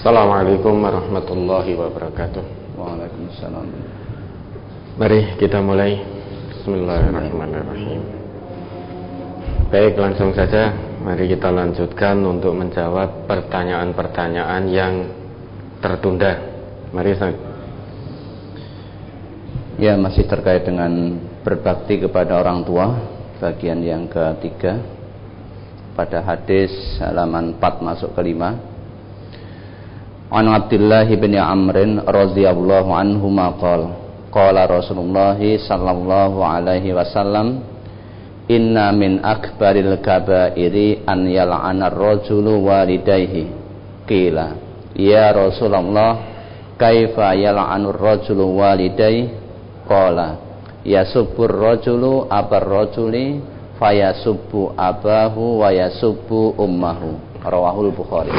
Assalamualaikum warahmatullahi wabarakatuh. Waalaikumsalam. Mari kita mulai. Bismillahirrahmanirrahim. Baik, langsung saja mari kita lanjutkan untuk menjawab pertanyaan-pertanyaan yang tertunda. Mari Ustaz. Ya, masih terkait dengan berbakti kepada orang tua, bagian yang ketiga pada hadis halaman 4 masuk ke 5. An Abdullah bin Amr radhiyallahu anhuma qala Rasulullah sallallahu alaihi wasallam inna min akbaril kabairi an yal'ana ar-rajulu walidayhi qila ya Rasulullah kaifa yal'anu ar-rajulu walidayhi qala yasubbu ar-rajulu abar rajuli fayasubbu abahu wa yasubbu ummahu rawahul Bukhari.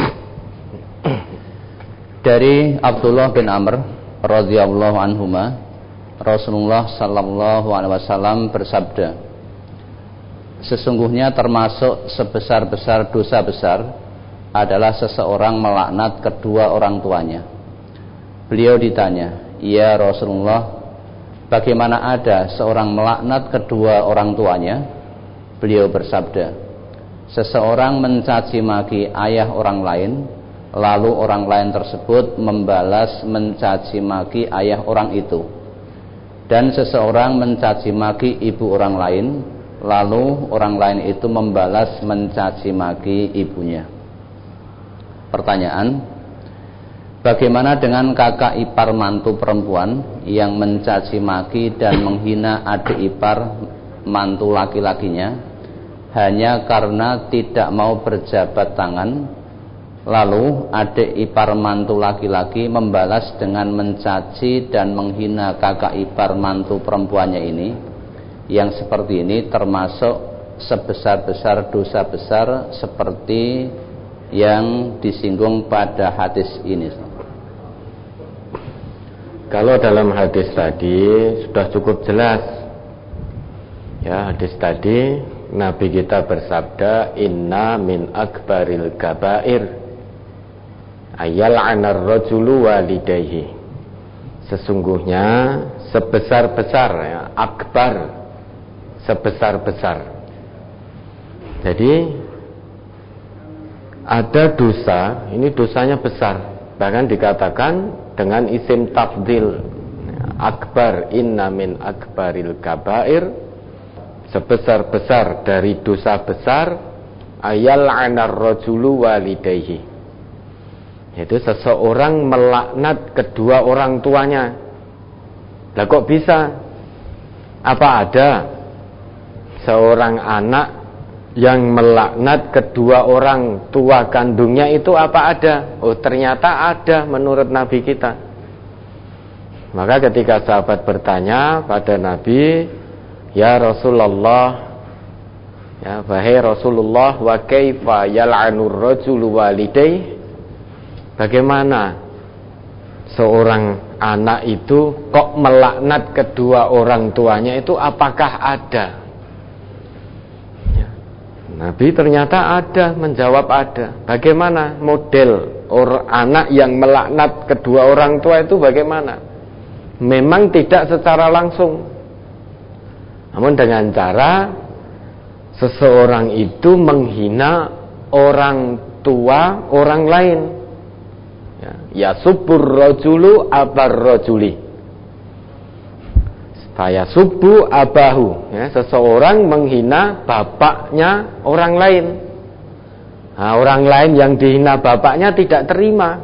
Dari Abdullah bin Amr radhiyallahu anhuma, Rasulullah sallallahu alaihi wasallam bersabda, sesungguhnya termasuk sebesar-besar dosa besar adalah seseorang melaknat kedua orang tuanya. Beliau ditanya, "Ya Rasulullah, bagaimana ada seorang melaknat kedua orang tuanya?" Beliau bersabda, seseorang mencaci maki ayah orang lain, lalu orang lain tersebut membalas mencaci maki ayah orang itu. Dan seseorang mencaci maki ibu orang lain, lalu orang lain itu membalas mencaci maki ibunya. Pertanyaan, bagaimana dengan kakak ipar mantu perempuan yang mencaci maki dan menghina adik ipar mantu laki-lakinya hanya karena tidak mau berjabat tangan? Lalu adik ipar mantu laki-laki membalas dengan mencaci dan menghina kakak ipar mantu perempuannya ini. Yang seperti ini termasuk sebesar-besar dosa besar seperti yang disinggung pada hadis ini. Kalau dalam hadis tadi sudah cukup jelas. Ya, hadis tadi Nabi kita bersabda, inna min akbaril kabair ayal anar rajulu walidayhi. Sesungguhnya sebesar-besar, ya, akbar, sebesar-besar. Jadi ada dosa, ini dosanya besar, bahkan dikatakan dengan isim tafdil, akbar, inna min akbaril kabair, sebesar-besar dari dosa besar, ayal anar rajulu walidayhi, yaitu seseorang melaknat kedua orang tuanya. Lah kok bisa? Apa ada seorang anak yang melaknat kedua orang tua kandungnya itu? Apa ada? Oh, ternyata ada menurut Nabi kita. Maka ketika sahabat bertanya pada Nabi, ya Rasulullah, ya wahai Rasulullah, wa kaifa yal'anur rajulu walidayhi, bagaimana seorang anak itu kok melaknat kedua orang tuanya itu, apakah ada? Ya. Nabi ternyata ada, menjawab ada. Bagaimana model anak yang melaknat kedua orang tua itu bagaimana? Memang tidak secara langsung, namun dengan cara seseorang itu menghina orang tua orang lain. Ya subbur rajulu abar rajuli, saya subbu abahu, ya, seseorang menghina bapaknya orang lain. Nah, orang lain yang dihina bapaknya tidak terima,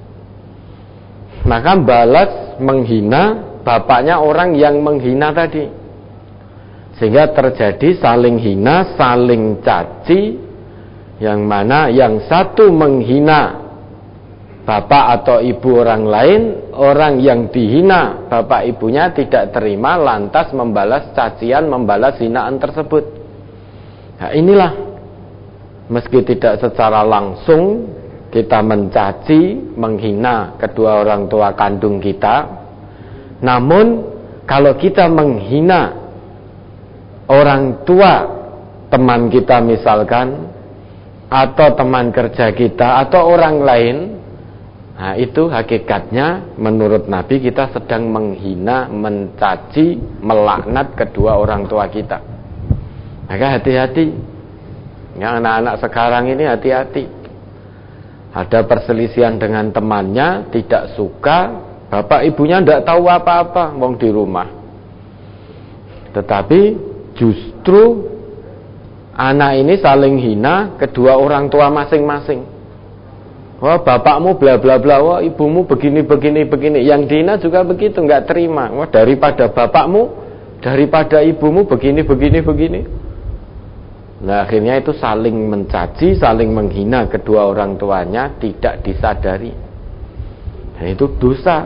maka balas menghina bapaknya orang yang menghina tadi, sehingga terjadi saling hina, saling caci, yang mana yang satu menghina bapak atau ibu orang lain, orang yang dihina bapak ibunya tidak terima, lantas membalas cacian, membalas hinaan tersebut. Nah, inilah, meski tidak secara langsung kita mencaci, menghina kedua orang tua kandung kita, namun kalau kita menghina orang tua teman kita misalkan, atau teman kerja kita, atau orang lain, Nah, itu hakikatnya menurut Nabi kita sedang menghina, mencaci, melaknat kedua orang tua kita. Maka hati-hati. Ya, anak-anak sekarang ini hati-hati. Ada perselisihan dengan temannya, tidak suka, bapak ibunya tidak tahu apa-apa, wong di rumah. Tetapi justru anak ini saling hina kedua orang tua masing-masing. Wah, bapakmu bla bla bla, wah ibumu begini begini begini. Yang dihina juga begitu, nggak terima. Wah, daripada bapakmu, daripada ibumu begini begini begini. Nah, akhirnya itu saling mencaci, saling menghina kedua orang tuanya, tidak disadari. Nah, itu dosa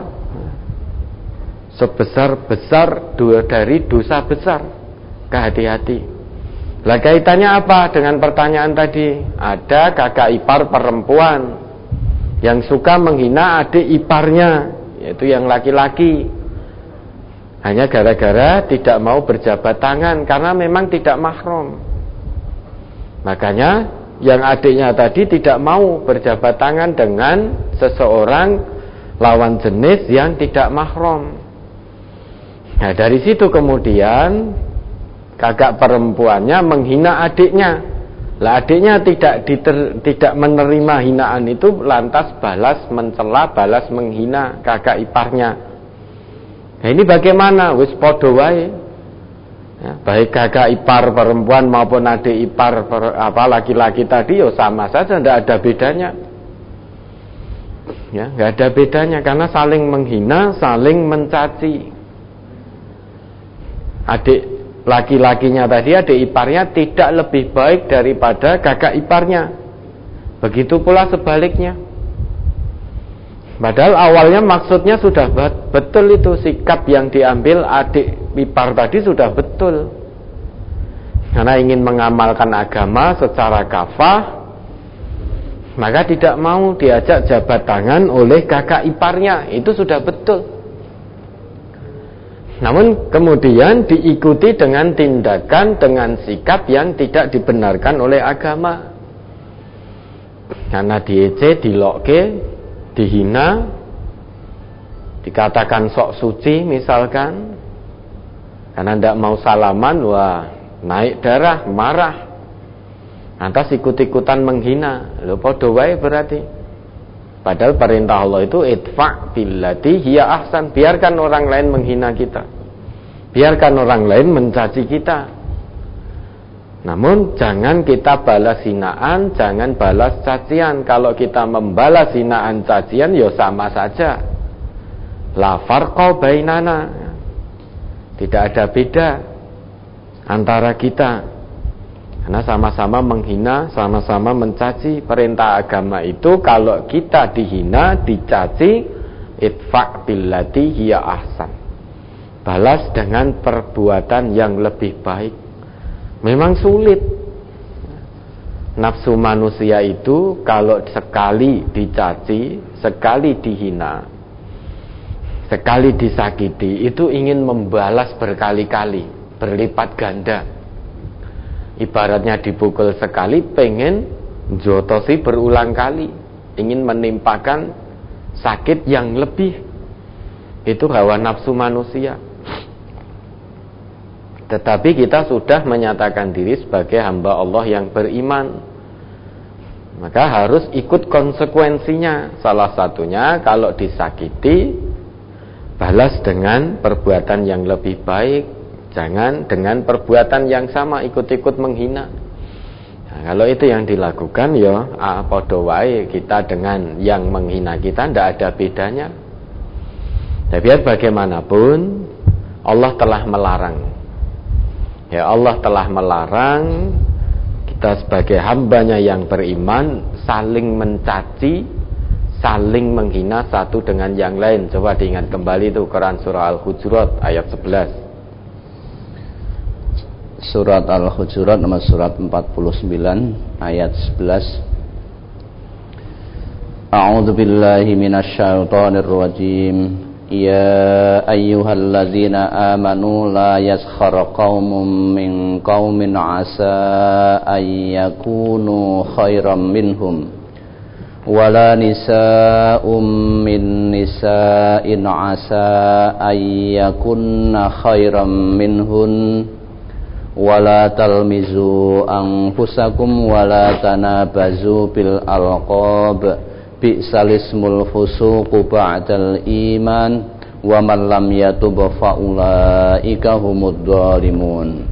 sebesar-besar dari dosa besar. Hati-hati. Lah kaitannya apa dengan pertanyaan tadi? Ada kakak ipar perempuan yang suka menghina adik iparnya, yaitu yang laki-laki, hanya gara-gara tidak mau berjabat tangan karena memang tidak mahram. Makanya yang adiknya tadi tidak mau berjabat tangan dengan seseorang lawan jenis yang tidak mahram. Nah, dari situ kemudian kakak perempuannya menghina adiknya. Lah adiknya tidak menerima hinaan itu, lantas balas mencela, balas menghina kakak iparnya. Nah, ini bagaimana? Wis padha wae. Ya, baik kakak ipar perempuan maupun adik ipar laki-laki tadi, sama saja, tidak ada bedanya. Ya, nggak ada bedanya karena saling menghina, saling mencaci. Adik laki-lakinya tadi, adik iparnya tidak lebih baik daripada kakak iparnya. Begitu pula sebaliknya. Padahal awalnya maksudnya sudah betul, itu sikap yang diambil adik ipar tadi sudah betul. Karena ingin mengamalkan agama secara kafah, maka tidak mau diajak jabat tangan oleh kakak iparnya. Itu sudah betul. Namun kemudian diikuti dengan tindakan, dengan sikap yang tidak dibenarkan oleh agama. Karena diece, dilokke, dihina, dikatakan sok suci misalkan, karena tidak mau salaman, wah naik darah, marah, lantas ikut-ikutan menghina. Lho padha wae berarti. Padahal perintah Allah itu idfa' billati hiya ahsan. Biarkan orang lain menghina kita, biarkan orang lain mencaci kita, namun jangan kita balas hinaan, jangan balas cacian. Kalau kita membalas hinaan cacian, ya sama saja. La farqa bainana, tidak ada beda antara kita, karena sama-sama menghina, sama-sama mencaci. Perintah agama itu kalau kita dihina, dicaci, idfa' billati hiya ahsan, balas dengan perbuatan yang lebih baik. Memang sulit. Nafsu manusia itu kalau sekali dicaci, sekali dihina, sekali disakiti, itu ingin membalas berkali-kali, berlipat ganda. Ibaratnya dipukul sekali, pengen jotosi berulang kali, ingin menimpakan sakit yang lebih. Itu hawa nafsu manusia. Tetapi kita sudah menyatakan diri sebagai hamba Allah yang beriman, maka harus ikut konsekuensinya. Salah satunya kalau disakiti, balas dengan perbuatan yang lebih baik. Jangan dengan perbuatan yang sama ikut-ikut menghina. Nah, kalau itu yang dilakukan, ya padha wae kita dengan yang menghina kita, tidak ada bedanya. Ya, biar bagaimanapun Allah telah melarang. Ya, Allah telah melarang kita sebagai hambanya yang beriman saling mencaci, saling menghina satu dengan yang lain. Coba diingat kembali itu Quran surah Al-Hujurat ayat 11. Surat Al-Hujurat nomor surat 49 ayat 11. A'udzu billahi minasyaitonir rajim. Ya ayyuhalladzina amanu la yaskhar qaumun min qaumin asa ay yakunu khairam minhum wala nisa'um min nisa'in asa ayyakunna khairam minhun wala talmizu anfusakum wala tanabazu bil alqab bi'sal ismul fusuqu ba'dal iman wa man lam yatub fa ulaika humud dhalimun.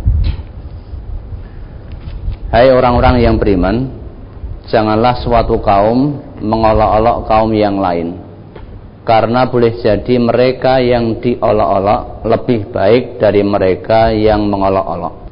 Hai orang-orang yang beriman, janganlah suatu kaum mengolok-olok kaum yang lain, karena boleh jadi mereka yang diolok-olok lebih baik dari mereka yang mengolok-olok.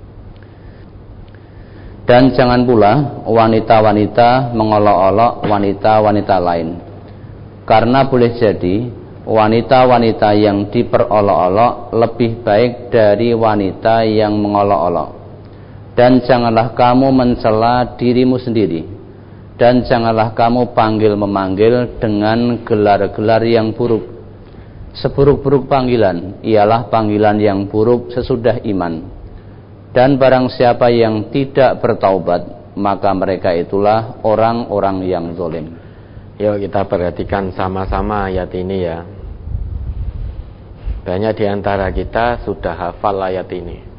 Dan jangan pula wanita-wanita mengolok-olok wanita-wanita lain, karena boleh jadi wanita-wanita yang diperolok-olok lebih baik dari wanita yang mengolok-olok. Dan janganlah kamu mencela dirimu sendiri, dan janganlah kamu panggil-memanggil dengan gelar-gelar yang buruk. Seburuk-buruk panggilan ialah panggilan yang buruk sesudah iman. Dan barang siapa yang tidak bertaubat, maka mereka itulah orang-orang yang zalim. Yuk kita perhatikan sama-sama ayat ini ya. Banyak di antara kita sudah hafal ayat ini.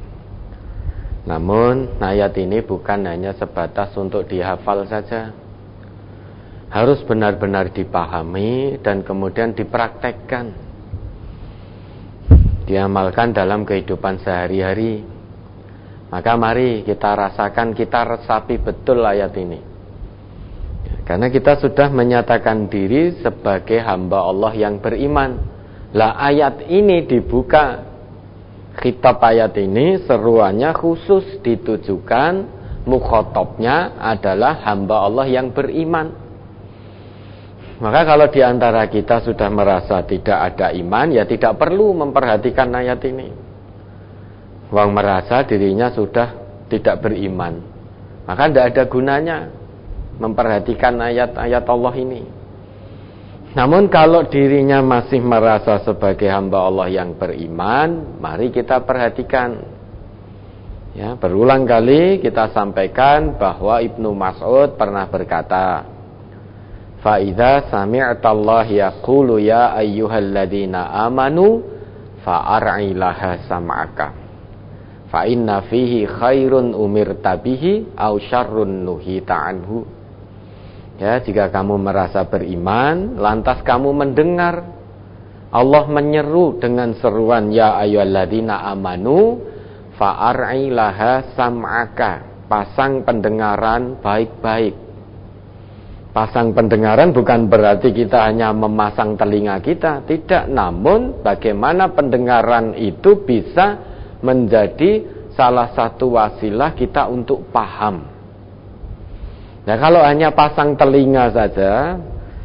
Namun ayat ini bukan hanya sebatas untuk dihafal saja, harus benar-benar dipahami dan kemudian dipraktekkan, diamalkan dalam kehidupan sehari-hari. Maka mari kita rasakan, kita resapi betul ayat ini, karena kita sudah menyatakan diri sebagai hamba Allah yang beriman. Lah ayat ini dibuka, khitab ayat ini seruannya khusus ditujukan, mukhatabnya adalah hamba Allah yang beriman. Maka kalau diantara kita sudah merasa tidak ada iman, ya tidak perlu memperhatikan ayat ini. Wong merasa dirinya sudah tidak beriman, maka tidak ada gunanya memperhatikan ayat-ayat Allah ini. Namun kalau dirinya masih merasa sebagai hamba Allah yang beriman, mari kita perhatikan. Ya, berulang kali kita sampaikan bahwa Ibnu Mas'ud pernah berkata, "Fa idza sami'tallaha yaqulu ya ayyuhalladzina amanu fa'ar'i laha sam'aka. Fa inna fihi khairun umirta bihi aw syarrun nuhita anhu." Ya, jika kamu merasa beriman, lantas kamu mendengar Allah menyeru dengan seruan ya ayyuhalladzina amanu fa'ar'i laha sam'aka, pasang pendengaran baik-baik. Pasang pendengaran bukan berarti kita hanya memasang telinga kita, tidak, namun bagaimana pendengaran itu bisa menjadi salah satu wasilah kita untuk paham. Nah, kalau hanya pasang telinga saja,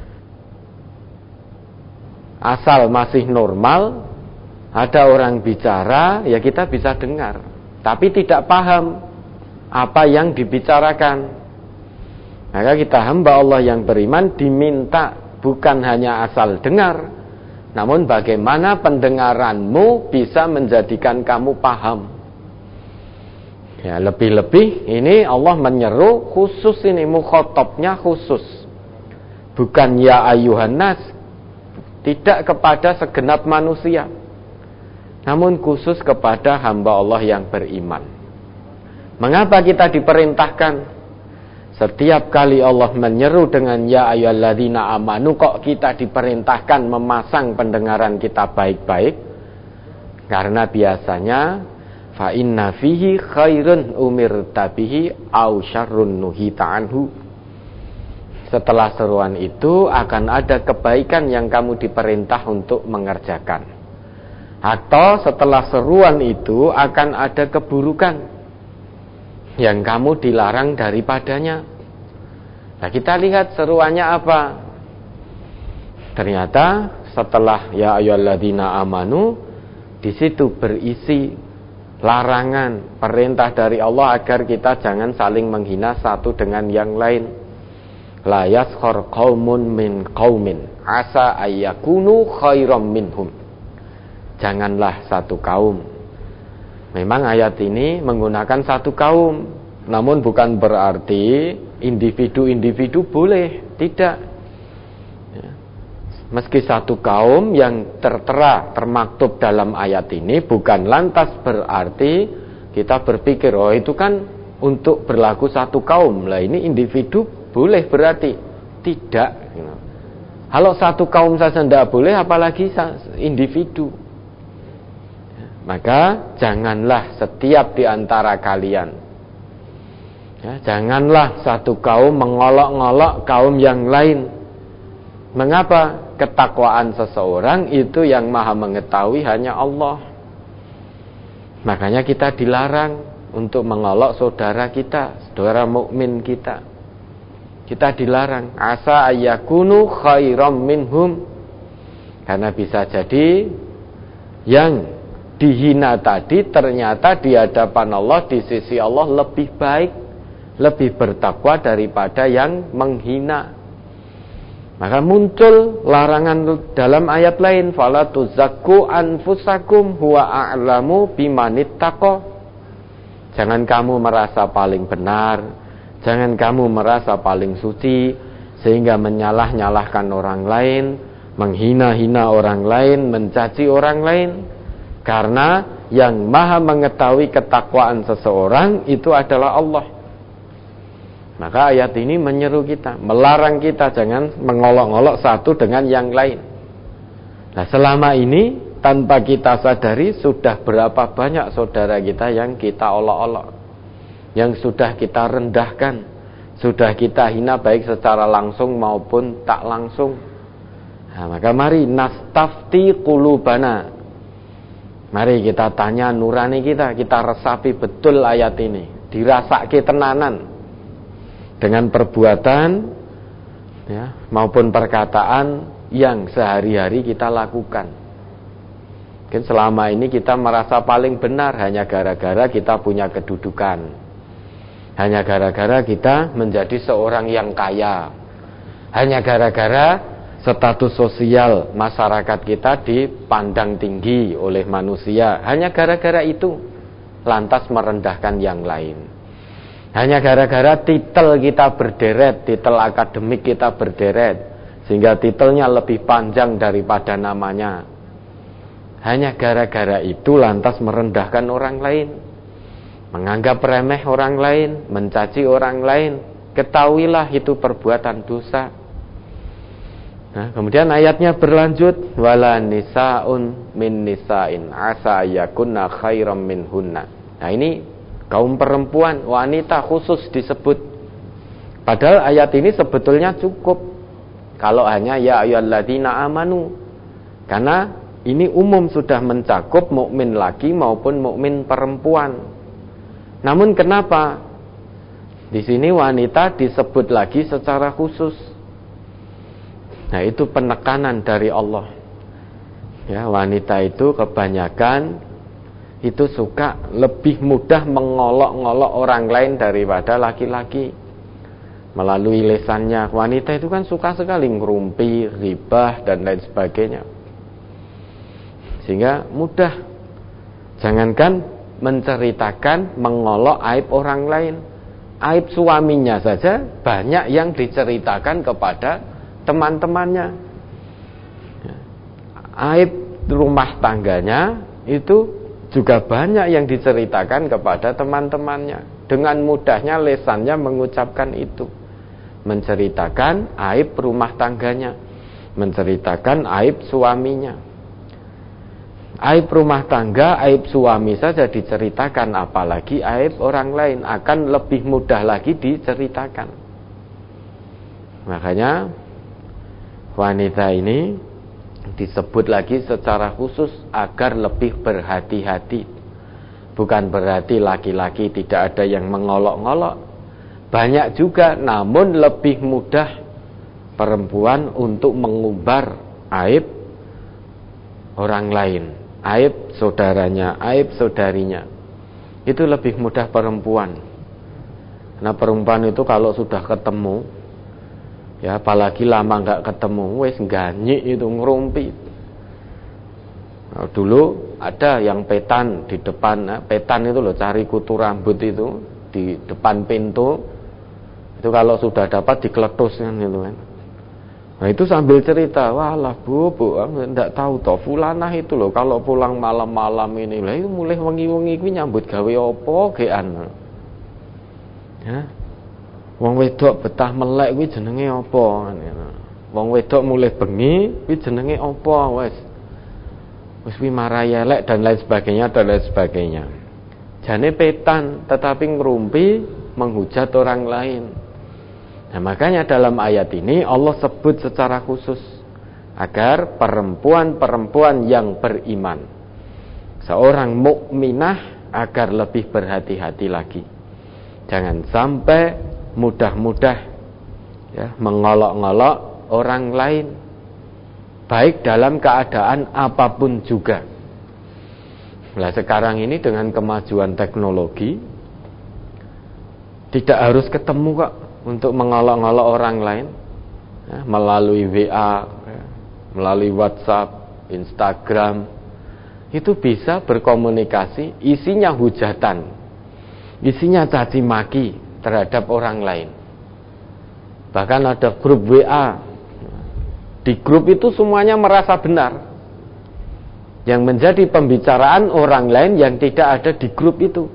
asal masih normal, ada orang bicara, ya kita bisa dengar, tapi tidak paham apa yang dibicarakan. Maka kita hamba Allah yang beriman diminta bukan hanya asal dengar, namun bagaimana pendengaranmu bisa menjadikan kamu paham. Ya, lebih-lebih ini Allah menyeru khusus, ini mukhatabnya khusus, bukan ya ayyuhan nas, tidak kepada segenap manusia, namun khusus kepada hamba Allah yang beriman. Mengapa kita diperintahkan? Setiap kali Allah menyeru dengan ya ayyuhalladzina amanu, kok kita diperintahkan memasang pendengaran kita baik-baik? Karena biasanya fa inna fihi khairun umirta bihi aw syarrun nuhita anhu. Setelah seruan itu akan ada kebaikan yang kamu diperintah untuk mengerjakan, atau setelah seruan itu akan ada keburukan yang kamu dilarang daripadanya. Nah, kita lihat seruannya apa. Ternyata setelah ya ayyuhalladzina amanu, di situ berisi larangan, perintah dari Allah agar kita jangan saling menghina satu dengan yang lain. La yaskhar qaumun min qaumin asa ayyakunu khairam minhum. Janganlah satu kaum. Memang ayat ini menggunakan satu kaum, namun bukan berarti individu-individu boleh, tidak. Meski satu kaum yang tertera termaktub dalam ayat ini bukan lantas berarti kita berpikir oh itu kan untuk berlaku satu kaum. Lah ini individu boleh berarti tidak. Kalau satu kaum saja tidak boleh apalagi individu. Maka janganlah setiap di antara kalian janganlah satu kaum mengolok-ngolok kaum yang lain. Mengapa? Ketakwaan seseorang itu yang maha mengetahui hanya Allah. Makanya kita dilarang untuk mengolok saudara kita, saudara mukmin kita. Kita dilarang. Asa ayyakunu khairam minhum. Karena bisa jadi yang dihina tadi ternyata di hadapan Allah, di sisi Allah lebih baik, lebih bertakwa daripada yang menghina. Maka muncul larangan dalam ayat lain, fala tuzakku anfusakum huwa a'lamu bimanittaqa. Jangan kamu merasa paling benar, jangan kamu merasa paling suci sehingga menyalah-nyalahkan orang lain, menghina-hina orang lain, mencaci orang lain. Karena yang maha mengetahui ketakwaan seseorang itu adalah Allah. Maka ayat ini menyeru kita, melarang kita jangan mengolok-olok satu dengan yang lain. Nah, selama ini tanpa kita sadari sudah berapa banyak saudara kita yang kita olok-olok, yang sudah kita rendahkan, sudah kita hina baik secara langsung maupun tak langsung. Nah, maka mari nastafti qulubana. Mari kita tanya nurani kita resapi betul ayat ini, dirasake tenanan. Dengan perbuatan maupun perkataan yang sehari-hari kita lakukan. Mungkin selama ini kita merasa paling benar hanya gara-gara kita punya kedudukan, hanya gara-gara kita menjadi seorang yang kaya, hanya gara-gara status sosial masyarakat kita dipandang tinggi oleh manusia. Hanya gara-gara itu lantas merendahkan yang lain. Hanya gara-gara titel kita berderet, titel akademik kita berderet, sehingga titelnya lebih panjang daripada namanya. Hanya gara-gara itu lantas merendahkan orang lain, menganggap remeh orang lain, mencaci orang lain. Ketahuilah itu perbuatan dosa. Nah, kemudian ayatnya berlanjut, wala nisaun min nisain asa yakunna khairam minhunna. Nah, ini kaum perempuan, wanita khusus disebut. Padahal ayat ini sebetulnya cukup kalau hanya ya ayyuhalladzina amanu. Karena ini umum sudah mencakup mukmin laki maupun mukmin perempuan. Namun kenapa di sini wanita disebut lagi secara khusus? Nah, itu penekanan dari Allah. Ya, wanita itu kebanyakan itu suka lebih mudah mengolok-ngolok orang lain daripada laki-laki melalui lisannya. Wanita itu kan suka sekali ngerumpi, ghibah dan lain sebagainya, sehingga mudah. Jangankan menceritakan, mengolok aib orang lain, aib suaminya saja banyak yang diceritakan kepada teman-temannya. Aib rumah tangganya itu juga banyak yang diceritakan kepada teman-temannya. Dengan mudahnya lesannya mengucapkan itu, menceritakan aib rumah tangganya, menceritakan aib suaminya. Aib rumah tangga, aib suami saja diceritakan, apalagi aib orang lain akan lebih mudah lagi diceritakan. Makanya wanita ini disebut lagi secara khusus agar lebih berhati-hati. Bukan berarti laki-laki tidak ada yang mengolok-ngolok, banyak juga, namun lebih mudah perempuan untuk mengumbar aib orang lain, aib saudaranya, aib saudarinya. Itu lebih mudah perempuan. Karena perempuan itu kalau sudah ketemu, ya apalagi lama nggak ketemu, wes ganyik itu, ngerumpi. Nah, dulu ada yang petan di depan, petan itu loh, cari kutu rambut itu di depan pintu. Itu kalau sudah dapat dikeletus kan gitu kan. Nah itu sambil cerita, walah bu, enggak tahu toh fulanah itu loh kalau pulang malam-malam ini lah itu mulai wengi-wengi kuwi nyambut gawe apa gean. Ya. Wong wedok betah melek kuwi jenenge apa? Wong wedok mulai bengi kuwi jenenge apa? Wis kuwi marai elek dan lain sebagainya. Jane petan tetapi ngerumpi menghujat orang lain. Nah, makanya dalam ayat ini Allah sebut secara khusus agar perempuan-perempuan yang beriman, seorang mukminah agar lebih berhati-hati lagi. Jangan sampai mudah-mudah ya, mengolok-ngolok orang lain, baik dalam keadaan apapun juga. Nah, sekarang ini dengan kemajuan teknologi tidak harus ketemu kok untuk mengolok-ngolok orang lain ya, melalui WA ya, melalui WhatsApp, Instagram, itu bisa berkomunikasi, isinya hujatan, isinya caci maki terhadap orang lain. Bahkan ada grup WA, di grup itu semuanya merasa benar, yang menjadi pembicaraan orang lain yang tidak ada di grup itu.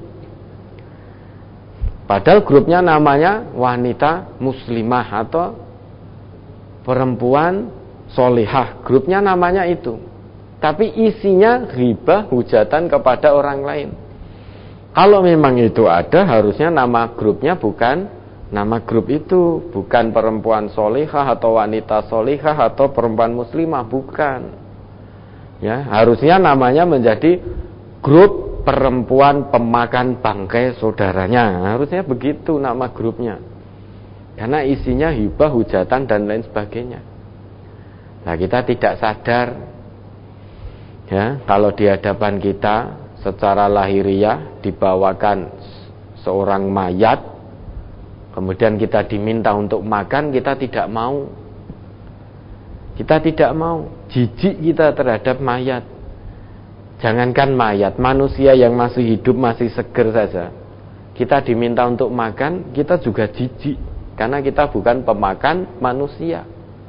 Padahal grupnya namanya wanita muslimah atau perempuan solihah. Grupnya namanya itu. Tapi isinya ghibah, hujatan kepada orang lain. Kalau memang itu ada, harusnya nama grupnya bukan nama grup itu. Bukan perempuan solihah atau wanita solihah atau perempuan muslimah. Bukan. Ya, harusnya namanya menjadi grup perempuan pemakan bangkai saudaranya. Harusnya begitu nama grupnya. Karena isinya hibah, hujatan dan lain sebagainya. Nah, kita tidak sadar ya, kalau di hadapan kita secara lahiriah dibawakan seorang mayat, kemudian kita diminta untuk makan, kita tidak mau. Kita tidak mau. Jijik kita terhadap mayat. Jangankan mayat, manusia yang masih hidup, masih seger saja, kita diminta untuk makan, kita juga jijik. Karena kita bukan pemakan manusia.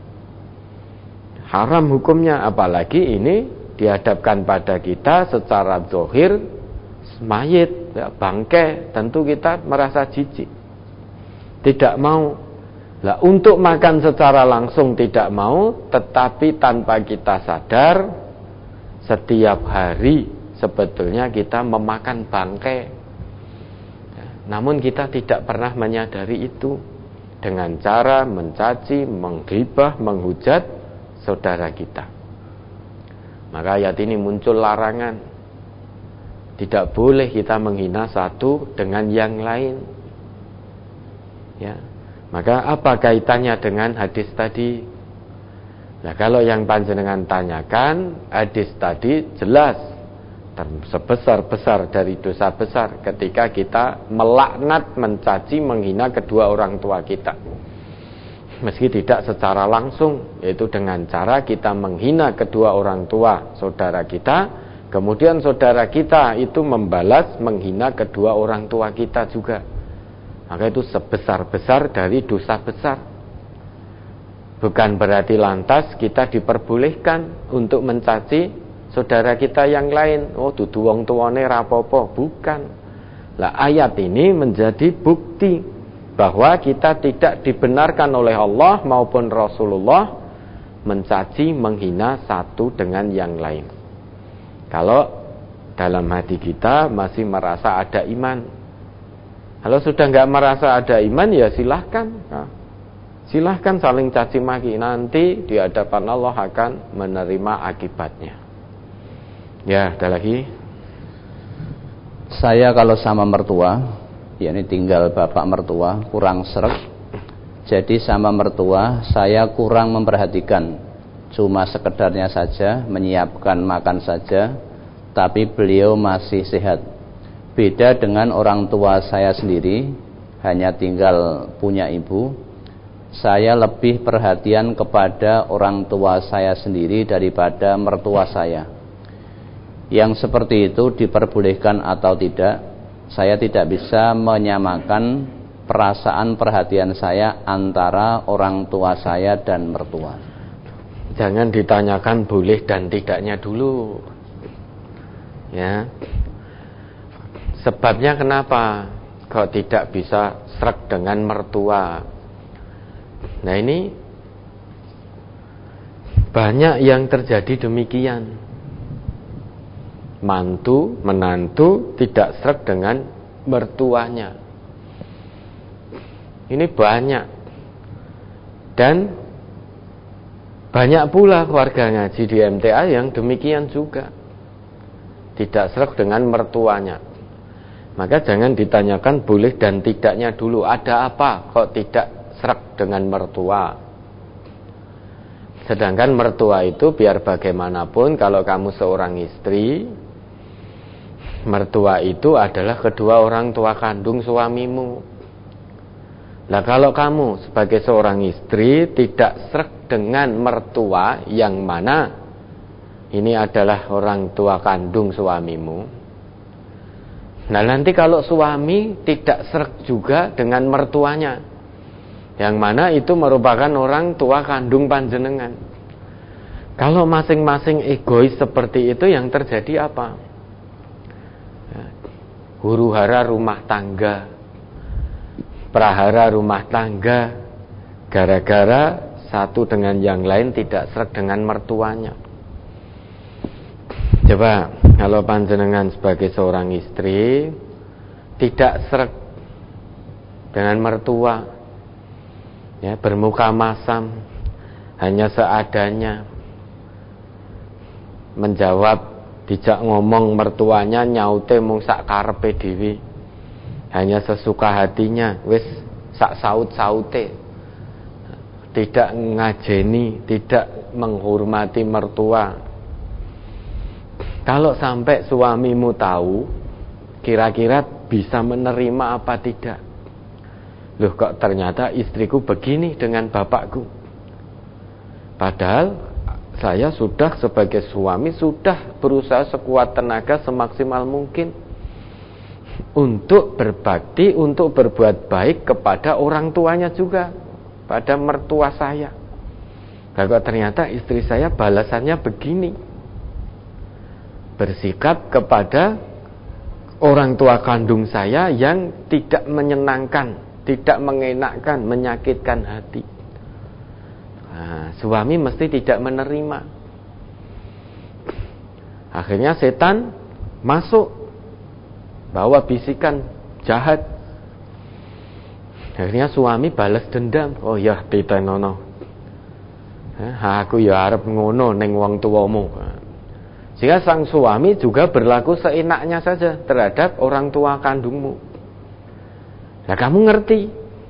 Haram hukumnya, apalagi ini dihadapkan pada kita secara zahir, mayit, ya, bangkai, tentu kita merasa jijik. Tidak mau. Lah, untuk makan secara langsung tidak mau, tetapi tanpa kita sadar, setiap hari sebetulnya kita memakan bangkai. Namun kita tidak pernah menyadari itu dengan cara mencaci, menggibah, menghujat saudara kita. Maka ayat ini muncul larangan. Tidak boleh kita menghina satu dengan yang lain. Ya. Maka apa kaitannya dengan hadis tadi? Nah, kalau yang panjenengan tanyakan, hadis tadi jelas sebesar-besar dari dosa besar ketika kita melaknat, mencaci, menghina kedua orang tua kita. Meski tidak secara langsung, yaitu dengan cara kita menghina kedua orang tua saudara kita, kemudian saudara kita itu membalas menghina kedua orang tua kita juga. Maka itu sebesar-besar dari dosa besar. Bukan berarti lantas kita diperbolehkan untuk mencaci saudara kita yang lain. Oh, dudu wong tuwane rapopo. Bukan. Lah, ayat ini menjadi bukti bahwa kita tidak dibenarkan oleh Allah maupun Rasulullah mencaci, menghina satu dengan yang lain. Kalau dalam hati kita masih merasa ada iman. Kalau sudah nggak merasa ada iman, ya silahkan. Nah, silahkan saling caci maki, nanti di hadapan Allah akan menerima akibatnya. Ya, ada lagi. Saya kalau sama mertua, yakni tinggal bapak mertua, kurang sreg. Jadi sama mertua saya kurang memperhatikan. Cuma sekedarnya saja, menyiapkan makan saja, tapi beliau masih sehat. Beda dengan orang tua saya sendiri, hanya tinggal punya ibu. Saya lebih perhatian kepada orang tua saya sendiri daripada mertua saya. Yang seperti itu diperbolehkan atau tidak, saya tidak bisa menyamakan perasaan perhatian saya antara orang tua saya dan mertua. Jangan ditanyakan boleh dan tidaknya dulu. Ya. Sebabnya kenapa kok tidak bisa sreg dengan mertua? Nah, ini banyak yang terjadi demikian. Menantu tidak sreg dengan mertuanya. Ini banyak. Dan banyak pula keluarga ngaji di MTA yang demikian juga, tidak sreg dengan mertuanya. Maka jangan ditanyakan boleh dan tidaknya dulu. Ada apa kok tidak sreg dengan mertua? Sedangkan mertua itu biar bagaimanapun, kalau kamu seorang istri, mertua itu adalah kedua orang tua kandung suamimu. Nah, kalau kamu sebagai seorang istri tidak sreg dengan mertua yang mana ini adalah orang tua kandung suamimu, nah nanti kalau suami tidak sreg juga dengan mertuanya yang mana itu merupakan orang tua kandung panjenengan, kalau masing-masing egois seperti itu, yang terjadi apa? Huru-hara rumah tangga, prahara rumah tangga, gara-gara satu dengan yang lain tidak sreg dengan mertuanya. Coba kalau panjenengan sebagai seorang istri tidak sreg dengan mertua, ya, bermuka masam, hanya seadanya, menjawab, dijak ngomong mertuanya nyaute mung sak karepe dhewe, hanya sesuka hatinya, wis sak saut-saute, tidak ngajeni, tidak menghormati mertua. Kalau sampai suamimu tahu, kira-kira bisa menerima apa tidak? Loh, kok ternyata istriku begini dengan bapakku. Padahal saya sudah sebagai suami sudah berusaha sekuat tenaga semaksimal mungkin untuk berbakti, untuk berbuat baik kepada orang tuanya juga, pada mertua saya. Nah, kok ternyata istri saya balasannya begini, bersikap kepada orang tua kandung saya yang tidak menyenangkan, tidak mengenakkan, menyakitkan hati. Nah, suami mesti tidak menerima. Akhirnya setan masuk, bawa bisikan jahat. Akhirnya suami balas dendam. Oh ya, ditenono, aku ya arep ngono ning wong tuamu. Sehingga sang suami juga berlaku seenaknya saja terhadap orang tua kandungmu. Nah, kamu ngerti,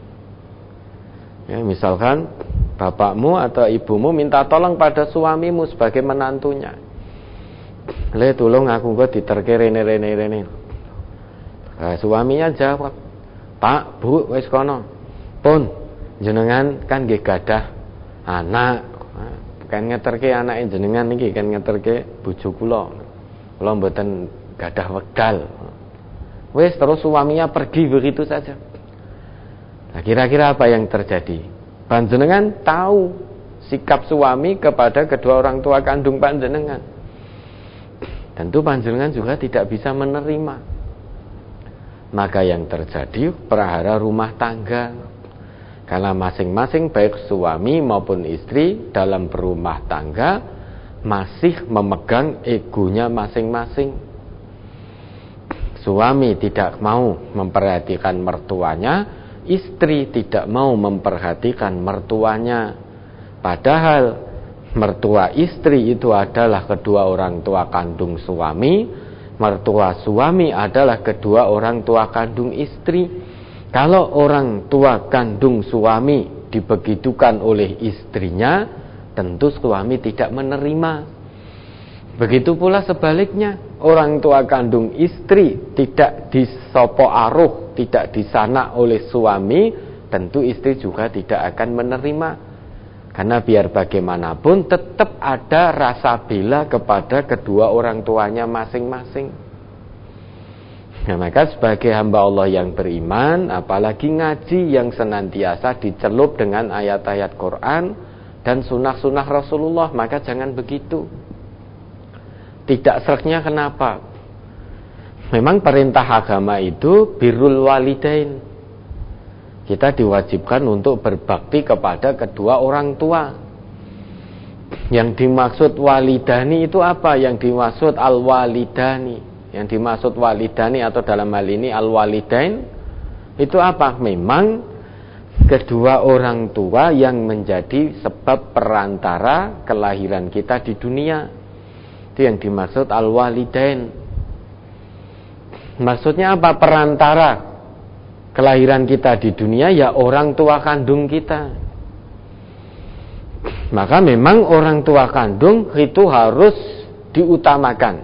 ya, misalkan bapakmu atau ibumu minta tolong pada suamimu sebagai menantunya, le tolong aku kok diterke rene. Nah, suaminya jawab, Pak, Bu, wis kono. Pun jenengan kan nggih gadah anak, kan ngeterke anake jenengan niki, kan ngeterke bojo kula. Kula mboten gadah wekdal. Wis, terus suaminya pergi begitu saja. Nah, kira-kira apa yang terjadi? Panjenengan tahu sikap suami kepada kedua orang tua kandung panjenengan. Tentu panjenengan juga tidak bisa menerima. Maka yang terjadi prahara rumah tangga. Karena masing-masing baik suami maupun istri dalam berumah tangga masih memegang egonya masing-masing. Suami tidak mau memperhatikan mertuanya, istri tidak mau memperhatikan mertuanya. Padahal mertua istri itu adalah kedua orang tua kandung suami, mertua suami adalah kedua orang tua kandung istri. Kalau orang tua kandung suami dibegitukan oleh istrinya, tentu suami tidak menerima. Begitu pula sebaliknya, orang tua kandung istri tidak disopo aruh, tidak disanak oleh suami, tentu istri juga tidak akan menerima. Karena biar bagaimanapun tetap ada rasa bela kepada kedua orang tuanya masing-masing. Nah, maka sebagai hamba Allah yang beriman, apalagi ngaji yang senantiasa dicelup dengan ayat-ayat Quran dan sunnah-sunnah Rasulullah, maka jangan begitu. Tidak sreknya kenapa? Memang perintah agama itu birrul walidain. Kita diwajibkan untuk berbakti kepada kedua orang tua. Yang dimaksud walidani itu apa? Yang dimaksud al-walidani. Yang dimaksud walidani atau dalam hal ini al-walidain itu apa? Memang kedua orang tua yang menjadi sebab perantara kelahiran kita di dunia. Itu yang dimaksud al-walidain. Maksudnya apa? Perantara kelahiran kita di dunia ya orang tua kandung kita. Maka memang orang tua kandung itu harus diutamakan.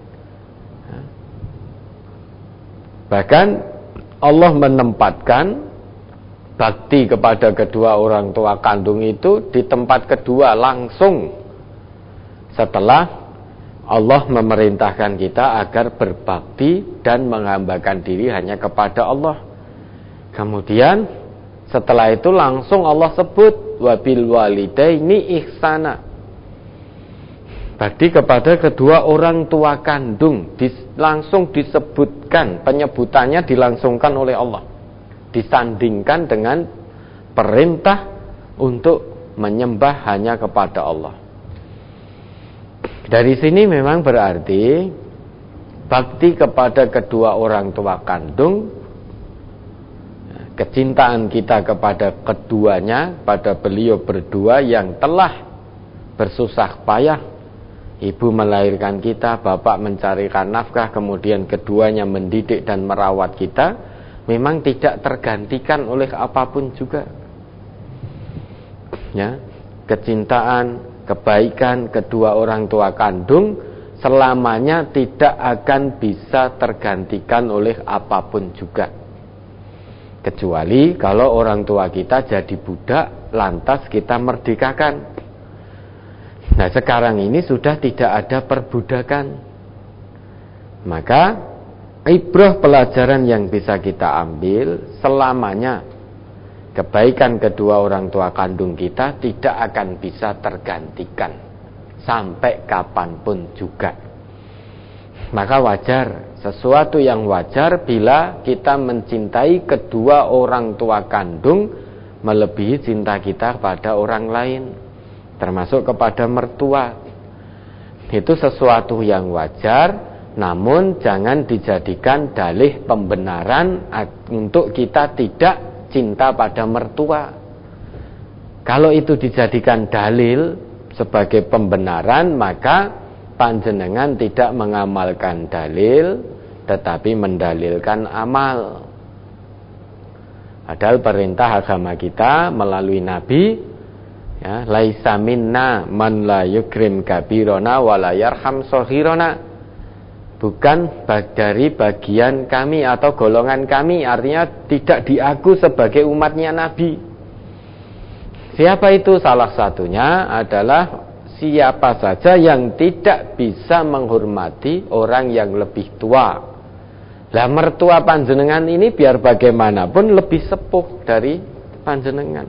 Bahkan Allah menempatkan bakti kepada kedua orang tua kandung itu di tempat kedua langsung setelah Allah memerintahkan kita agar berbakti dan menghambakan diri hanya kepada Allah. Kemudian setelah itu langsung Allah sebut wabil walidaini ihsana. Bakti kepada kedua orang tua kandung langsung disebutkan, penyebutannya dilangsungkan oleh Allah, disandingkan dengan perintah untuk menyembah hanya kepada Allah. Dari sini memang berarti bakti kepada kedua orang tua kandung, kecintaan kita kepada keduanya, pada beliau berdua yang telah bersusah payah. Ibu melahirkan kita, bapak mencarikan nafkah, kemudian keduanya mendidik dan merawat kita, memang tidak tergantikan oleh apapun juga. Ya, kecintaan, kebaikan kedua orang tua kandung selamanya tidak akan bisa tergantikan oleh apapun juga. Kecuali kalau orang tua kita jadi budak, lantas kita merdekakan. Nah, sekarang ini sudah tidak ada perbudakan. Maka ibrah pelajaran yang bisa kita ambil selamanya kebaikan kedua orang tua kandung kita tidak akan bisa tergantikan sampai kapanpun juga. Maka wajar, sesuatu yang wajar bila kita mencintai kedua orang tua kandung melebihi cinta kita pada orang lain, termasuk kepada mertua. Itu sesuatu yang wajar, namun jangan dijadikan dalih pembenaran untuk kita tidak cinta pada mertua. Kalau itu dijadikan dalil sebagai pembenaran, maka panjenengan tidak mengamalkan dalil, tetapi mendalilkan amal. Padahal perintah agama kita melalui Nabi, ya, laisa minna man la yukrim kabirona wa la yarham shaghirona. Bukan dari bagian kami atau golongan kami, artinya tidak diaku sebagai umatnya Nabi. Siapa itu? Salah satunya adalah siapa saja yang tidak bisa menghormati orang yang lebih tua. Lah mertua panjenengan ini biar bagaimanapun lebih sepuh dari panjenengan.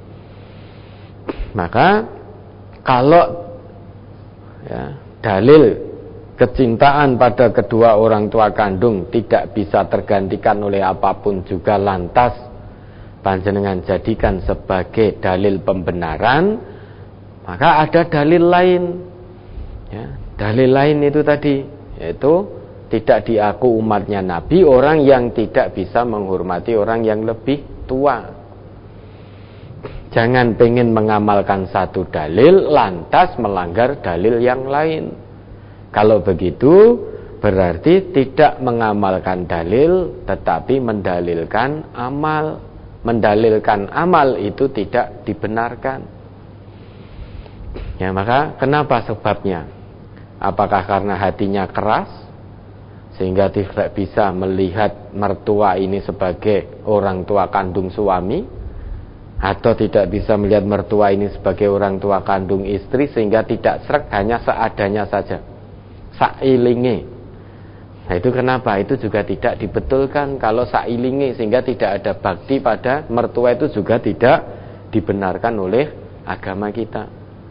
Maka kalau ya, dalil kecintaan pada kedua orang tua kandung tidak bisa tergantikan oleh apapun juga, lantas panjenengan jadikan sebagai dalil pembenaran, maka ada dalil lain. Ya, dalil lain itu tadi, yaitu tidak diaku umatnya Nabi orang yang tidak bisa menghormati orang yang lebih tua. Jangan pengen mengamalkan satu dalil lantas melanggar dalil yang lain. Kalau begitu berarti tidak mengamalkan dalil tetapi mendalilkan amal. Mendalilkan amal itu tidak dibenarkan. Ya, maka kenapa sebabnya? Apakah karena hatinya keras sehingga tidak bisa melihat mertua ini sebagai orang tua kandung suami, atau tidak bisa melihat mertua ini sebagai orang tua kandung istri sehingga tidak sreg, hanya seadanya saja, sailinge, Nah itu kenapa? Itu juga tidak dibetulkan kalau sailingi, sehingga tidak ada bakti pada mertua, itu juga tidak dibenarkan oleh agama kita.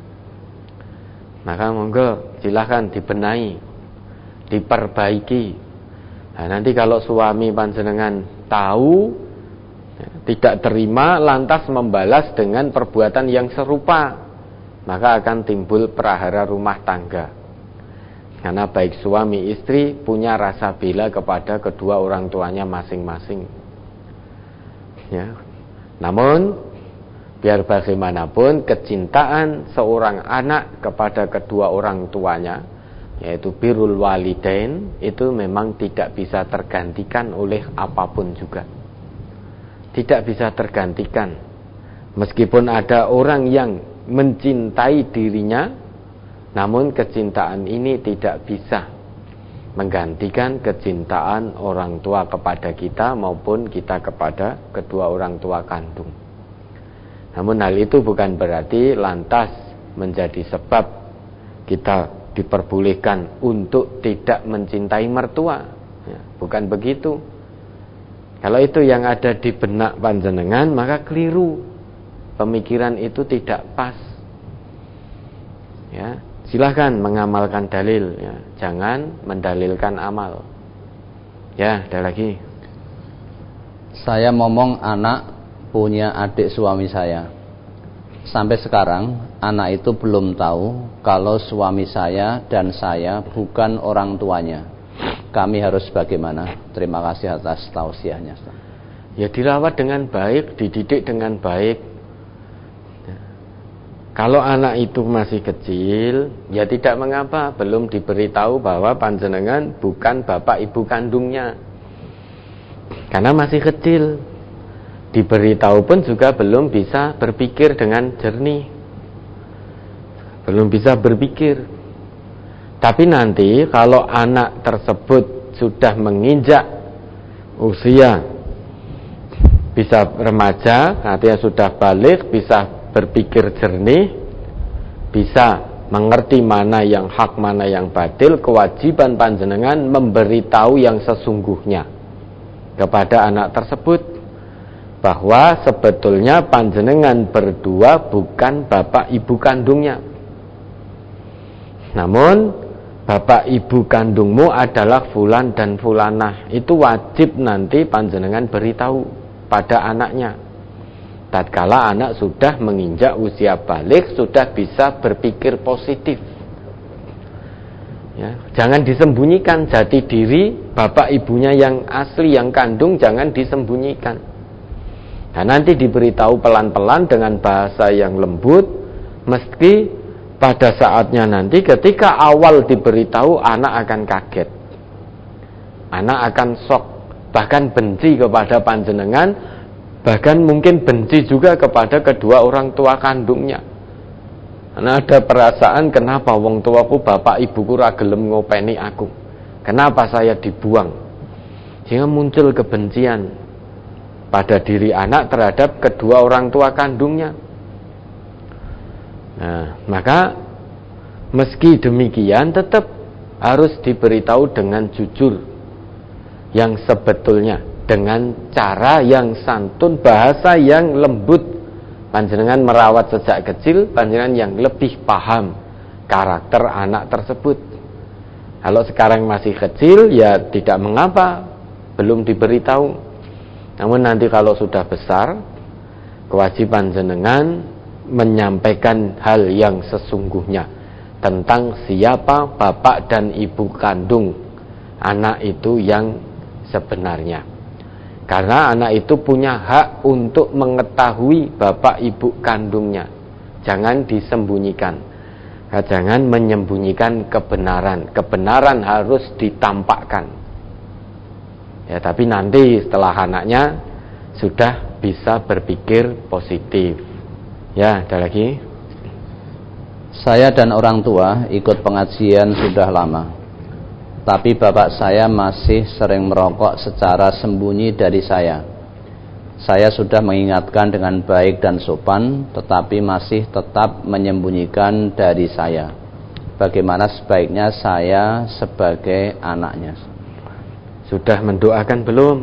Maka monggo silahkan dibenahi, diperbaiki. Nah, nanti kalau suami panjenengan tahu, tidak terima, lantas membalas dengan perbuatan yang serupa, maka akan timbul prahara rumah tangga. Karena baik suami istri punya rasa bela kepada kedua orang tuanya masing-masing. Ya. Namun biar bagaimanapun, kecintaan seorang anak kepada kedua orang tuanya, yaitu birrul walidain, itu memang tidak bisa tergantikan oleh apapun juga. Tidak bisa tergantikan. Meskipun ada orang yang mencintai dirinya, namun kecintaan ini tidak bisa menggantikan kecintaan orang tua kepada kita maupun kita kepada kedua orang tua kandung. Namun hal itu bukan berarti lantas menjadi sebab kita diperbolehkan untuk tidak mencintai mertua. Ya, bukan begitu. Kalau itu yang ada di benak panjenengan, maka keliru. Pemikiran itu tidak pas. Ya, silahkan mengamalkan dalil, ya. Jangan mendalilkan amal. Ya, ada lagi. Saya momong anak punya adik suami saya. Sampai sekarang anak itu belum tahu kalau suami saya dan saya bukan orang tuanya. Kami harus bagaimana? Terima kasih atas tausiahnya. Ya dirawat dengan baik, dididik dengan baik. Kalau anak itu masih kecil, ya tidak mengapa, belum diberitahu bahwa panjenengan bukan bapak ibu kandungnya. Karena masih kecil. Diberitahu pun juga belum bisa berpikir dengan jernih, belum bisa berpikir. Tapi nanti kalau anak tersebut sudah menginjak usia, bisa remaja, artinya sudah balik, bisa berpikir jernih, bisa mengerti mana yang hak, mana yang batil, kewajiban panjenengan memberitahu yang sesungguhnya kepada anak tersebut, bahwa sebetulnya panjenengan berdua bukan bapak ibu kandungnya. Namun bapak ibu kandungmu adalah fulan dan fulanah. Itu wajib nanti panjenengan beritahu pada anaknya. Tatkala anak sudah menginjak usia balik, sudah bisa berpikir positif. Ya, jangan disembunyikan jati diri bapak ibunya yang asli, yang kandung, jangan disembunyikan. Nah, nanti diberitahu pelan-pelan dengan bahasa yang lembut, meski pada saatnya nanti ketika awal diberitahu anak akan kaget, anak akan shock, bahkan benci kepada panjenengan, bahkan mungkin benci juga kepada kedua orang tua kandungnya. Karena ada perasaan, kenapa wong tuaku bapak ibuku ra gelem ngopeni aku, kenapa saya dibuang, sehingga muncul kebencian pada diri anak terhadap kedua orang tua kandungnya. Nah, maka meski demikian tetap harus diberitahu dengan jujur, yang sebetulnya, dengan cara yang santun, bahasa yang lembut. Panjenengan merawat sejak kecil, panjenengan yang lebih paham karakter anak tersebut. Kalau sekarang masih kecil, ya tidak mengapa, belum diberitahu. Namun nanti kalau sudah besar, kewajiban jenengan menyampaikan hal yang sesungguhnya tentang siapa bapak dan ibu kandung anak itu yang sebenarnya. Karena anak itu punya hak untuk mengetahui bapak ibu kandungnya. Jangan disembunyikan. Jangan menyembunyikan kebenaran. Kebenaran harus ditampakkan. Ya, tapi nanti setelah anaknya sudah bisa berpikir positif. Ya, ada lagi. Saya dan orang tua ikut pengajian sudah lama, tapi bapak saya masih sering merokok secara sembunyi dari saya. Saya sudah mengingatkan dengan baik dan sopan, tetapi masih tetap menyembunyikan dari saya. Bagaimana sebaiknya saya sebagai anaknya? Sudah mendoakan belum?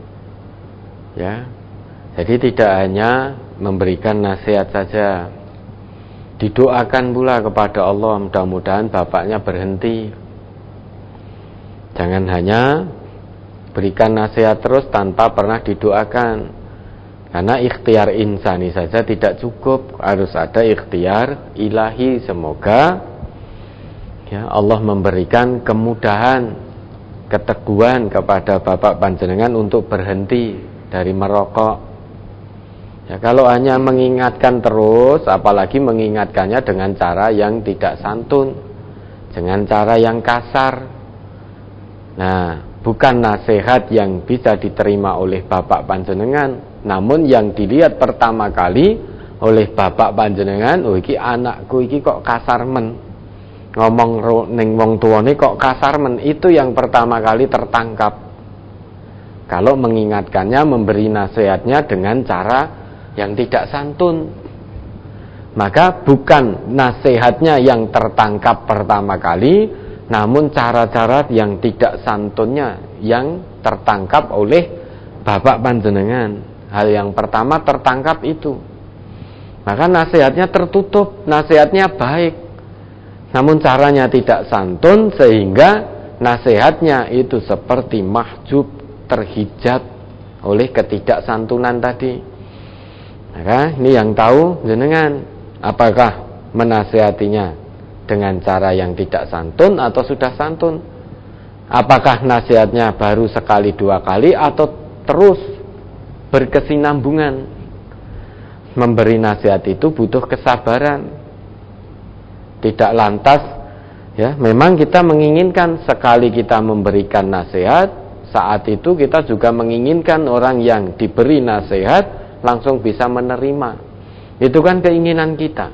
Ya. Jadi tidak hanya memberikan nasihat saja, didoakan pula kepada Allah, mudah-mudahan bapaknya berhenti. Jangan hanya berikan nasihat terus tanpa pernah didoakan. Karena ikhtiar insani saja tidak cukup, harus ada ikhtiar ilahi. Semoga ya Allah memberikan kemudahan, keteguhan kepada bapak panjenengan untuk berhenti dari merokok. Ya, kalau hanya mengingatkan terus, apalagi mengingatkannya dengan cara yang tidak santun, dengan cara yang kasar. Nah, bukan nasihat yang bisa diterima oleh bapak panjenengan, namun yang dilihat pertama kali oleh bapak panjenengan, oh iki anakku iki kok kasar men, ngomong ning wong tuane kok kasar men, itu yang pertama kali tertangkap. Kalau mengingatkannya, memberi nasihatnya dengan cara yang tidak santun, maka bukan nasihatnya yang tertangkap pertama kali, namun cara-cara yang tidak santunnya yang tertangkap oleh bapak panjenengan. Hal yang pertama tertangkap itu, maka nasihatnya tertutup, nasihatnya baik, namun caranya tidak santun, sehingga nasihatnya itu seperti mahjub, terhijab oleh ketidaksantunan tadi. Maka ini yang tahu jenengan, apakah menasihatinya dengan cara yang tidak santun atau sudah santun? Apakah nasihatnya baru sekali dua kali atau terus berkesinambungan? Memberi nasihat itu butuh kesabaran. Tidak lantas ya, memang kita menginginkan sekali kita memberikan nasihat, saat itu kita juga menginginkan orang yang diberi nasihat langsung bisa menerima. Itu kan keinginan kita.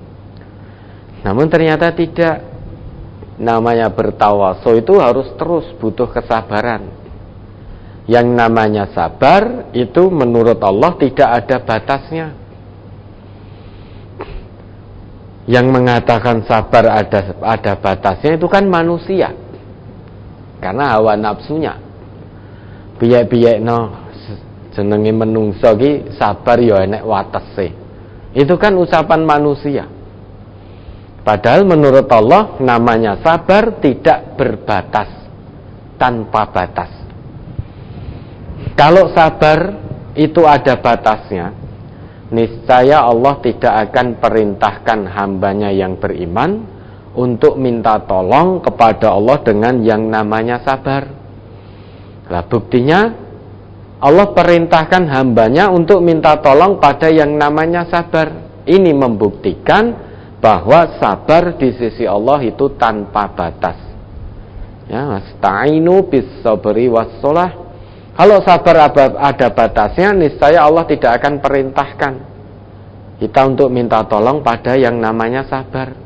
Namun ternyata tidak. Namanya bertawaso itu harus terus, butuh kesabaran. Yang namanya sabar itu menurut Allah tidak ada batasnya. Yang mengatakan sabar ada batasnya itu kan manusia, karena hawa nafsunya. Piye-piye no jenenge menungso ki sabar ya enek watese. Itu kan ucapan manusia. Padahal menurut Allah namanya sabar tidak berbatas, tanpa batas. Kalau sabar itu ada batasnya, niscaya Allah tidak akan perintahkan hambanya yang beriman untuk minta tolong kepada Allah dengan yang namanya sabar. Lah buktinya Allah perintahkan hambanya untuk minta tolong pada yang namanya sabar. Ini membuktikan bahwa sabar di sisi Allah itu tanpa batas. Ya, wasta'inu bis sabri was shalah. Kalau sabar ada batasnya, niscaya Allah tidak akan perintahkan kita untuk minta tolong pada yang namanya sabar.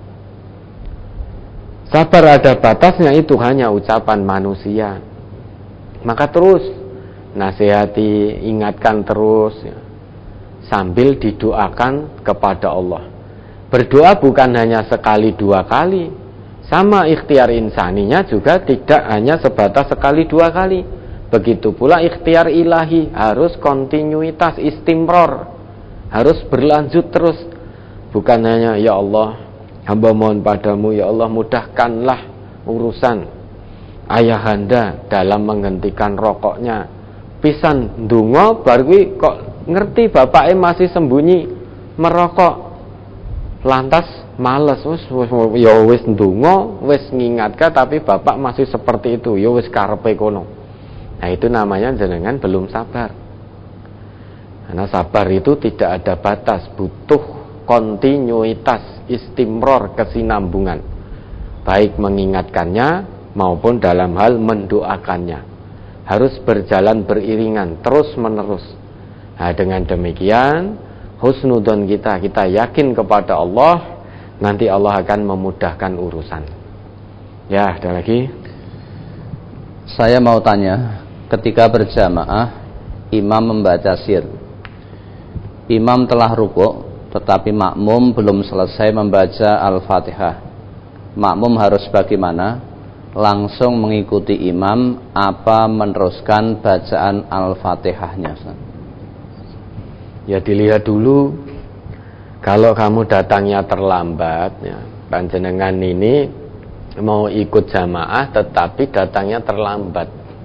Sabar ada batasnya itu hanya ucapan manusia. Maka terus nasihati, ingatkan terus ya, sambil didoakan kepada Allah. Berdoa bukan hanya sekali dua kali, sama ikhtiar insaninya juga tidak hanya sebatas sekali dua kali. Begitu pula ikhtiar ilahi, harus kontinuitas, istimror, harus berlanjut terus. Bukan hanya ya Allah, hamba mohon padamu ya Allah mudahkanlah urusan ayahanda dalam menghentikan rokoknya. Pisan ndonga bar kuwi kok ngerti bapake masih sembunyi merokok, lantas males, wis ndonga, wis ngingatkan, tapi bapak masih seperti itu, ya wis karepe kono. Nah itu namanya jenengan belum sabar. Karena sabar itu tidak ada batas, butuh kontinuitas, istimror, kesinambungan, baik mengingatkannya maupun dalam hal mendoakannya. Harus berjalan beriringan, terus menerus. Nah dengan demikian husnudon kita yakin kepada Allah, nanti Allah akan memudahkan urusan. Ya, ada lagi. Saya mau tanya, ketika berjamaah imam membaca sir, imam telah rukuk tetapi makmum belum selesai membaca Al-Fatihah, makmum harus bagaimana? langsung mengikuti imam apa meneruskan bacaan Al-Fatihahnya? Ya dilihat dulu. Kalau kamu datangnya terlambat, ya, panjenengan ini mau ikut jamaah tetapi datangnya terlambat.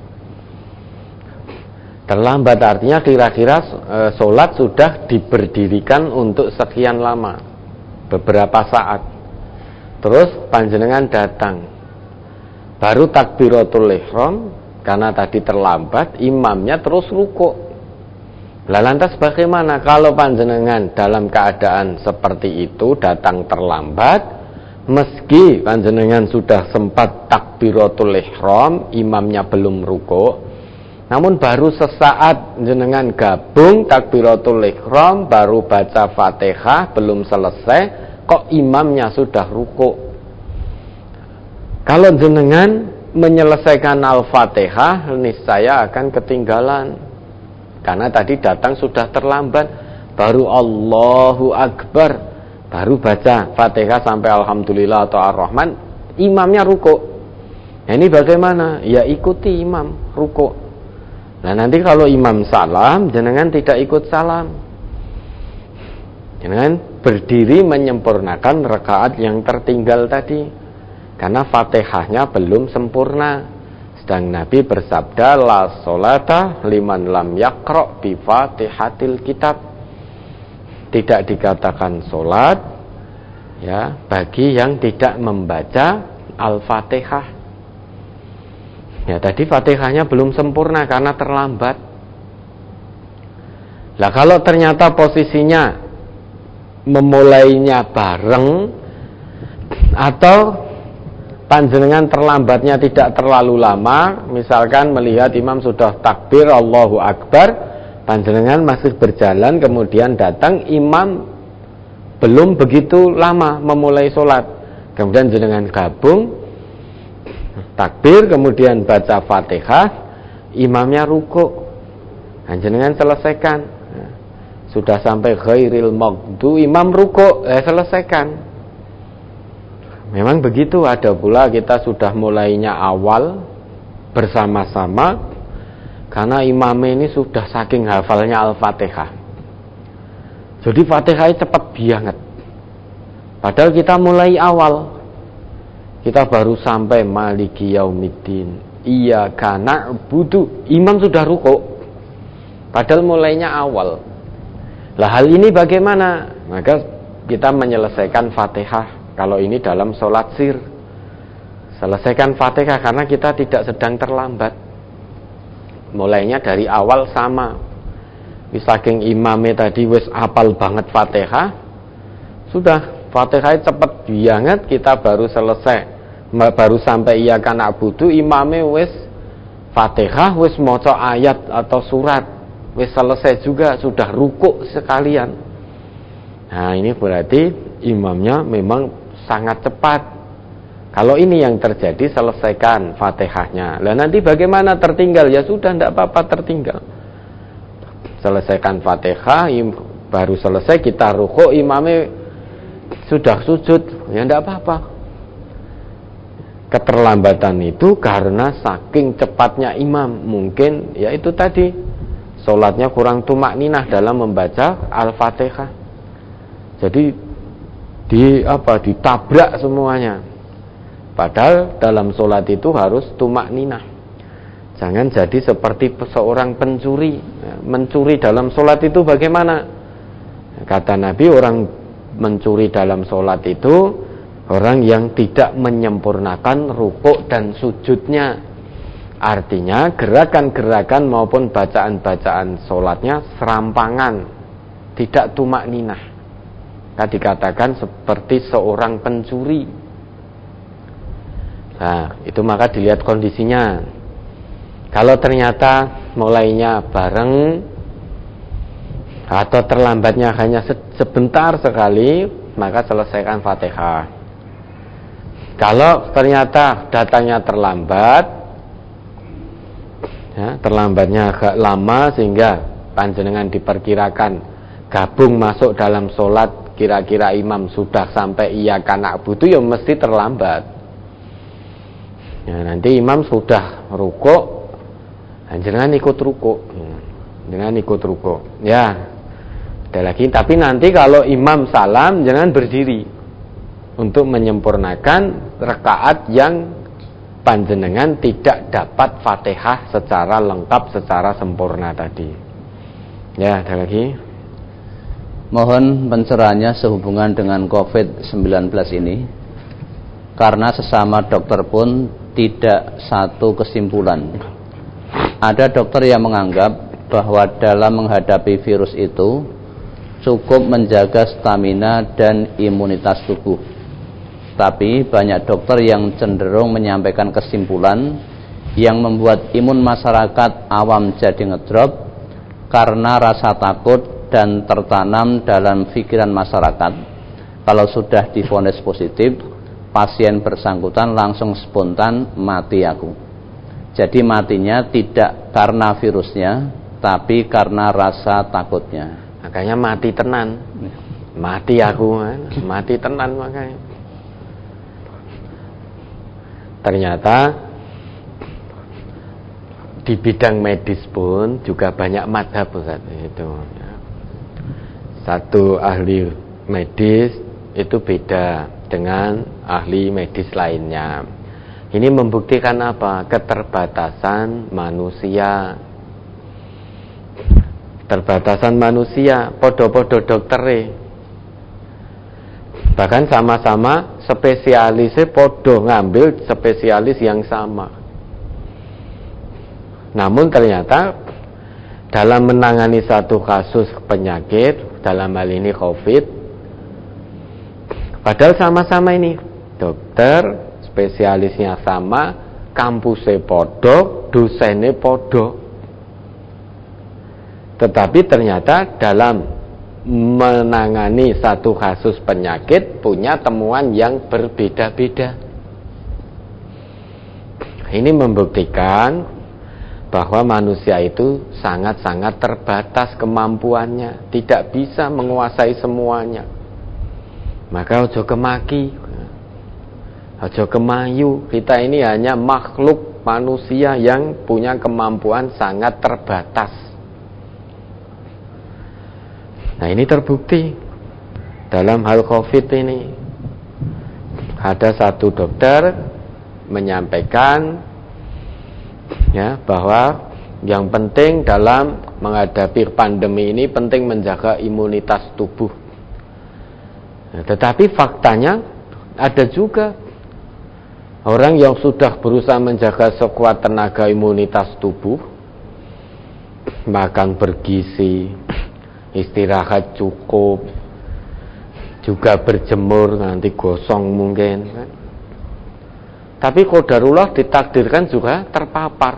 Terlambat artinya kira-kira sholat sudah diberdirikan untuk sekian lama, beberapa saat. Terus panjenengan datang, baru takbiratul ihram, karena tadi terlambat, imamnya terus ruku'. Lah lantas bagaimana kalau panjenengan dalam keadaan seperti itu datang terlambat, meski panjenengan sudah sempat takbiratul ihram, imamnya belum ruku', namun baru sesaat jenengan gabung takbiratul ihram, baru baca Fatihah, belum selesai, kok imamnya sudah ruku'. Kalau jenengan menyelesaikan Al-Fatihah, niscaya akan ketinggalan. Karena tadi datang sudah terlambat, baru Allahu Akbar, baru baca Fatihah sampai Alhamdulillah atau Ar-Rahman, imamnya ruku'. Nah, ini bagaimana? Ya ikuti imam ruku'. Nah nanti kalau imam salam, jenengan tidak ikut salam. Jenengan berdiri menyempurnakan rakaat yang tertinggal tadi, karena Fatihahnya belum sempurna. Sedang Nabi bersabda, la sholata liman lam yaqra' bi Fatihatil kitab. Tidak dikatakan sholat ya bagi yang tidak membaca Al-Fatihah. Ya tadi Fatihahnya belum sempurna karena terlambat. Lah kalau ternyata posisinya memulainya bareng, atau panjenengan terlambatnya tidak terlalu lama, misalkan melihat imam sudah takbir Allahu Akbar, panjenengan masih berjalan, kemudian datang imam belum begitu lama memulai sholat, kemudian jenengan gabung takbir, kemudian baca Fatihah, imamnya ruku', jenengan selesaikan. Sudah sampai ghairil maghdu, imam ruku', selesaikan. Memang begitu. Ada pula kita sudah mulainya awal bersama-sama, karena imam ini sudah saking hafalnya Al-Fatihah, jadi Fatihahnya cepat banget. Padahal kita mulai awal, kita baru sampai Maliki Yaumiddin, Iyyaka na'budu, imam sudah ruku', padahal mulainya awal. Lah hal ini bagaimana? Maka kita menyelesaikan Fatihah kalau ini dalam sholat sir. Selesaikan Fatihah karena kita tidak sedang terlambat. Mulainya dari awal sama. Saking imamnya tadi wis hafal banget Fatihah, sudah Fatihahnya cepet banget, kita baru selesai, baru sampai Iyyaka na'budu, imame wis Fatihah, wis maca ayat atau surat, wis selesai juga, sudah rukuk sekalian. Nah ini berarti imamnya memang sangat cepat. Kalau ini yang terjadi, selesaikan Fatihahnya. Lah nanti bagaimana tertinggal? Ya sudah, tidak apa-apa tertinggal. Selesaikan Fatihah, baru selesai kita rukuk, imamnya sudah sujud, ya tidak apa-apa. Keterlambatan itu karena saking cepatnya imam, mungkin ya itu tadi, sholatnya kurang tumakninah dalam membaca Al-Fatihah. Jadi ditabrak semuanya. Padahal dalam sholat itu harus tumakninah. Jangan jadi seperti seorang pencuri. Mencuri dalam sholat itu bagaimana? Kata Nabi, orang mencuri dalam sholat itu orang yang tidak menyempurnakan rukuk dan sujudnya. Artinya gerakan-gerakan maupun bacaan-bacaan sholatnya serampangan, tidak tumakninah. Dikatakan seperti seorang pencuri. Nah itu maka dilihat kondisinya. Kalau ternyata mulainya bareng atau terlambatnya hanya sebentar sekali, maka selesaikan Fatihah. Kalau ternyata datangnya terlambat, ya, terlambatnya agak lama sehingga panjenengan diperkirakan gabung masuk dalam sholat, kira-kira imam sudah sampai Iyyaka na'budu, ya mesti terlambat. Ya, nanti imam sudah rukuk, jangan ikut rukuk. Jangan ikut rukuk. Ya. Ada lagi, tapi nanti kalau imam salam jangan berdiri untuk menyempurnakan rakaat yang panjenengan tidak dapat Fatihah secara lengkap, secara sempurna tadi. Ya, ada lagi. Mohon pencerahannya sehubungan dengan COVID-19 ini, karena sesama dokter pun tidak satu kesimpulan. Ada dokter yang menganggap bahwa dalam menghadapi virus itu cukup menjaga stamina dan imunitas tubuh. Tapi banyak dokter yang cenderung menyampaikan kesimpulan yang membuat imun masyarakat awam jadi ngedrop karena rasa takut dan tertanam dalam pikiran masyarakat. Kalau sudah divonis positif, pasien bersangkutan langsung spontan mati aku. Jadi matinya tidak karena virusnya, tapi karena rasa takutnya. Makanya mati tenan. Mati aku, mati tenan makanya. Ternyata di bidang medis pun juga banyak madhab Ustaz itu. Satu ahli medis itu beda dengan ahli medis lainnya. Ini membuktikan apa? Keterbatasan manusia. Keterbatasan manusia, podo-podo doktere. Bahkan sama-sama spesialisnya podo ngambil spesialis yang sama. Namun ternyata dalam menangani satu kasus penyakit, dalam hal ini COVID, padahal sama-sama ini dokter, spesialisnya sama, kampusnya podo, dosennya podo. Tetapi ternyata dalam menangani satu kasus penyakit punya temuan yang berbeda-beda. Ini membuktikan bahwa manusia itu sangat-sangat terbatas kemampuannya, tidak bisa menguasai semuanya. Maka ojo kemaki, ojo kemayu. Kita ini hanya makhluk manusia yang punya kemampuan sangat terbatas. Nah, ini terbukti dalam hal COVID ini. Ada satu dokter menyampaikan ya bahwa yang penting dalam menghadapi pandemi ini penting menjaga imunitas tubuh. Nah, tetapi faktanya ada juga orang yang sudah berusaha menjaga sekuat tenaga imunitas tubuh, makan bergizi, istirahat cukup, juga berjemur, nanti gosong mungkin kan? Tapi qadarullah ditakdirkan juga terpapar.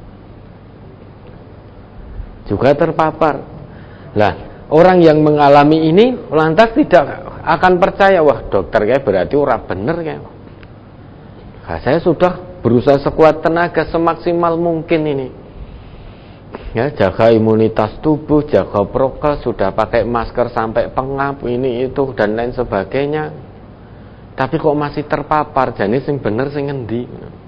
Lah, orang yang mengalami ini lantas tidak akan percaya, wah dokter kayak berarti ora bener kayak. Nah, saya sudah berusaha sekuat tenaga semaksimal mungkin ini. Ya, jaga imunitas tubuh, jaga prokes, sudah pakai masker sampai pengap, ini itu dan lain sebagainya. Tapi kok masih terpapar, jadi sing bener sing ngendi.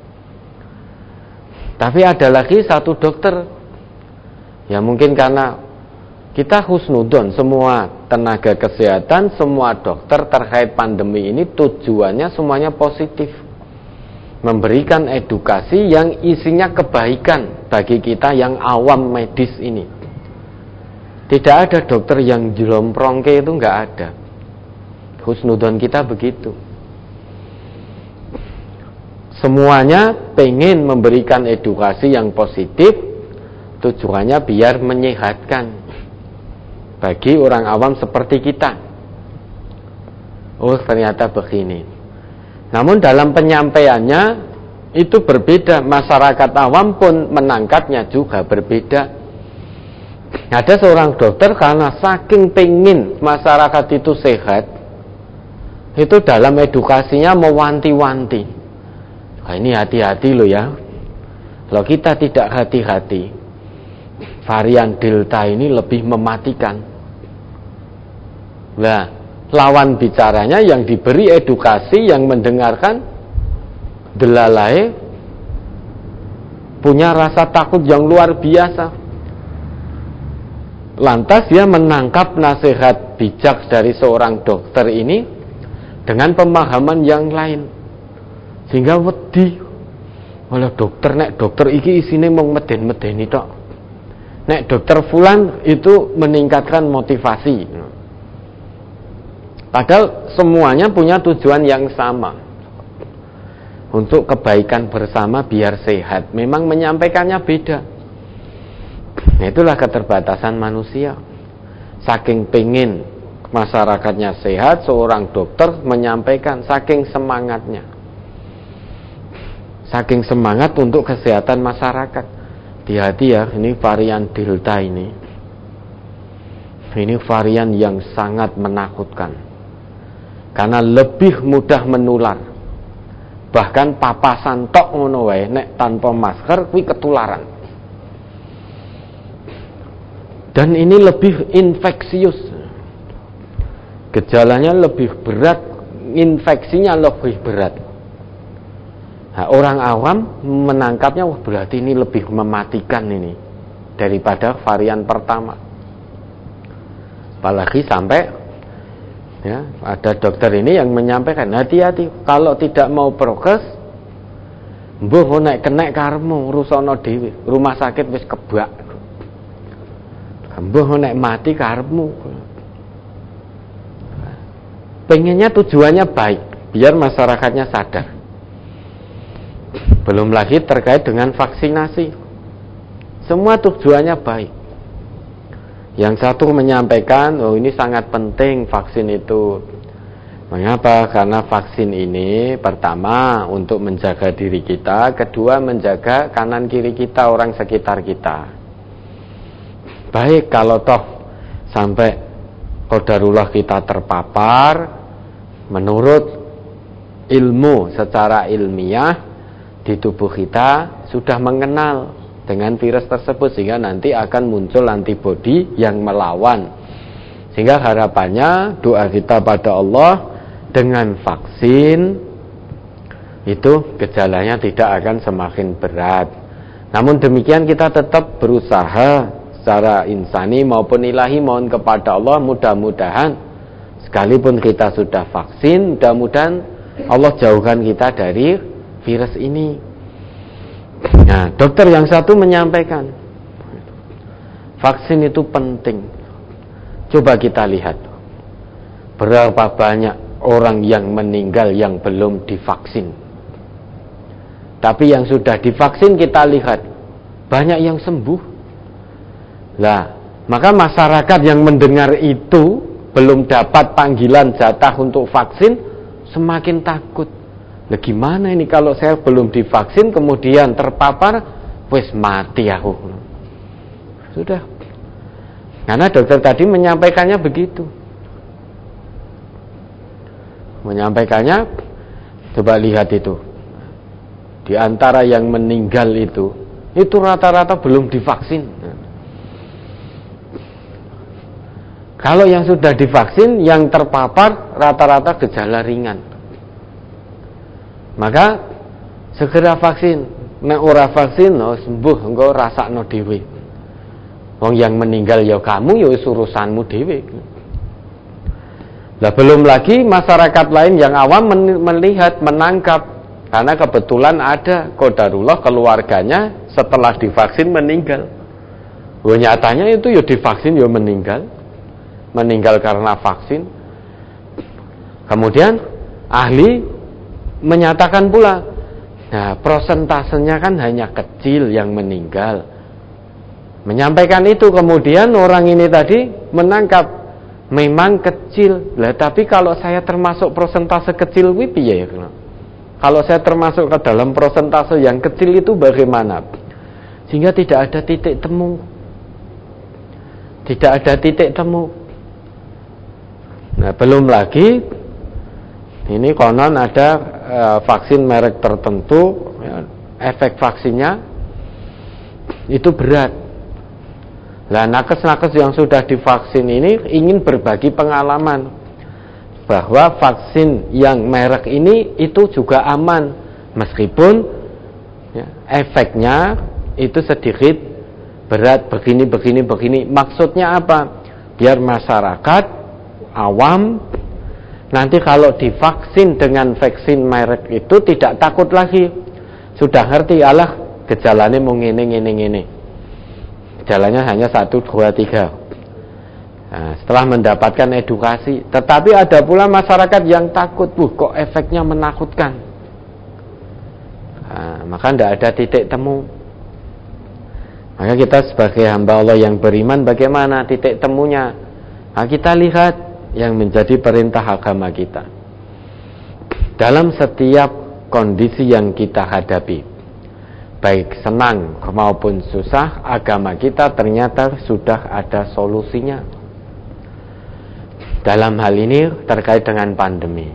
Tapi ada lagi satu dokter, ya mungkin karena kita husnudon, semua tenaga kesehatan, semua dokter terkait pandemi ini tujuannya semuanya positif, memberikan edukasi yang isinya kebaikan bagi kita yang awam medis ini. Tidak ada dokter yang jelomprongke, itu nggak ada. Husnudon kita begitu. Semuanya pengen memberikan edukasi yang positif, tujuannya biar menyehatkan bagi orang awam seperti kita. Oh, ternyata begini. Namun dalam penyampaiannya itu berbeda, masyarakat awam pun menangkapnya juga berbeda. Ada seorang dokter karena saking pengen masyarakat itu sehat, itu dalam edukasinya mewanti-wanti. Nah, ini hati-hati loh ya. Kalau kita tidak hati-hati, varian Delta ini lebih mematikan. Nah, lawan bicaranya yang diberi edukasi, yang mendengarkan delalai punya rasa takut yang luar biasa. Lantas dia menangkap nasihat bijak dari seorang dokter ini dengan pemahaman yang lain, sehingga wedi. Walah dokter, nek dokter iki isine mung meden-medeni tok. Nek dokter fulan itu meningkatkan motivasi. Padahal semuanya punya tujuan yang sama, untuk kebaikan bersama biar sehat. Memang menyampaikannya beda. Nah, itulah keterbatasan manusia. Saking pengen masyarakatnya sehat, seorang dokter menyampaikan saking semangatnya. Saking semangat untuk kesehatan masyarakat. Hati-hati ya, ini varian Delta ini. Ini varian yang sangat menakutkan. Karena lebih mudah menular. Bahkan papasan tok ngono wae nek tanpa masker kuwi ketularan. Dan ini lebih infeksius. Gejalanya lebih berat, infeksinya lebih berat. Nah, orang awam menangkapnya, wah berarti ini lebih mematikan ini daripada varian pertama. Apalagi sampai ya, ada dokter ini yang menyampaikan, hati-hati kalau tidak mau progres, mbuh nek kena karmu rusono dhewe, rumah sakit wis kebak. Mbuh nek mati karmu. Pengennya tujuannya baik, biar masyarakatnya sadar. Belum lagi terkait dengan vaksinasi. Semua tujuannya baik. Yang satu menyampaikan, oh ini sangat penting vaksin itu. Mengapa? Karena vaksin ini pertama untuk menjaga diri kita, kedua menjaga kanan kiri kita, orang sekitar kita. Baik kalau toh sampai qadarullah kita terpapar, menurut ilmu secara ilmiah di tubuh kita sudah mengenal dengan virus tersebut, sehingga nanti akan muncul antibodi yang melawan. Sehingga harapannya doa kita pada Allah, dengan vaksin itu gejalanya tidak akan semakin berat. Namun demikian kita tetap berusaha secara insani maupun ilahi, mohon kepada Allah mudah-mudahan sekalipun kita sudah vaksin, mudah-mudahan Allah jauhkan kita dari virus ini. Nah, dokter yang satu menyampaikan vaksin itu penting. Coba kita lihat berapa banyak orang yang meninggal yang belum divaksin. Tapi yang sudah divaksin kita lihat banyak yang sembuh. Lah, maka masyarakat yang mendengar itu belum dapat panggilan jatah untuk vaksin semakin takut. Nah, gimana ini kalau saya belum divaksin kemudian terpapar, wes mati aku. Sudah. Karena dokter tadi menyampaikannya begitu. Menyampaikannya, coba lihat itu. Di antara yang meninggal itu rata-rata belum divaksin. Kalau yang sudah divaksin, yang terpapar rata-rata gejala ringan. Maka segera vaksin. Nek ora vaksin, sembuh engko rasakno dhewe. Wong yang meninggal ya kamu, ya urusanmu dhewe. Lah belum lagi masyarakat lain yang awam melihat, menangkap, karena kebetulan ada qadarullah keluarganya setelah divaksin meninggal. Nyatanya itu ya divaksin ya meninggal karena vaksin. Kemudian ahli menyatakan pula, nah prosentasenya kan hanya kecil yang meninggal. Menyampaikan itu, kemudian orang ini tadi menangkap, memang kecil. Lah tapi kalau saya termasuk persentase kecil kuwi piye? Kalau saya termasuk ke dalam persentase yang kecil itu bagaimana? Sehingga tidak ada titik temu. Tidak ada titik temu. Nah, belum lagi ini konon ada vaksin merek tertentu, ya, efek vaksinnya itu berat. Lah nakes-nakes yang sudah divaksin ini ingin berbagi pengalaman bahwa vaksin yang merek ini itu juga aman, meskipun ya, efeknya itu sedikit berat, begini. Maksudnya apa? Biar masyarakat awam nanti kalau divaksin dengan vaksin merek itu tidak takut lagi. Sudah ngerti, alah gejalanya mau ngene. Gejalanya hanya 1, 2, 3. Nah, setelah mendapatkan edukasi. Tetapi ada pula masyarakat yang takut, kok efeknya menakutkan. Nah, maka tidak ada titik temu. Maka kita sebagai hamba Allah yang beriman, bagaimana titik temunya? Nah, kita lihat yang menjadi perintah agama kita dalam setiap kondisi yang kita hadapi, baik senang maupun susah. Agama kita ternyata sudah ada solusinya. Dalam hal ini terkait dengan pandemi.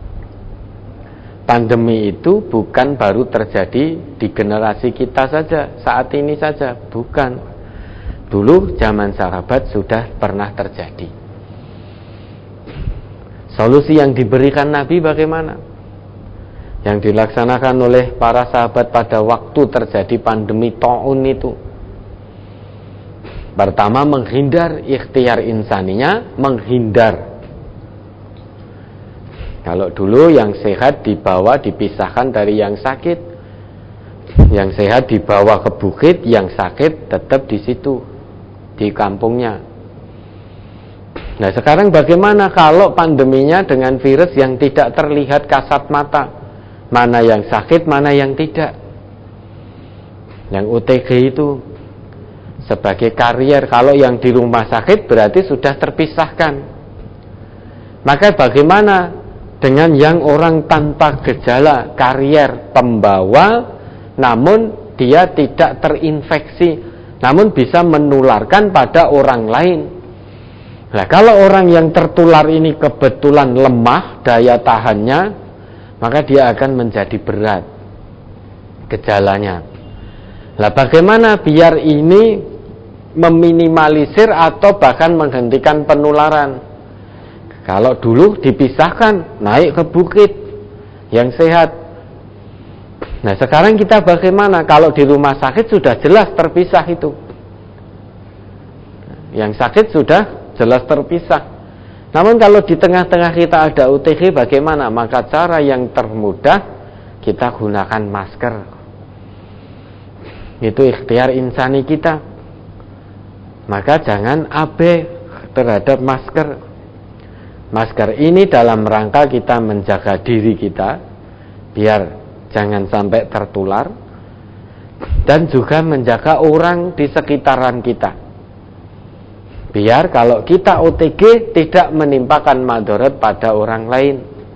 Pandemi itu bukan baru terjadi di generasi kita saja, saat ini saja, bukan. Dulu zaman sahabat sudah pernah terjadi. Solusi yang diberikan Nabi bagaimana? Yang dilaksanakan oleh para sahabat pada waktu terjadi pandemi ta'un itu. Pertama, menghindar, ikhtiar insaninya, menghindar. Kalau dulu yang sehat dibawa, dipisahkan dari yang sakit. Yang sehat dibawa ke bukit, yang sakit tetap di situ, di kampungnya. Nah, sekarang bagaimana kalau pandeminya dengan virus yang tidak terlihat kasat mata? Mana yang sakit, mana yang tidak? Yang OTG itu sebagai karier. Kalau yang di rumah sakit berarti sudah terpisahkan. Maka bagaimana dengan yang orang tanpa gejala, karier, pembawa, namun dia tidak terinfeksi, namun bisa menularkan pada orang lain? Nah, kalau orang yang tertular ini kebetulan lemah daya tahannya, maka dia akan menjadi berat gejalanya. Nah, bagaimana biar ini meminimalisir atau bahkan menghentikan penularan? Kalau dulu dipisahkan, naik ke bukit yang sehat. Nah, sekarang kita bagaimana? Kalau di rumah sakit sudah jelas terpisah itu. Yang sakit sudah jelas terpisah. Namun kalau di tengah-tengah kita ada OTG bagaimana? Maka cara yang termudah kita gunakan masker. Itu ikhtiar insani kita. Maka jangan abe terhadap masker. Masker ini dalam rangka kita menjaga diri kita biar jangan sampai tertular, dan juga menjaga orang di sekitaran kita. Biar kalau kita OTG tidak menimpakan madarat pada orang lain.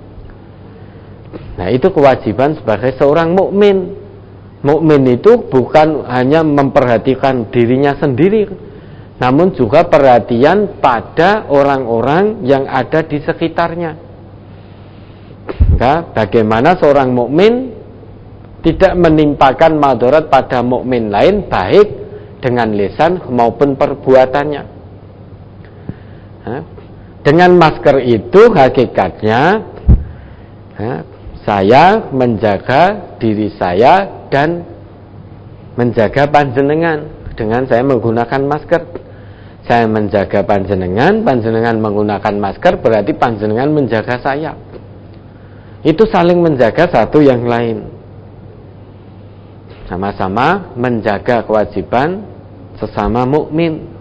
Nah, itu kewajiban sebagai seorang mukmin. Mukmin itu bukan hanya memperhatikan dirinya sendiri, namun juga perhatian pada orang-orang yang ada di sekitarnya. Nah, bagaimana seorang mukmin tidak menimpakan madarat pada mukmin lain, baik dengan lisan maupun perbuatannya. Dengan masker itu hakikatnya saya menjaga diri saya dan menjaga panjenengan dengan saya menggunakan masker. Saya menjaga panjenengan, panjenengan menggunakan masker, berarti panjenengan menjaga saya. Itu saling menjaga satu yang lain. Sama-sama menjaga kewajiban sesama mukmin.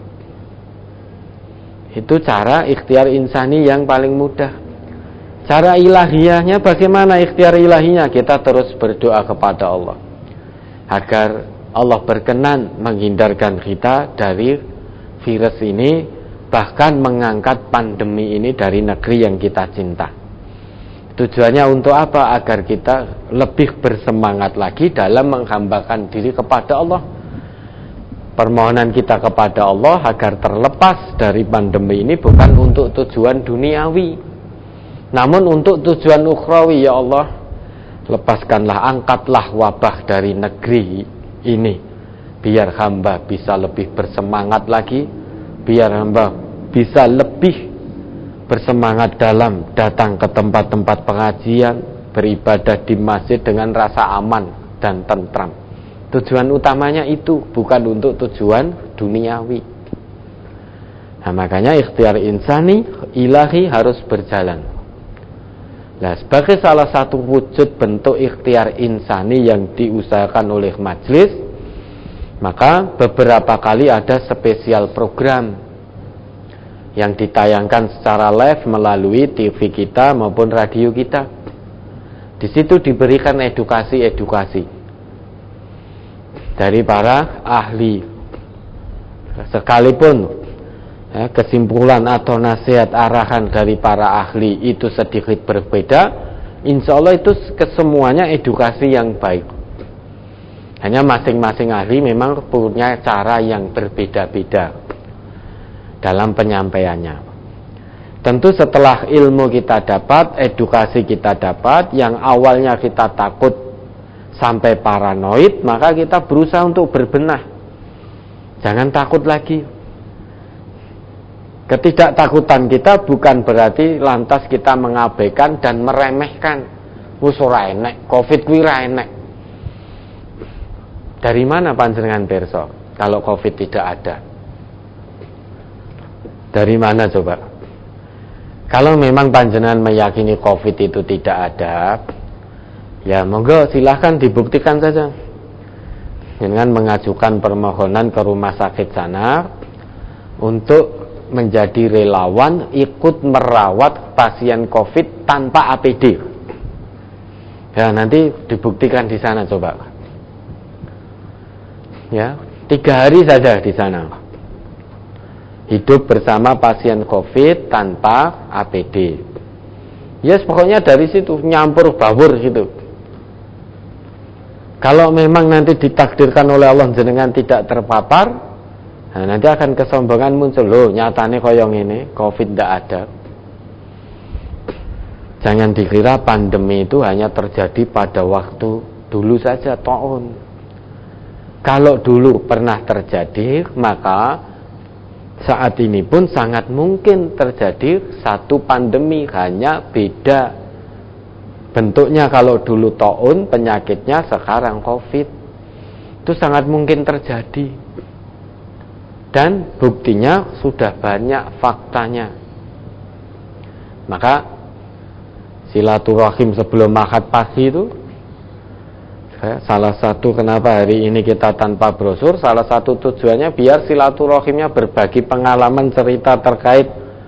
Itu cara ikhtiar insani yang paling mudah. Cara ilahiyahnya bagaimana ikhtiar ilahinya? Kita terus berdoa kepada Allah agar Allah berkenan menghindarkan kita dari virus ini, bahkan mengangkat pandemi ini dari negeri yang kita cinta. Tujuannya untuk apa? Agar kita lebih bersemangat lagi dalam menghambakan diri kepada Allah. Permohonan kita kepada Allah agar terlepas dari pandemi ini bukan untuk tujuan duniawi, namun untuk tujuan ukhrawi. Ya Allah, lepaskanlah, angkatlah wabah dari negeri ini, biar hamba bisa lebih bersemangat lagi, biar hamba bisa lebih bersemangat dalam datang ke tempat-tempat pengajian, beribadah di masjid dengan rasa aman dan tentram, Tujuan utamanya itu, bukan untuk tujuan duniawi. Nah, makanya ikhtiar insani ilahi harus berjalan. Nah, sebagai salah satu wujud bentuk ikhtiar insani yang diusahakan oleh majelis, maka beberapa kali ada spesial program yang ditayangkan secara live melalui TV kita maupun radio kita. Di situ diberikan edukasi-edukasi dari para ahli. Sekalipun kesimpulan atau nasihat arahan dari para ahli itu sedikit berbeda, insya Allah itu kesemuanya edukasi yang baik. Hanya masing-masing ahli memang punya cara yang berbeda-beda dalam penyampaiannya. Tentu setelah ilmu kita dapat, edukasi kita dapat, yang awalnya kita takut sampai paranoid, maka kita berusaha untuk berbenah. Jangan takut lagi. Ketidaktakutan kita bukan berarti lantas kita mengabaikan dan meremehkan. Wis ora enek, Covid kuwi ora enek. Dari mana panjenengan pirsa kalau Covid tidak ada? Dari mana coba? Kalau memang panjenengan meyakini Covid itu tidak ada, ya monggo silahkan dibuktikan saja dengan mengajukan permohonan ke rumah sakit sana untuk menjadi relawan ikut merawat pasien Covid tanpa APD. Ya, nanti dibuktikan di sana coba. Ya, 3 hari saja di sana. Hidup bersama pasien Covid tanpa APD. Yes, pokoknya dari situ nyampur bawur gitu. Kalau memang nanti ditakdirkan oleh Allah jenengan tidak terpapar, nah, nanti akan kesombongan muncul. Loh, nyatane koyong ini Covid tidak ada. Jangan dikira pandemi itu hanya terjadi pada waktu dulu saja, tahun. Kalau dulu pernah terjadi, maka saat ini pun sangat mungkin terjadi satu pandemi, hanya beda bentuknya. Kalau dulu taun penyakitnya, sekarang Covid. Itu sangat mungkin terjadi. Dan buktinya sudah banyak faktanya. Maka silaturahim sebelum akad pagi itu, salah satu kenapa hari ini kita tanpa brosur, salah satu tujuannya biar silaturahimnya berbagi pengalaman cerita terkait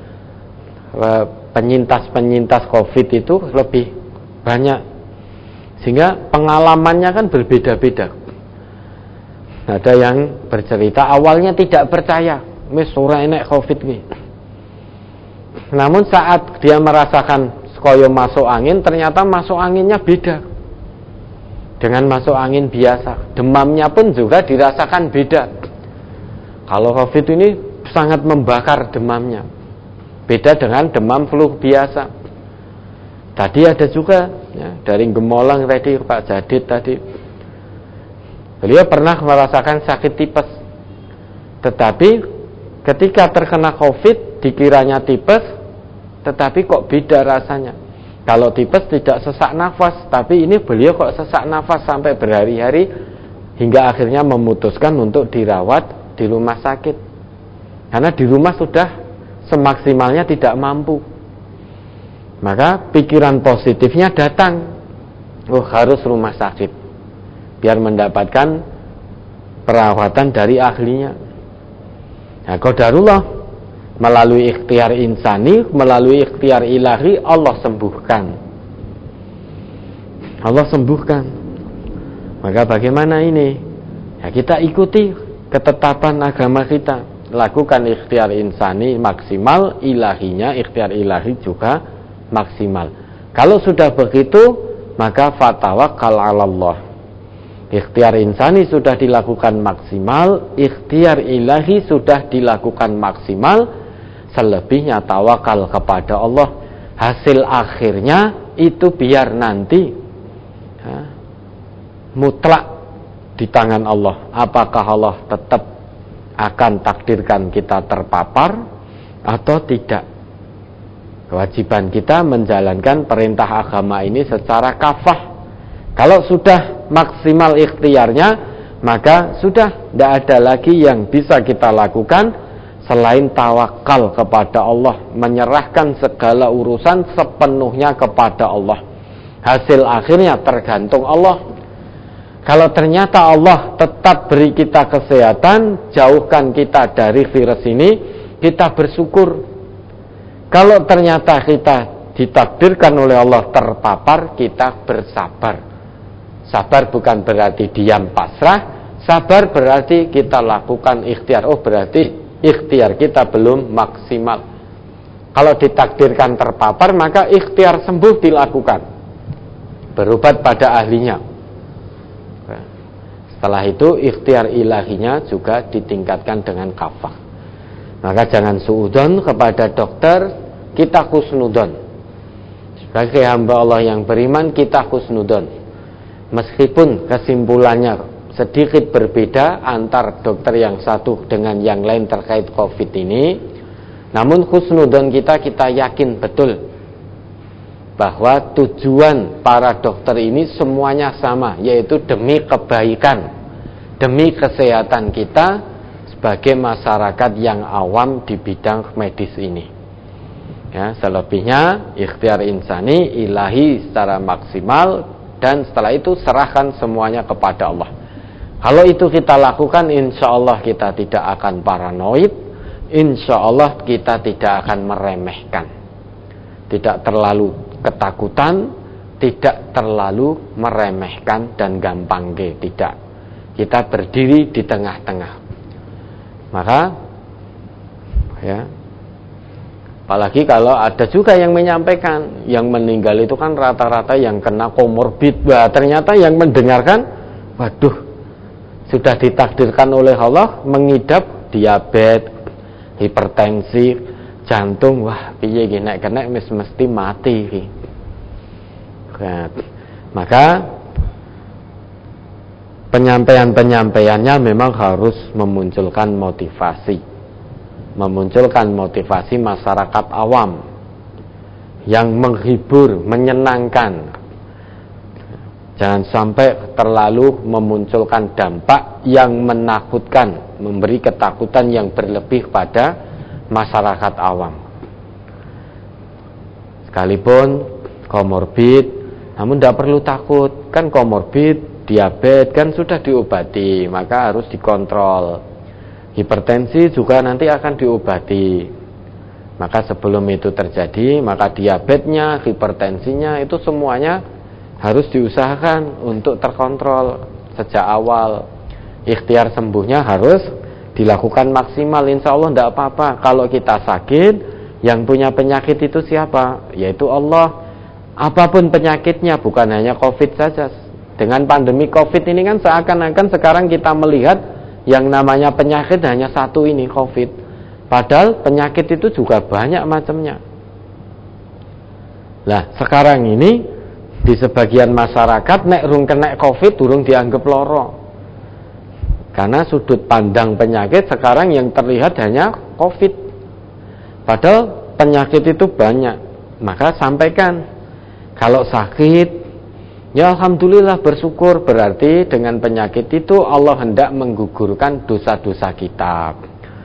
penyintas-penyintas Covid itu lebih banyak, sehingga pengalamannya kan berbeda-beda. Ada yang bercerita awalnya tidak percaya, wis ora enek Covid ini. Namun saat dia merasakan koyo masuk angin, ternyata masuk anginnya beda dengan masuk angin biasa. Demamnya pun juga dirasakan beda. Kalau Covid ini sangat membakar demamnya, beda dengan demam flu biasa. Tadi ada juga ya, dari Gemolang tadi, Pak Jadid tadi, beliau pernah merasakan sakit tipes, tetapi ketika terkena Covid dikiranya tipes, tetapi kok beda rasanya. Kalau tipes tidak sesak nafas, tapi ini beliau kok sesak nafas sampai berhari-hari, hingga akhirnya memutuskan untuk dirawat di rumah sakit. Karena di rumah sudah semaksimalnya tidak mampu. Maka pikiran positifnya datang, harus rumah sakit biar mendapatkan perawatan dari ahlinya. Nah, qadarullah, melalui ikhtiar insani, melalui ikhtiar ilahi, Allah sembuhkan. Allah sembuhkan. Maka bagaimana ini? Ya, kita ikuti ketetapan agama kita, lakukan ikhtiar insani maksimal, ilahinya ikhtiar ilahi juga maksimal. Kalau sudah begitu, maka fatawakkal 'alallah. Ikhtiar insani sudah dilakukan maksimal, ikhtiar ilahi sudah dilakukan maksimal, selebihnya tawakal kepada Allah. Hasil akhirnya itu biar nanti ya, mutlak di tangan Allah. Apakah Allah tetap akan takdirkan kita terpapar atau tidak? Kewajiban kita menjalankan perintah agama ini secara kafah. Kalau sudah maksimal ikhtiarnya, maka sudah tidak ada lagi yang bisa kita lakukan selain tawakal kepada Allah, menyerahkan segala urusan sepenuhnya kepada Allah. Hasil akhirnya tergantung Allah. Kalau ternyata Allah tetap beri kita kesehatan, jauhkan kita dari virus ini, kita bersyukur. Kalau ternyata kita ditakdirkan oleh Allah terpapar, kita bersabar. Sabar bukan berarti diam pasrah, sabar berarti kita lakukan ikhtiar. Oh, berarti ikhtiar kita belum maksimal. Kalau ditakdirkan terpapar, maka ikhtiar sembuh dilakukan. Berobat pada ahlinya. Setelah itu ikhtiar ilahinya juga ditingkatkan dengan kafah. Maka jangan suudzon kepada dokter, kita husnudon. Sebagai hamba Allah yang beriman, kita husnudon. Meskipun kesimpulannya sedikit berbeda antar dokter yang satu dengan yang lain terkait COVID ini, namun husnudon kita yakin betul bahwa tujuan para dokter ini semuanya sama, yaitu demi kebaikan, demi kesehatan kita sebagai masyarakat yang awam di bidang medis ini. Ya, selebihnya ikhtiar insani, ilahi secara maksimal, dan setelah itu serahkan semuanya kepada Allah. Kalau itu kita lakukan, insya Allah kita tidak akan paranoid, insya Allah kita tidak akan meremehkan, tidak terlalu ketakutan, tidak terlalu meremehkan dan gampang tidak. Kita berdiri di tengah-tengah. Maka ya, apalagi kalau ada juga yang menyampaikan yang meninggal itu kan rata-rata yang kena komorbid. Wah, ternyata yang mendengarkan, waduh, sudah ditakdirkan oleh Allah mengidap diabetes, hipertensi, jantung. Wah, piye iki nek kena mesti mati iki. Maka penyampaiannya memang harus memunculkan motivasi masyarakat awam yang menghibur, menyenangkan. Jangan sampai terlalu memunculkan dampak yang menakutkan, memberi ketakutan yang berlebih pada masyarakat awam. Sekalipun komorbid, namun tidak perlu takut. Kan komorbid, diabetes kan sudah diobati, maka harus dikontrol. Hipertensi juga nanti akan diobati. Maka sebelum itu terjadi, maka diabetesnya, hipertensinya itu semuanya harus diusahakan untuk terkontrol sejak awal. Ikhtiar sembuhnya harus dilakukan maksimal. Insya Allah tidak apa-apa. Kalau kita sakit, yang punya penyakit itu siapa? Yaitu Allah. Apapun penyakitnya, bukan hanya COVID saja. Dengan pandemi COVID ini kan seakan-akan sekarang kita melihat yang namanya penyakit hanya satu ini, COVID. Padahal penyakit itu juga banyak macamnya. Lah, sekarang ini di sebagian masyarakat nek rung kena COVID durung dianggap loro. Karena sudut pandang penyakit sekarang yang terlihat hanya COVID. Padahal penyakit itu banyak. Maka sampaikan, kalau sakit, ya alhamdulillah bersyukur, berarti dengan penyakit itu Allah hendak menggugurkan dosa-dosa kita.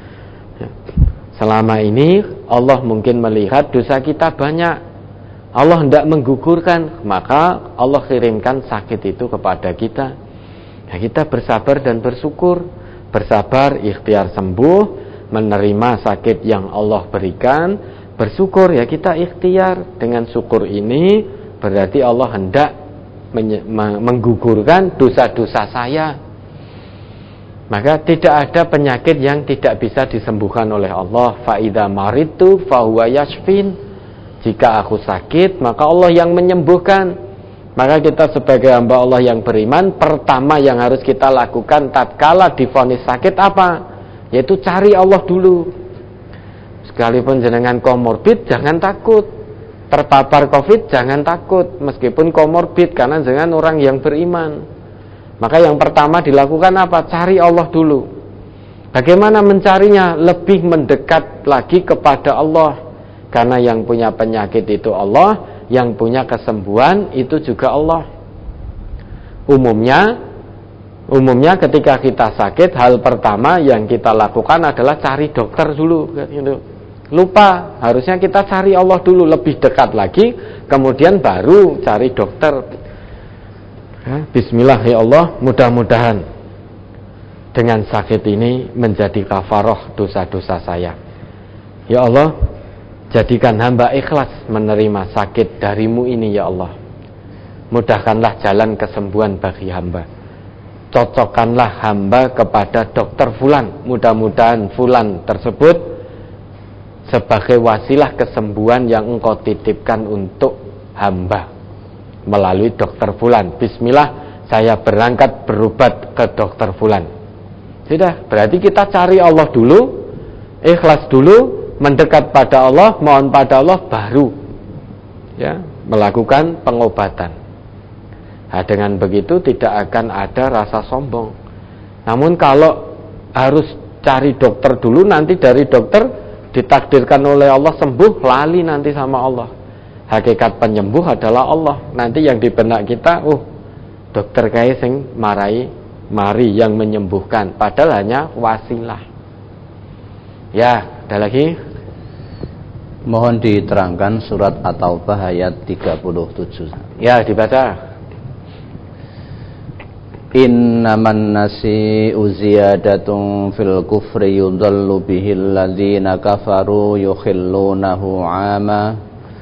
Selama ini Allah mungkin melihat dosa kita banyak, Allah hendak menggugurkan, maka Allah kirimkan sakit itu kepada kita. Ya, kita bersabar dan bersyukur, bersabar, ikhtiar sembuh, menerima sakit yang Allah berikan, bersyukur, ya kita ikhtiar. Dengan syukur ini berarti Allah hendak menggugurkan dosa-dosa saya. Maka tidak ada penyakit yang tidak bisa disembuhkan oleh Allah. Fa idza maridtu fa huwa yashfin. Jika aku sakit, maka Allah yang menyembuhkan. Maka kita sebagai hamba Allah yang beriman, pertama yang harus kita lakukan tatkala divonis sakit apa? Yaitu cari Allah dulu. Sekalipun jenengan komorbid, jangan takut. Terpapar COVID, jangan takut. Meskipun komorbid, karena jenengan orang yang beriman. Maka yang pertama dilakukan apa? Cari Allah dulu. Bagaimana mencarinya? Lebih mendekat lagi kepada Allah. Karena yang punya penyakit itu Allah, yang punya kesembuhan itu juga Allah. Umumnya Umumnya ketika kita sakit, hal pertama yang kita lakukan adalah cari dokter dulu, gitu. Lupa, harusnya kita cari Allah dulu, lebih dekat lagi, kemudian baru cari dokter. Bismillah ya Allah, mudah-mudahan dengan sakit ini menjadi kafaroh dosa-dosa saya. Ya Allah, jadikan hamba ikhlas menerima sakit darimu ini ya Allah. Mudahkanlah jalan kesembuhan bagi hamba. Cocokkanlah hamba kepada dokter fulan. Mudah-mudahan fulan tersebut sebagai wasilah kesembuhan yang engkau titipkan untuk hamba melalui dokter fulan. Bismillah, saya berangkat berobat ke dokter fulan. Sudah, berarti kita cari Allah dulu, ikhlas dulu, mendekat pada Allah, mohon pada Allah, baru ya melakukan pengobatan. Nah, dengan begitu tidak akan ada rasa sombong. Namun kalau harus cari dokter dulu, nanti dari dokter ditakdirkan oleh Allah sembuh, lali nanti sama Allah. Hakikat penyembuh adalah Allah. Nanti yang di benak kita, dokter kae sing mari yang menyembuhkan, padahal hanya wasilah. Ya, ada lagi? Mohon diterangkan surat At-Taubah ayat 37. Ya, dibaca. Innaman nasi'u ziyadatun fil kufri yudallu bihil ladzina kafaru yukhillunahu 'ama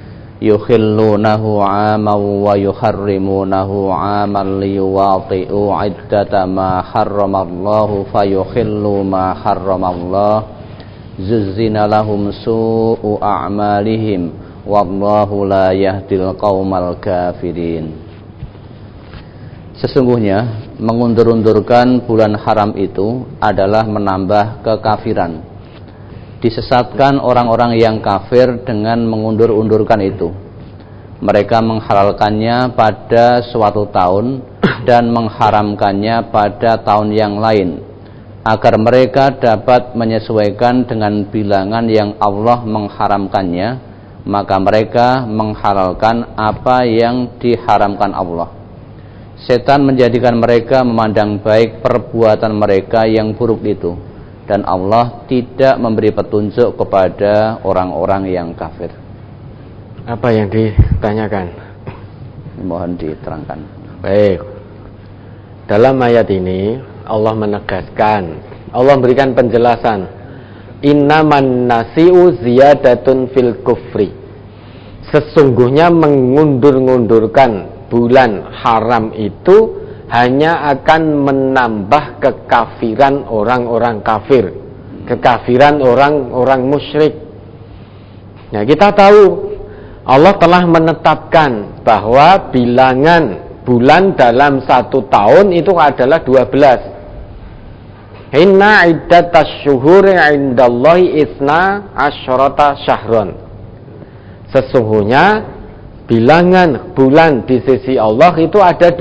wa yuharrimunahu 'aman liyuwati'u 'iddata ma harramallahu fayukhillu ma harramallahu zuzzina lahum su'u a'malihim wallahu la yahdil qaumal kafirin. Sesungguhnya mengundur-undurkan bulan haram itu adalah menambah kekafiran. Disesatkan orang-orang yang kafir dengan mengundur-undurkan itu. Mereka menghalalkannya pada suatu tahun dan mengharamkannya pada tahun yang lain, agar mereka dapat menyesuaikan dengan bilangan yang Allah mengharamkannya, maka mereka menghalalkan apa yang diharamkan Allah. Setan menjadikan mereka memandang baik perbuatan mereka yang buruk itu, dan Allah tidak memberi petunjuk kepada orang-orang yang kafir. Apa yang ditanyakan? Mohon diterangkan. Baik. Dalam ayat ini Allah menegaskan, Allah memberikan penjelasan. Innaman nasi'u ziyadatun fil kufri. Sesungguhnya mengundur-undurkan bulan haram itu hanya akan menambah kekafiran orang-orang kafir, kekafiran orang-orang musyrik. Nah, kita tahu Allah telah menetapkan bahwa bilangan bulan dalam satu tahun itu adalah 12. Inna iddatash syuhuri indallahi isna asyrata syahron. Sesungguhnya bilangan bulan di sisi Allah itu ada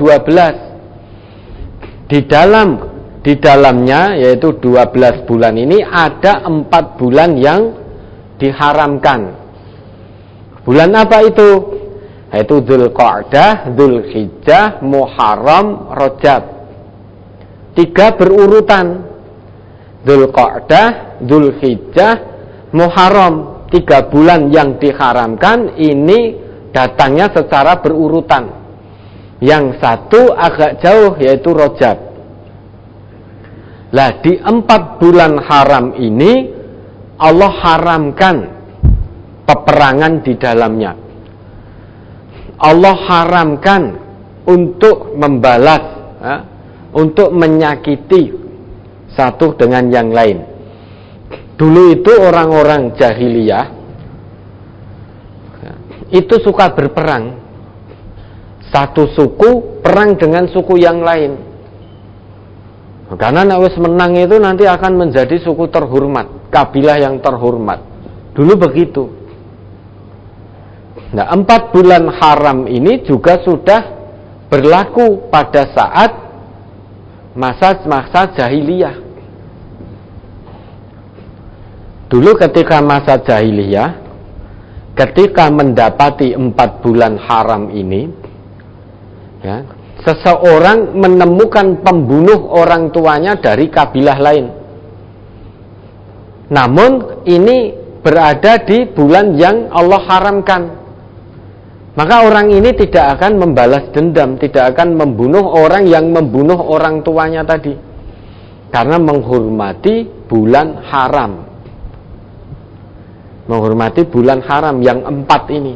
12. Di dalamnya yaitu 12 bulan ini ada 4 bulan yang diharamkan. Bulan apa itu? Yaitu Dzulqa'dah, Dzulhijjah, Muharram, Rajab. 3 berurutan. Dzulqa'dah, Dzulhijjah, Muharram. 3 bulan yang diharamkan ini datangnya secara berurutan. Yang satu agak jauh yaitu Rajab. Lah di 4 bulan haram ini Allah haramkan peperangan di dalamnya. Allah haramkan untuk membalas, untuk menyakiti satu dengan yang lain. Dulu itu orang-orang jahiliyah itu suka berperang. Satu suku perang dengan suku yang lain. Karena nek wis menang itu nanti akan menjadi suku terhormat, kabilah yang terhormat. Dulu begitu. Nah, 4 bulan haram ini juga sudah berlaku pada saat masa-masa jahiliyah. Dulu ketika masa jahiliyah, ketika mendapati 4 bulan haram ini, ya, seseorang menemukan pembunuh orang tuanya dari kabilah lain. Namun ini berada di bulan yang Allah haramkan. Maka orang ini tidak akan membalas dendam, tidak akan membunuh orang yang membunuh orang tuanya tadi, karena menghormati bulan haram. Menghormati bulan haram yang 4 ini.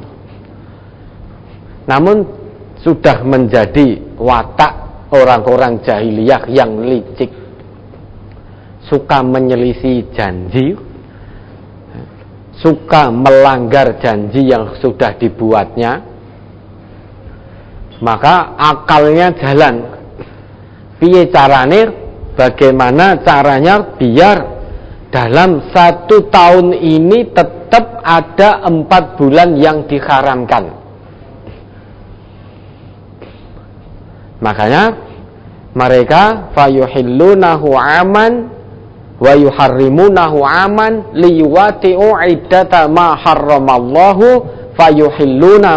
Namun sudah menjadi watak orang-orang jahiliyah yang licik, suka menyelisih janji, suka melanggar janji yang sudah dibuatnya. Maka akalnya jalan. Piye carane, bagaimana caranya biar dalam 1 tahun ini tetap ada 4 bulan yang diharamkan. Makanya mereka fayuhillunahu aman wa yuharrimunahu aman liyuwati'u iddata ma harramallahu fayuhilluna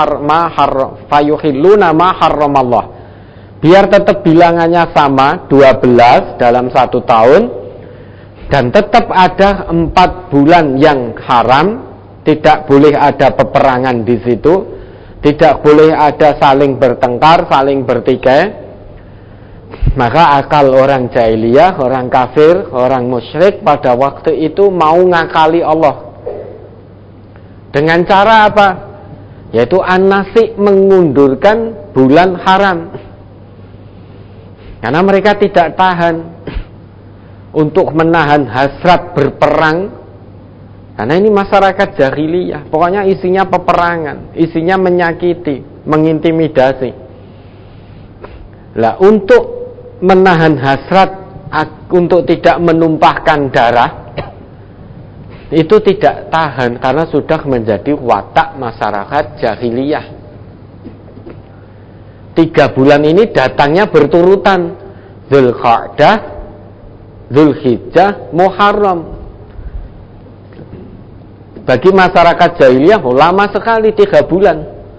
ma harramallah. Biar tetap bilangannya sama 12 dalam 1 tahun, dan tetap ada 4 bulan yang haram. Tidak boleh ada peperangan di situ, tidak boleh ada saling bertengkar, saling bertikai. Maka akal orang jahiliyah, orang kafir, orang musyrik pada waktu itu mau ngakali Allah. Dengan cara apa? Yaitu an-nasik, mengundurkan bulan haram. Karena mereka tidak tahan untuk menahan hasrat berperang. Karena ini masyarakat jahiliyah, pokoknya isinya peperangan, isinya menyakiti, mengintimidasi. Lah, untuk menahan hasrat, untuk tidak menumpahkan darah, itu tidak tahan karena sudah menjadi watak masyarakat jahiliyah. 3 bulan ini datangnya berturutan, Dzulqa'dah, Dzulhijjah, Muharram. Bagi masyarakat jahiliyah lama sekali 3 bulan.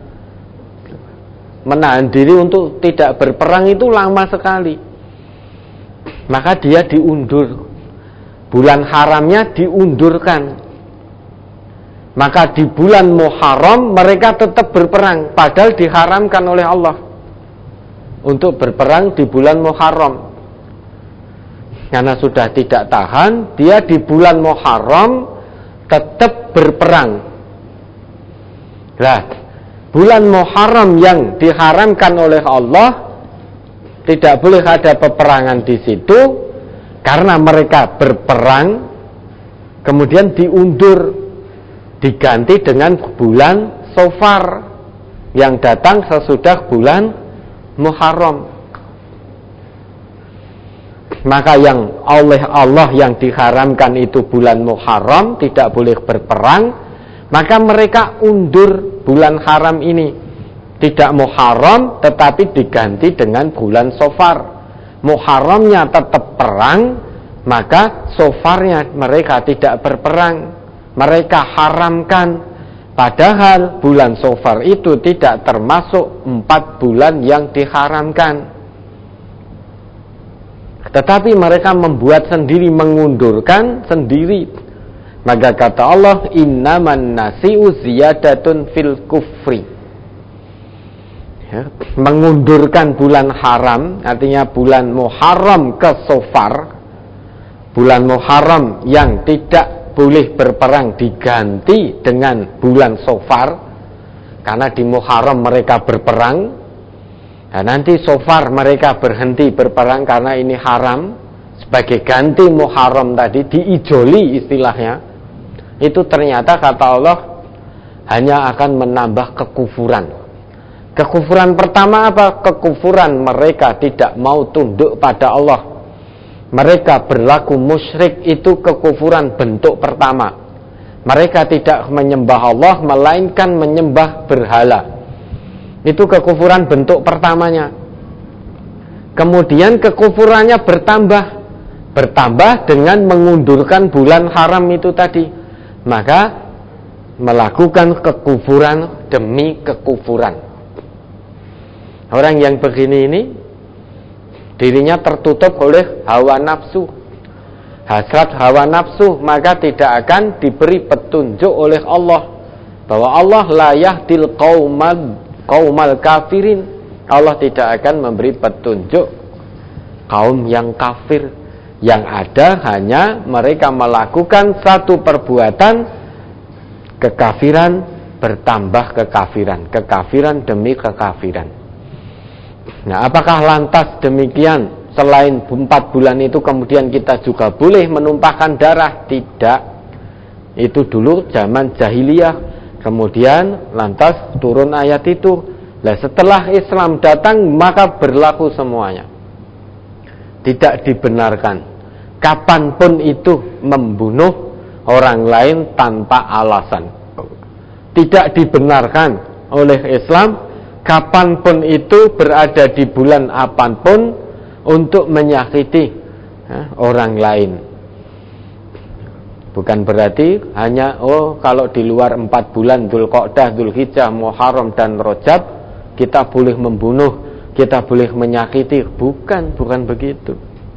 Menahan diri untuk tidak berperang itu lama sekali. Maka dia diundur. Bulan haramnya diundurkan. Maka di bulan Muharram mereka tetap berperang, padahal diharamkan oleh Allah untuk berperang di bulan Muharram. Karena sudah tidak tahan, dia di bulan Muharram tetap berperang. Nah, bulan Muharram yang diharamkan oleh Allah, tidak boleh ada peperangan di situ. Karena mereka berperang, kemudian diundur, diganti dengan bulan Safar yang datang sesudah bulan Muharram. Maka yang oleh Allah yang diharamkan itu bulan Muharram, tidak boleh berperang, maka mereka undur bulan haram ini. Tidak Muharram, tetapi diganti dengan bulan Safar. Muharramnya tetap perang, maka Safarnya mereka tidak berperang, mereka haramkan. Padahal bulan Safar itu tidak termasuk 4 bulan yang diharamkan. Tetapi mereka membuat sendiri, mengundurkan sendiri. Maka kata Allah, innaman nasi'u ziyadatun fil kufri. Ya, mengundurkan bulan haram, artinya bulan Muharram ke Safar, bulan Muharram yang tidak boleh berperang diganti dengan bulan Safar, karena di Muharram mereka berperang. Nah, nanti Safar mereka berhenti berperang karena ini haram. Sebagai ganti Muharram tadi, diijoli istilahnya, itu ternyata kata Allah hanya akan menambah kekufuran. Kekufuran pertama apa? Kekufuran mereka tidak mau tunduk pada Allah. Mereka berlaku musyrik, itu kekufuran bentuk pertama. Mereka tidak menyembah Allah, melainkan menyembah berhala. Itu kekufuran bentuk pertamanya. Kemudian kekufurannya bertambah dengan mengundurkan bulan haram itu tadi. Maka melakukan kekufuran demi kekufuran. Orang yang begini ini dirinya tertutup oleh hawa nafsu, hasrat hawa nafsu, maka tidak akan diberi petunjuk oleh Allah. Bahwa Allah la yahdil qaumal kafirin. Allah tidak akan memberi petunjuk kaum yang kafir. Yang ada hanya mereka melakukan satu perbuatan kekafiran bertambah kekafiran, kekafiran demi kekafiran. Nah, apakah lantas demikian selain 4 bulan itu kemudian kita juga boleh menumpahkan darah? Tidak. Itu dulu zaman jahiliyah. Kemudian lantas turun ayat itu. Nah, setelah Islam datang maka berlaku semuanya. Tidak dibenarkan kapanpun itu membunuh orang lain tanpa alasan. Tidak dibenarkan oleh Islam kapanpun itu berada di bulan apapun untuk menyakiti orang lain. Bukan berarti hanya kalau di luar 4 bulan Dzulqa'dah, Dzulhijjah, Muharram dan Rajab kita boleh membunuh, kita boleh menyakiti. Bukan begitu.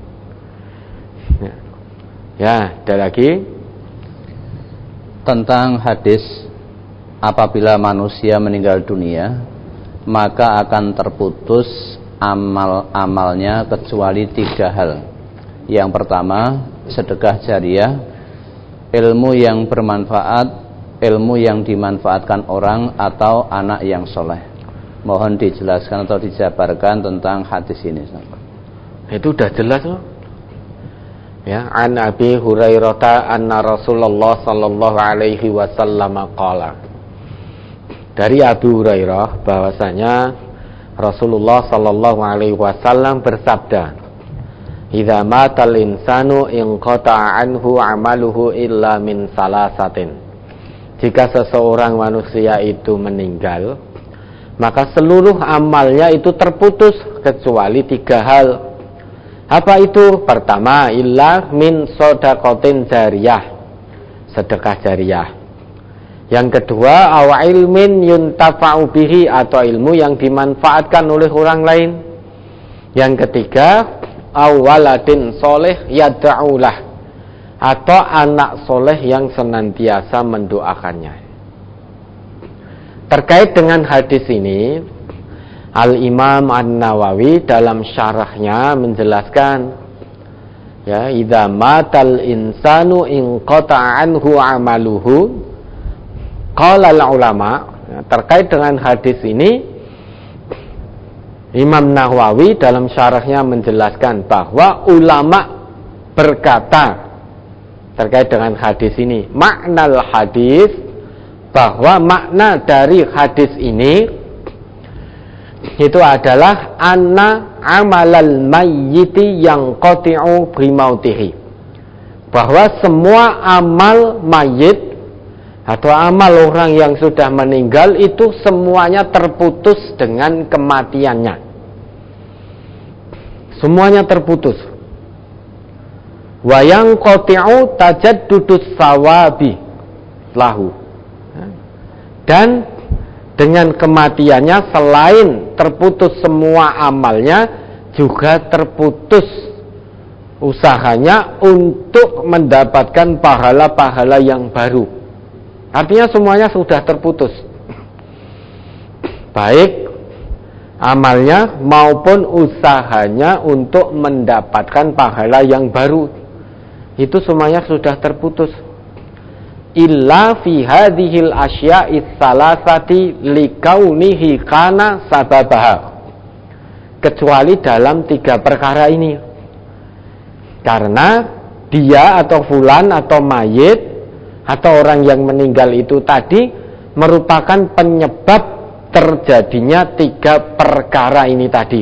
Ya, ada lagi tentang hadis apabila manusia meninggal dunia maka akan terputus amal-amalnya kecuali 3 hal. Yang pertama, sedekah jariah, ilmu yang bermanfaat, ilmu yang dimanfaatkan orang, atau anak yang soleh. Mohon dijelaskan atau dijabarkan tentang hadis ini. Itu udah jelas loh. Ya, an Abi Hurairah anna Rasulullah sallallahu alaihi wasallam qala. Dari Abu Hurairah bahwasanya Rasulullah sallallahu alaihi wasallam bersabda, "Idza matal insanu inqata'a anhu 'amaluhu illa min salasatin." Jika seseorang manusia itu meninggal, maka seluruh amalnya itu terputus kecuali 3 hal. Apa itu? Pertama, illa min shadaqatin jariyah, sedekah jariah. Yang kedua, aw ilmin yuntafa'u bihi, atau ilmu yang dimanfaatkan oleh orang lain. Yang ketiga, aw waladin soleh yad'ulah, atau anak soleh yang senantiasa mendoakannya. Terkait dengan hadis ini, Al-Imam An-Nawawi dalam syarahnya menjelaskan, ya, idza matal insanu inqata'a anhu 'amaluhu. Qala al-ulama, terkait dengan hadis ini Imam Nawawi dalam syarahnya menjelaskan bahwa ulama berkata terkait dengan hadis ini, makna hadis, bahwa makna dari hadis ini itu adalah anna amalal mayyiti yang qati'u bimautihi, bahwa semua amal mayit atau amal orang yang sudah meninggal itu semuanya terputus dengan kematiannya. Semuanya terputus. Wa yang qati'u tajaddudus sawabi lahu. Dan dengan kematiannya selain terputus semua amalnya, juga terputus usahanya untuk mendapatkan pahala-pahala yang baru. Artinya semuanya sudah terputus, baik amalnya maupun usahanya untuk mendapatkan pahala yang baru. Itu semuanya sudah terputus. Illa fi hadhil asya'is salasati likaunihi kana sababaha, kecuali dalam 3 perkara ini, karena dia atau fulan atau mayit atau orang yang meninggal itu tadi merupakan penyebab terjadinya 3 perkara ini tadi.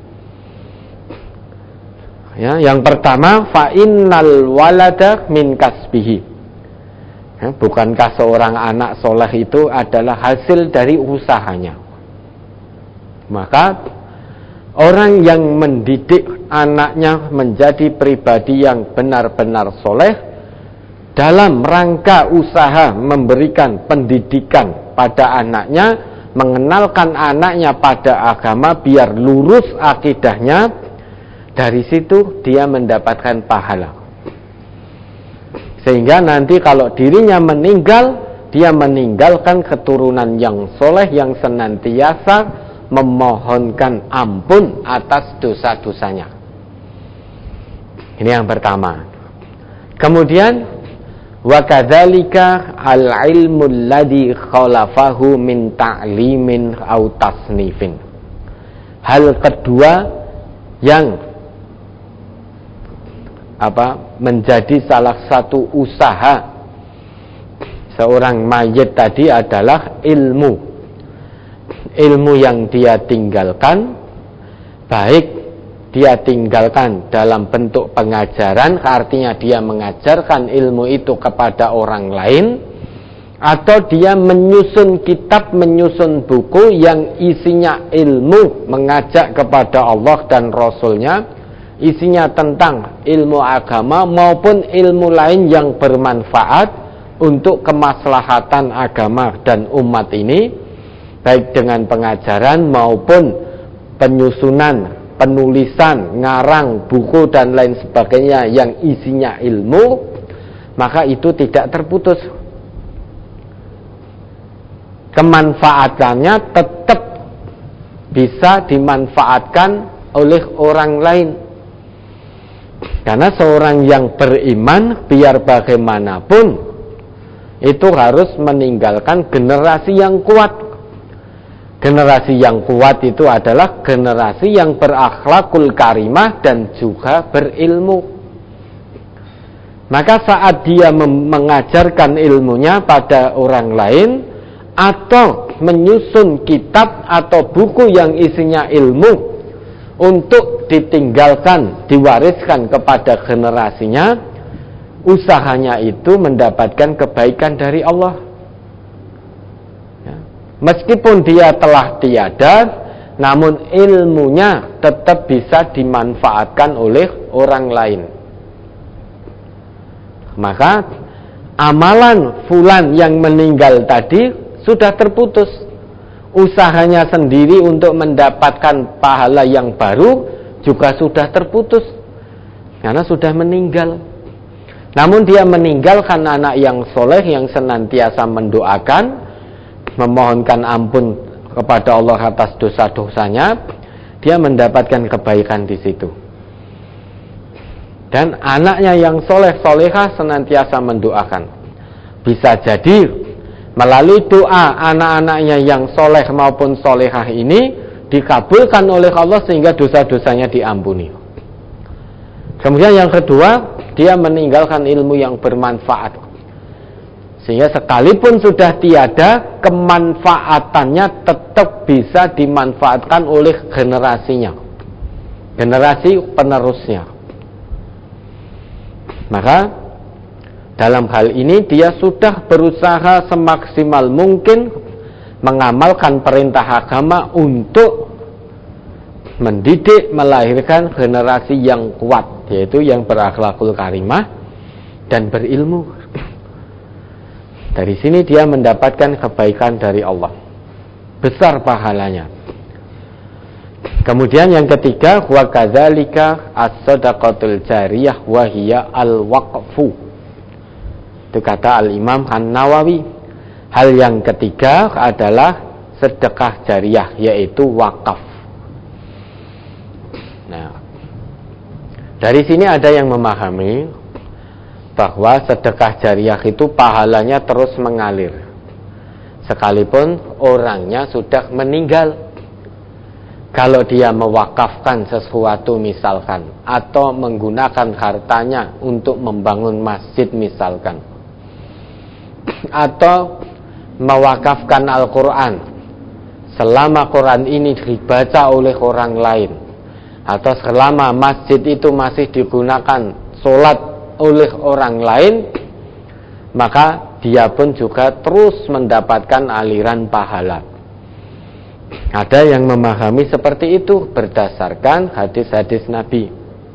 Ya, yang pertama, fa innal walada min kasbihi. Ya, bukankah seorang anak soleh itu adalah hasil dari usahanya? Maka orang yang mendidik anaknya menjadi pribadi yang benar-benar soleh dalam rangka usaha memberikan pendidikan pada anaknya, mengenalkan anaknya pada agama biar lurus akidahnya, dari situ dia mendapatkan pahala. Sehingga nanti kalau dirinya meninggal, dia meninggalkan keturunan yang soleh yang senantiasa memohonkan ampun atas dosa-dosanya. Ini yang pertama. Kemudian wa kadzalika al-ilmu alladhi khalafahu min ta'limin au tasnifin. Hal kedua yang menjadi salah satu usaha seorang mayit tadi adalah ilmu yang dia tinggalkan, baik dia tinggalkan dalam bentuk pengajaran, artinya dia mengajarkan ilmu itu kepada orang lain, atau dia menyusun kitab, menyusun buku yang isinya ilmu, mengajak kepada Allah dan Rasulnya, isinya tentang ilmu agama maupun ilmu lain yang bermanfaat untuk kemaslahatan agama dan umat ini, baik dengan pengajaran maupun penyusunan, penulisan, ngarang buku dan lain sebagainya yang isinya ilmu, maka itu tidak terputus. Kemanfaatannya tetap bisa dimanfaatkan oleh orang lain. Karena seorang yang beriman biar bagaimanapun itu harus meninggalkan generasi yang kuat. Generasi yang kuat itu adalah generasi yang berakhlakul karimah dan juga berilmu. Maka saat dia mengajarkan ilmunya pada orang lain atau menyusun kitab atau buku yang isinya ilmu untuk ditinggalkan, diwariskan kepada generasinya, usahanya itu mendapatkan kebaikan dari Allah. Meskipun dia telah tiada, namun ilmunya tetap bisa dimanfaatkan oleh orang lain. Maka amalan fulan yang meninggal tadi sudah terputus. Usahanya sendiri untuk mendapatkan pahala yang baru juga sudah terputus karena sudah meninggal. Namun dia meninggalkan anak yang soleh yang senantiasa mendoakan, memohonkan ampun kepada Allah atas dosa-dosanya, dia mendapatkan kebaikan di situ. Dan anaknya yang soleh-solehah senantiasa mendoakan. Bisa jadi melalui doa anak-anaknya yang soleh maupun solehah ini dikabulkan oleh Allah sehingga dosa-dosanya diampuni. Kemudian yang kedua, dia meninggalkan ilmu yang bermanfaat. Sehingga sekalipun sudah tiada, kemanfaatannya tetap bisa dimanfaatkan oleh generasinya, generasi penerusnya. Maka dalam hal ini dia sudah berusaha semaksimal mungkin mengamalkan perintah agama untuk mendidik, melahirkan generasi yang kuat, yaitu yang berakhlakul karimah dan berilmu. Dari sini dia mendapatkan kebaikan dari Allah, besar pahalanya. Kemudian yang ketiga, wa kadzalika as-shadaqatul jariyah wa hiya al-waqfu. Itu kata Al-Imam An-Nawawi. Hal yang ketiga adalah sedekah jariyah, yaitu wakaf. Nah, dari sini ada yang memahami bahwa sedekah jariyah itu pahalanya terus mengalir sekalipun orangnya sudah meninggal. Kalau dia mewakafkan sesuatu misalkan, atau menggunakan hartanya untuk membangun masjid misalkan, atau mewakafkan Al-Quran, selama Quran ini dibaca oleh orang lain, atau selama masjid itu masih digunakan sholat oleh orang lain, maka dia pun juga terus mendapatkan aliran pahala. Ada yang memahami seperti itu berdasarkan hadis-hadis Nabi.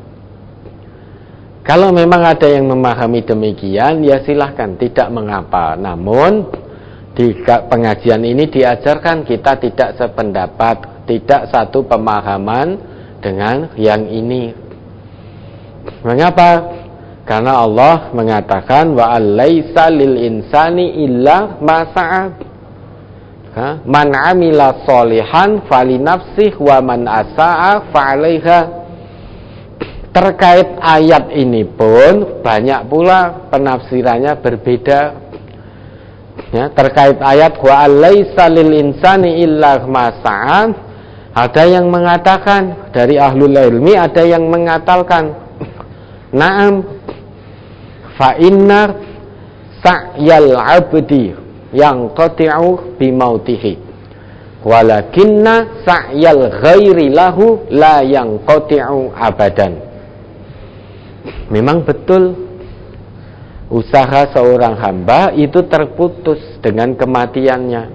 Kalau memang ada yang memahami demikian, ya silahkan, tidak mengapa. Namun Di pengajian ini diajarkan kita tidak sependapat, tidak satu pemahaman dengan yang ini. Mengapa? Karena Allah mengatakan wa alaisa lil insani illa ma sa'a. Man amila sholihan falinafsih wa man asa'a fa'alaiha. Terkait ayat ini pun banyak pula penafsirannya berbeda. Ya, terkait ayat wa alaisa lil insani illa ma sa'a, ada yang mengatakan dari ahlul ilmi, ada yang mengatakan na'am fa inna sa'yal 'abdi yang qati'u bi mautihi walakinna sa'yal ghairi lahu la yang qati'u abadan. Memang betul usaha seorang hamba itu terputus dengan kematiannya.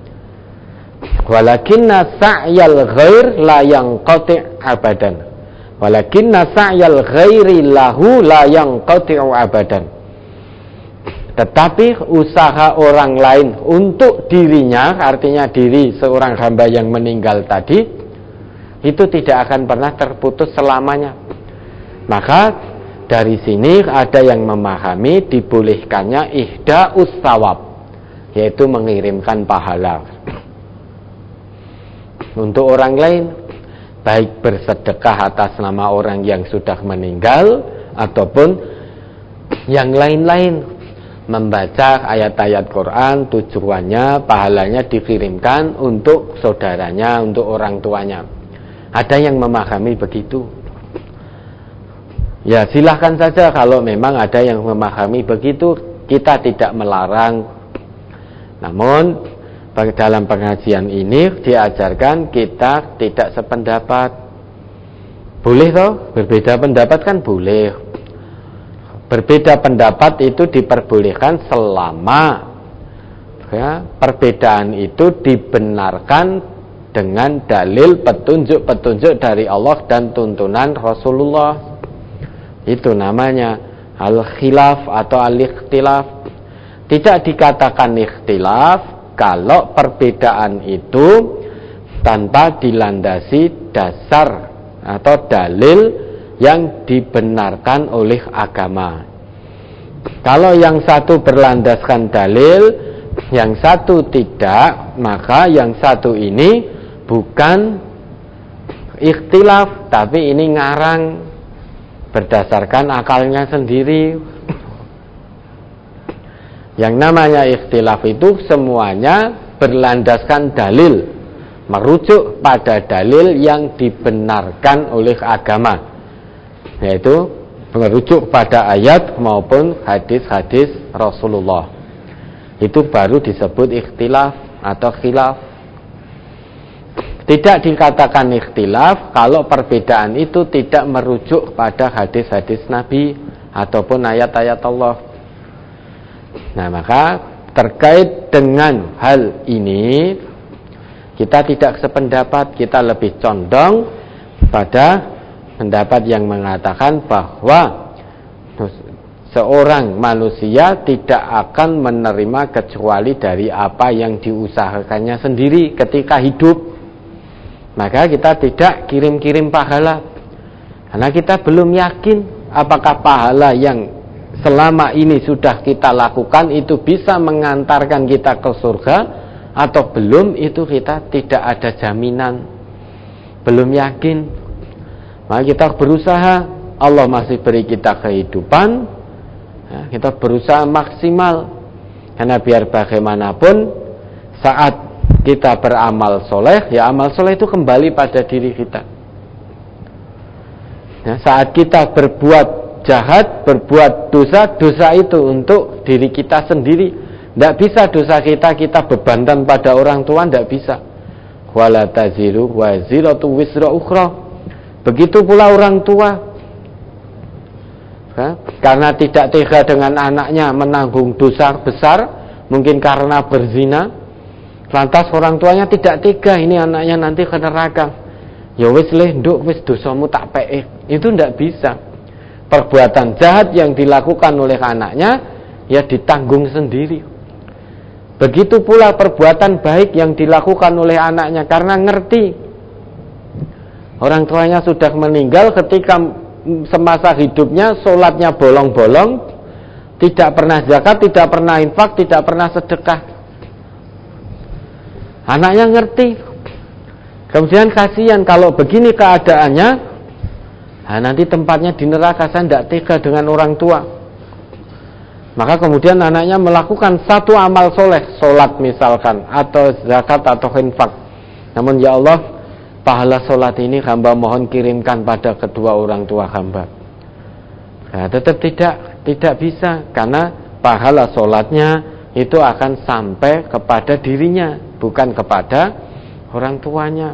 Walakinna sa'yal ghair la yanqati' abadan. Walakinna sa'yal ghairi lahu la yanqati'u abadan. Tetapi usaha orang lain untuk dirinya, artinya diri seorang hamba yang meninggal tadi, itu tidak akan pernah terputus selamanya. Maka dari sini ada yang memahami dibolehkannya ihda'us sawab, yaitu mengirimkan pahala untuk orang lain, baik bersedekah atas nama orang yang sudah meninggal ataupun yang lain-lain. Membaca ayat-ayat Quran tujuannya pahalanya dikirimkan untuk saudaranya, untuk orang tuanya. Ada yang memahami begitu. Ya silahkan saja kalau memang ada yang memahami begitu, kita tidak melarang. Namun dalam pengajian ini diajarkan kita tidak sependapat. Boleh toh? Berbeda pendapat kan boleh. Berbeda pendapat itu diperbolehkan selama perbedaan itu dibenarkan dengan dalil petunjuk-petunjuk dari Allah dan tuntunan Rasulullah. Itu namanya al-khilaf atau al-ikhtilaf. Tidak dikatakan ikhtilaf kalau perbedaan itu tanpa dilandasi dasar atau dalil yang dibenarkan oleh agama. Kalau yang satu berlandaskan dalil, yang satu tidak, maka yang satu ini bukan ikhtilaf, tapi ini ngarang berdasarkan akalnya sendiri. Yang namanya ikhtilaf itu semuanya berlandaskan dalil, merujuk pada dalil yang dibenarkan oleh agama, yaitu merujuk pada ayat maupun hadis-hadis Rasulullah. Itu baru disebut ikhtilaf atau khilaf. Tidak dikatakan ikhtilaf kalau perbedaan itu tidak merujuk pada hadis-hadis Nabi ataupun ayat-ayat Allah. Nah, maka terkait dengan hal ini kita tidak sependapat, kita lebih condong pada pendapat yang mengatakan bahwa seorang manusia tidak akan menerima kecuali dari apa yang diusahakannya sendiri ketika hidup. Maka kita tidak kirim-kirim pahala, karena kita belum yakin apakah pahala yang selama ini sudah kita lakukan itu bisa mengantarkan kita ke surga atau belum. Itu kita tidak ada jaminan, belum yakin. Maka kita berusaha, Allah masih beri kita kehidupan, ya, kita berusaha maksimal. Karena biar bagaimanapun saat kita beramal soleh, ya amal soleh itu kembali pada diri kita. Ya, saat kita berbuat jahat, berbuat dosa, dosa itu untuk diri kita sendiri. Tidak bisa dosa kita bebankan pada orang tua, tidak bisa. Wala taziru waziratu wisra ukhra. Begitu pula orang tua, karena tidak tega dengan anaknya menanggung dosa besar, mungkin karena berzina, lantas orang tuanya tidak tega, ini anaknya nanti ke neraka. Ya wis leh nduk, wis dosamu tak peik. Itu tidak bisa. Perbuatan jahat yang dilakukan oleh anaknya ya ditanggung sendiri. Begitu pula perbuatan baik yang dilakukan oleh anaknya karena ngerti orang tuanya sudah meninggal ketika semasa hidupnya sholatnya bolong-bolong, tidak pernah zakat, tidak pernah infak, tidak pernah sedekah. Anaknya ngerti. Kemudian kasihan kalau begini keadaannya, nanti tempatnya di neraka, saya tidak tega dengan orang tua. Maka kemudian anaknya melakukan satu amal soleh, sholat misalkan, atau zakat atau infak. Namun ya Allah, pahala sholat ini hamba mohon kirimkan pada kedua orang tua hamba. Nah, tetap tidak bisa, karena pahala sholatnya itu akan sampai kepada dirinya, bukan kepada orang tuanya.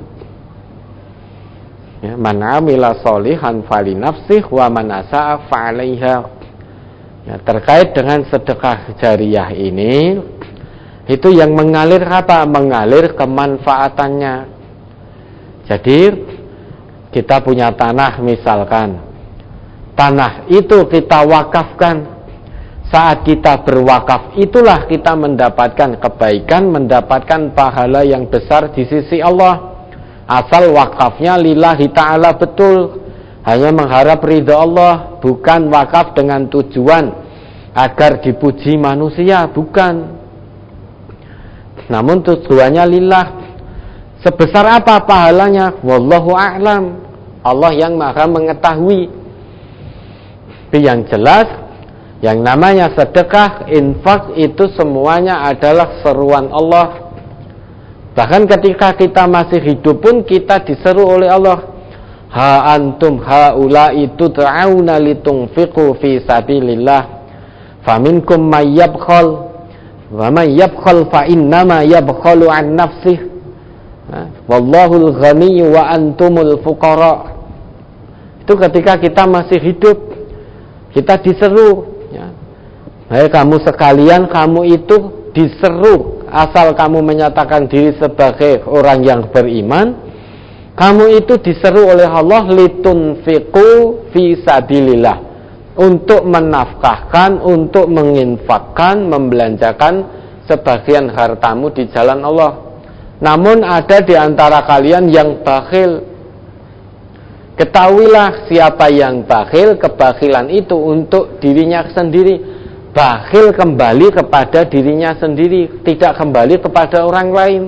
Ya, man amila sholihan fali nafsih wa man asa'a fa'alaiha. Ya, terkait dengan sedekah jariyah ini, itu yang mengalir apa? Mengalir kemanfaatannya. Jadi kita punya tanah misalkan, tanah itu kita wakafkan. Saat kita berwakaf itulah kita mendapatkan kebaikan, mendapatkan pahala yang besar di sisi Allah. Asal wakafnya lillahi ta'ala betul, hanya mengharap ridha Allah, bukan wakaf dengan tujuan agar dipuji manusia, bukan. Namun tujuannya lillah. Sebesar apa pahalanya? Wallahu a'lam. Allah yang maha mengetahui. Tapi yang jelas, yang namanya sedekah, infak itu semuanya adalah seruan Allah. Bahkan ketika kita masih hidup pun kita diseru oleh Allah. Ha antum haula'i tud'auna litunfiqu fi sabilillah. Faminkum may yabkhal wa may yabkhal fa innama yabkhalu an nafsihi. Wallahul ghaniyyu wa antumul fuqara. Itu ketika kita masih hidup, kita diseru, ya. Hai kamu sekalian, kamu itu diseru. Asal kamu menyatakan diri sebagai orang yang beriman, kamu itu diseru oleh Allah litunfiqu fi sabilillah, untuk menafkahkan, untuk menginfakkan, membelanjakan sebagian hartamu di jalan Allah. Namun ada di antara kalian yang bakhil. Ketahuilah siapa yang bakhil, kebakhilan itu untuk dirinya sendiri. Bakhil kembali kepada dirinya sendiri, tidak kembali kepada orang lain.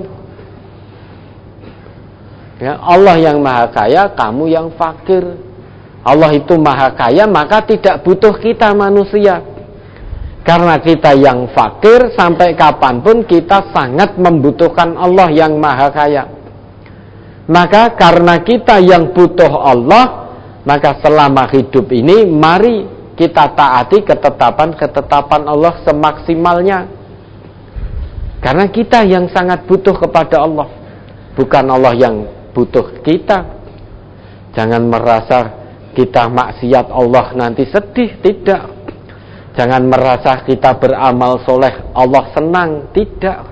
Ya, Allah yang maha kaya, kamu yang fakir. Allah itu maha kaya, maka tidak butuh kita manusia. Karena kita yang fakir, sampai kapanpun kita sangat membutuhkan Allah yang maha kaya. Maka karena kita yang butuh Allah, maka selama hidup ini mari kita taati ketetapan-ketetapan Allah semaksimalnya. Karena kita yang sangat butuh kepada Allah, bukan Allah yang butuh kita. Jangan merasa kita maksiat Allah nanti sedih, tidak. Jangan merasa kita beramal soleh Allah senang, tidak.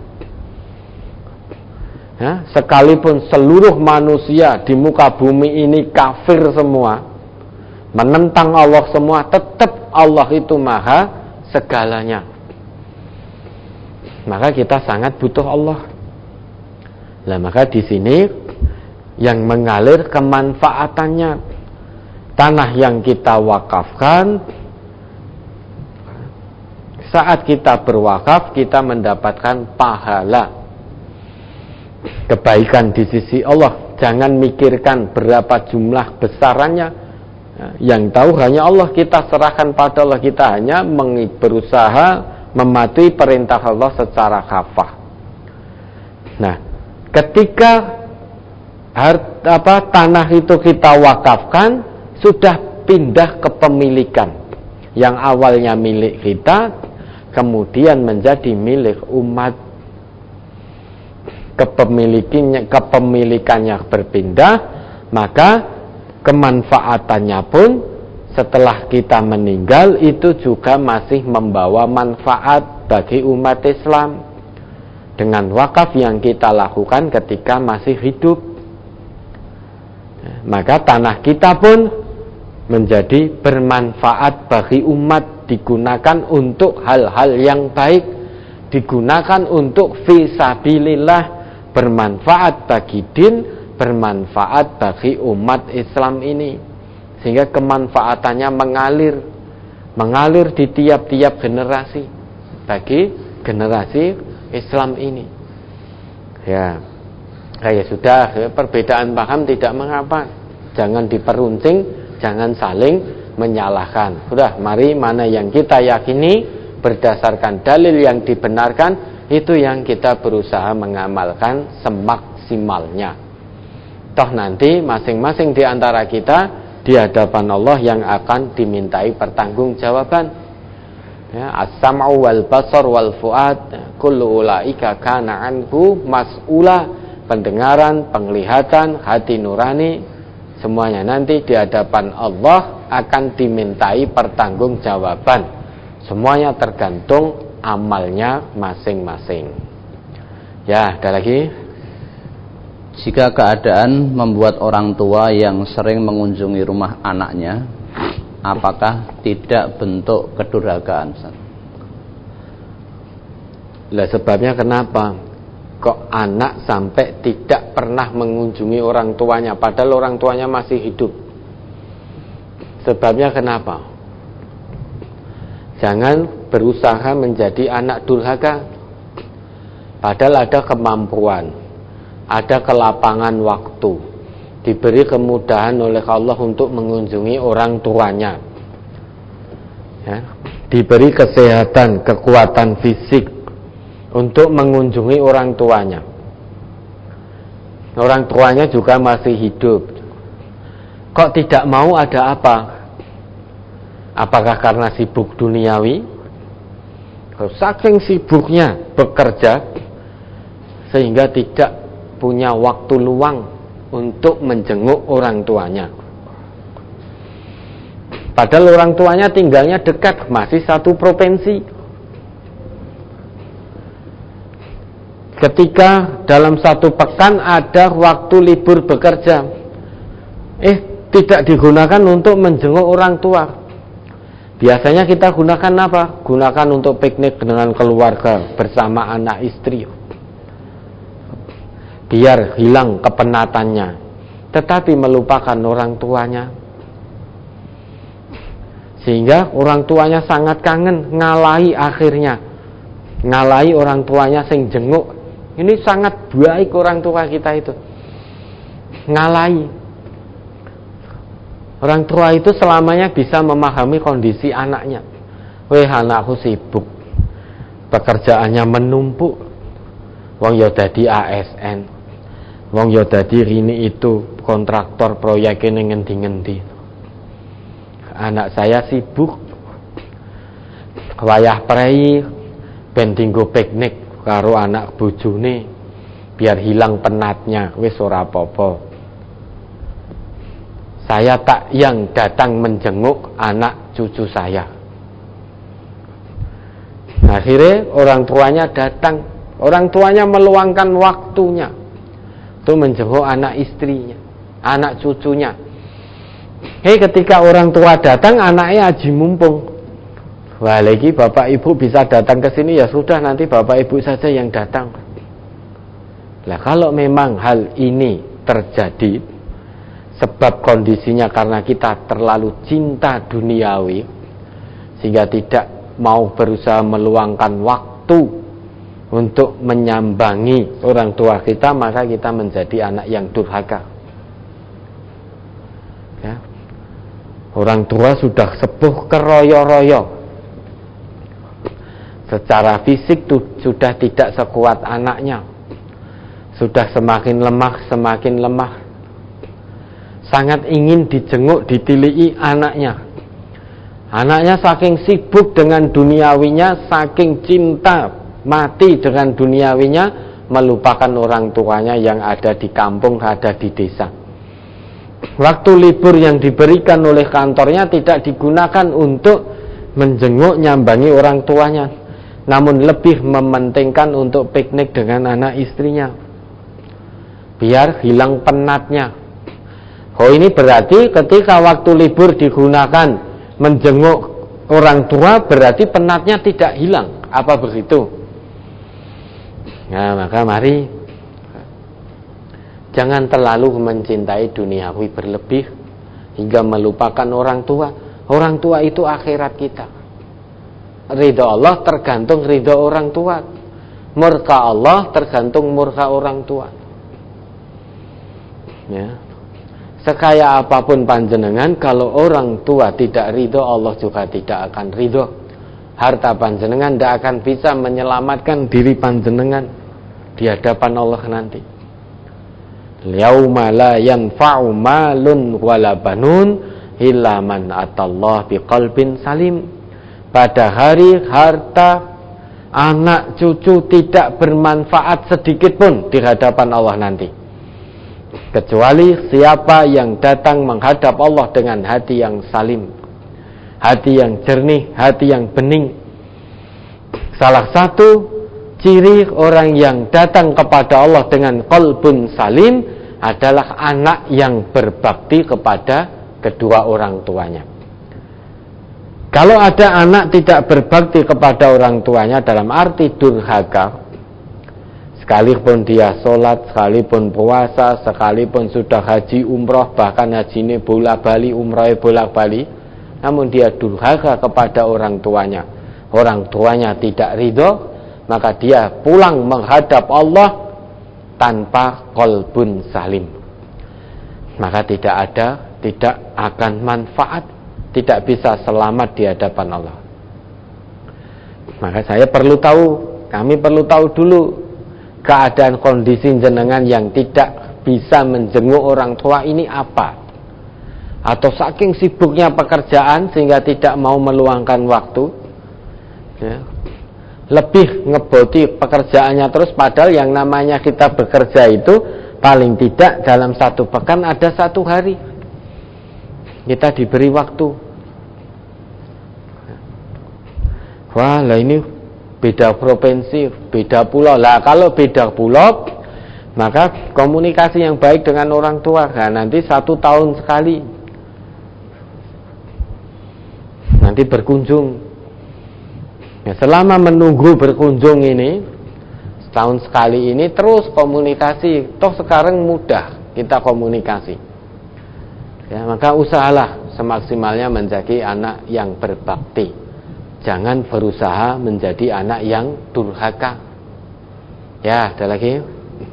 Ya, sekalipun seluruh manusia di muka bumi ini kafir semua, menentang Allah semua, tetap Allah itu maha segalanya. Maka kita sangat butuh Allah. Nah, maka di sini yang mengalir kemanfaatannya, tanah yang kita wakafkan, saat kita berwakaf kita mendapatkan pahala, kebaikan di sisi Allah. Jangan mikirkan berapa jumlah besarannya. Yang tahu hanya Allah, kita serahkan pada Allah, kita hanya berusaha mematuhi perintah Allah secara kafah. Nah, ketika tanah itu kita wakafkan, sudah pindah kepemilikan. Yang awalnya milik kita, kemudian menjadi milik umat. Kepemilikannya berpindah, maka kemanfaatannya pun setelah kita meninggal itu juga masih membawa manfaat bagi umat Islam dengan wakaf yang kita lakukan ketika masih hidup. Maka tanah kita pun menjadi bermanfaat bagi umat, digunakan untuk hal-hal yang baik, digunakan untuk fisabilillah, bermanfaat bagi din, bermanfaat bagi umat Islam ini, sehingga kemanfaatannya mengalir di tiap-tiap generasi bagi generasi Islam ini. Ya sudah, perbedaan paham tidak mengapa, jangan diperuncing, jangan saling menyalahkan. Sudah, mari mana yang kita yakini berdasarkan dalil yang dibenarkan, itu yang kita berusaha mengamalkan semaksimalnya. Toh nanti masing-masing di antara kita di hadapan Allah yang akan dimintai pertanggungjawaban. Ya, as-sam'u wal basar wal fuad kullu ulaika kana anhu mas'ula. Pendengaran, penglihatan, hati nurani, semuanya nanti di hadapan Allah akan dimintai pertanggungjawaban. Semuanya tergantung amalnya masing-masing. Ya, ada lagi. Jika keadaan membuat orang tua yang sering mengunjungi rumah anaknya, apakah tidak bentuk kedurhakaan? Lah sebabnya kenapa? Kok anak sampai tidak pernah mengunjungi orang tuanya padahal orang tuanya masih hidup? Sebabnya kenapa? Jangan berusaha menjadi anak durhaka. Padahal ada kemampuan, ada kelapangan waktu, diberi kemudahan oleh Allah untuk mengunjungi orang tuanya, ya, diberi kesehatan, kekuatan fisik untuk mengunjungi orang tuanya. Orang tuanya juga masih hidup. Kok tidak mau, ada apa? Apakah karena sibuk duniawi? Saking sibuknya bekerja sehingga tidak punya waktu luang untuk menjenguk orang tuanya. Padahal orang tuanya tinggalnya dekat, masih satu provinsi. Ketika dalam satu pekan ada waktu libur bekerja, tidak digunakan untuk menjenguk orang tua. Biasanya kita gunakan apa? Gunakan untuk piknik dengan keluarga bersama anak istri, biar hilang kepenatannya, tetapi melupakan orang tuanya, sehingga orang tuanya sangat kangen, ngalahi akhirnya, ngalahi orang tuanya sing jenguk. Ini sangat baik orang tua kita itu, ngalahi. Orang tua itu selamanya bisa memahami kondisi anaknya. Anakku sibuk, pekerjaannya menumpuk, wong ya dadi ASN, wong ya dadi ini itu kontraktor proyek ini ngendi-ngendi. Anak saya sibuk, wayah prei ben dinggo piknik karo anak bojone biar hilang penatnya, wis ora apa-apa. Saya tak yang datang menjenguk anak cucu saya. Akhirnya orang tuanya datang, orang tuanya meluangkan waktunya untuk menjenguk anak istrinya, anak cucunya. Ketika orang tua datang, anaknya aji mumpung. Wah, lagi bapak ibu bisa datang ke sini, ya sudah, nanti bapak ibu saja yang datang. Lah kalau memang hal ini terjadi sebab kondisinya karena kita terlalu cinta duniawi sehingga tidak mau berusaha meluangkan waktu untuk menyambangi orang tua kita, maka kita menjadi anak yang durhaka. Ya. Orang tua sudah sepuh keroyo-royo, secara fisik sudah tidak sekuat anaknya, sudah semakin lemah, sangat ingin dijenguk, ditilii anaknya. Anaknya saking sibuk dengan duniawinya, saking cinta mati dengan duniawinya, melupakan orang tuanya yang ada di kampung, ada di desa. Waktu libur yang diberikan oleh kantornya tidak digunakan untuk menjenguk, nyambangi orang tuanya, namun lebih mementingkan untuk piknik dengan anak istrinya biar hilang penatnya. Ini berarti ketika waktu libur digunakan menjenguk orang tua, berarti penatnya tidak hilang, apa begitu? Nah, maka mari jangan terlalu mencintai duniawi berlebih hingga melupakan orang tua. Orang tua itu akhirat kita. Ridha Allah tergantung ridha orang tua. Murka Allah tergantung murka orang tua. Ya. Sekaya apapun panjenengan, kalau orang tua tidak ridho, Allah juga tidak akan ridho. Harta panjenengan tidak akan bisa menyelamatkan diri panjenengan di hadapan Allah nanti. Yauma la yanfa'u malun wala banun illa man atallah biqalbin salim. Pada hari harta, anak, cucu tidak bermanfaat sedikit pun di hadapan Allah nanti, kecuali siapa yang datang menghadap Allah dengan hati yang salim, hati yang jernih, hati yang bening. Salah satu ciri orang yang datang kepada Allah dengan qalbun salim adalah anak yang berbakti kepada kedua orang tuanya. Kalau ada anak tidak berbakti kepada orang tuanya dalam arti durhaka, sekalipun dia sholat, sekalipun puasa, sekalipun sudah haji umroh, bahkan haji ini bolak-balik, umroh bolak-balik, namun dia durhaka kepada orang tuanya tidak ridho, maka dia pulang menghadap Allah tanpa qalbun salim. Maka tidak akan manfaat, tidak bisa selamat di hadapan Allah. Maka kami perlu tahu dulu keadaan kondisi jenengan yang tidak bisa menjenguk orang tua ini apa. Atau saking sibuknya pekerjaan sehingga tidak mau meluangkan waktu, ya, lebih ngeboti pekerjaannya terus, padahal yang namanya kita bekerja itu paling tidak dalam satu pekan ada 1 hari kita diberi waktu. Wah, lah ini beda provinsi, beda pulau. Lah kalau beda pulau, maka komunikasi yang baik dengan orang tua, nah, nanti 1 tahun sekali nanti berkunjung. Ya, selama menunggu berkunjung ini, setahun sekali ini terus komunikasi. Toh sekarang mudah kita komunikasi. Ya, maka usahalah semaksimalnya menjadi anak yang berbakti. Jangan berusaha menjadi anak yang durhaka. Ya, ada lagi.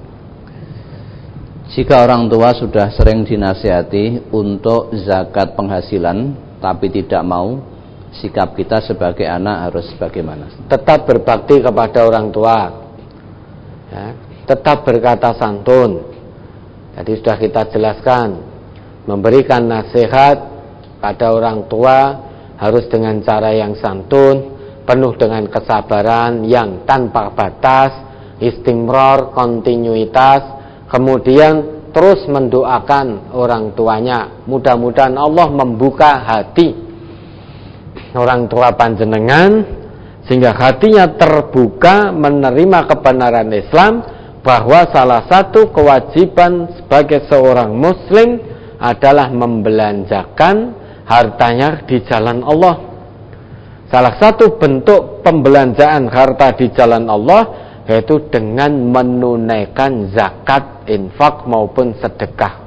Jika orang tua sudah sering dinasihati untuk zakat penghasilan tapi tidak mau, sikap kita sebagai anak harus bagaimana? Tetap berbakti kepada orang tua, ya, tetap berkata santun. Tadi sudah kita jelaskan, memberikan nasihat pada orang tua harus dengan cara yang santun, penuh dengan kesabaran yang tanpa batas, istimror, kontinuitas, kemudian terus mendoakan orang tuanya. Mudah-mudahan Allah membuka hati orang tua panjenengan sehingga hatinya terbuka menerima kebenaran Islam, bahwa salah satu kewajiban sebagai seorang muslim adalah membelanjakan hartanya di jalan Allah. Salah satu bentuk pembelanjaan harta di jalan Allah yaitu dengan menunaikan zakat, infak maupun sedekah.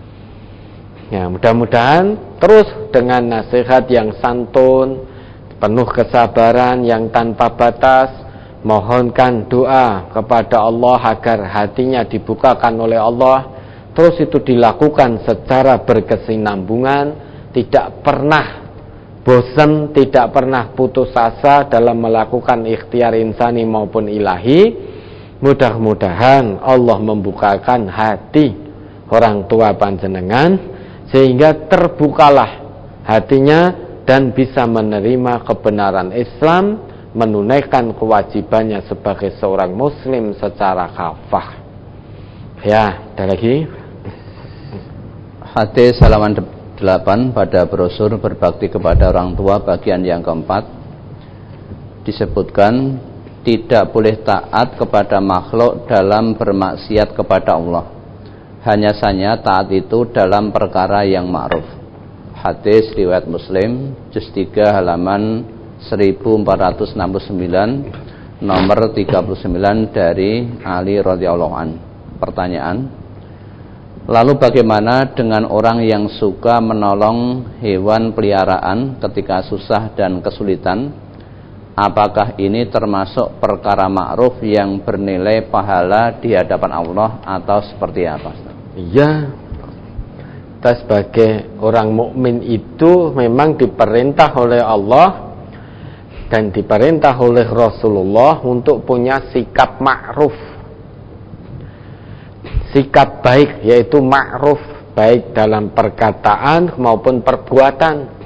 Ya, mudah-mudahan terus dengan nasihat yang santun, penuh kesabaran yang tanpa batas, mohonkan doa kepada Allah agar hatinya dibukakan oleh Allah. Terus itu dilakukan secara berkesinambungan, tidak pernah bosan, tidak pernah putus asa dalam melakukan ikhtiar insani maupun ilahi. Mudah-mudahan Allah membukakan hati orang tua panjenengan sehingga terbukalah hatinya dan bisa menerima kebenaran Islam, menunaikan kewajibannya sebagai seorang muslim secara kafah. Ya, ada lagi. Hadis halaman 8 pada brosur berbakti kepada orang tua bagian yang keempat disebutkan tidak boleh taat kepada makhluk dalam bermaksiat kepada Allah. Hanya saja taat itu dalam perkara yang ma'ruf. Hadis riwayat Muslim juz 3 halaman 1469 nomor 39 dari Ali radhiyallahu an. Pertanyaan: lalu bagaimana dengan orang yang suka menolong hewan peliharaan ketika susah dan kesulitan? Apakah ini termasuk perkara ma'ruf yang bernilai pahala di hadapan Allah atau seperti apa? Iya, kita sebagai orang mukmin itu memang diperintah oleh Allah dan diperintah oleh Rasulullah untuk punya sikap ma'ruf, sikap baik, yaitu ma'ruf, baik dalam perkataan maupun perbuatan.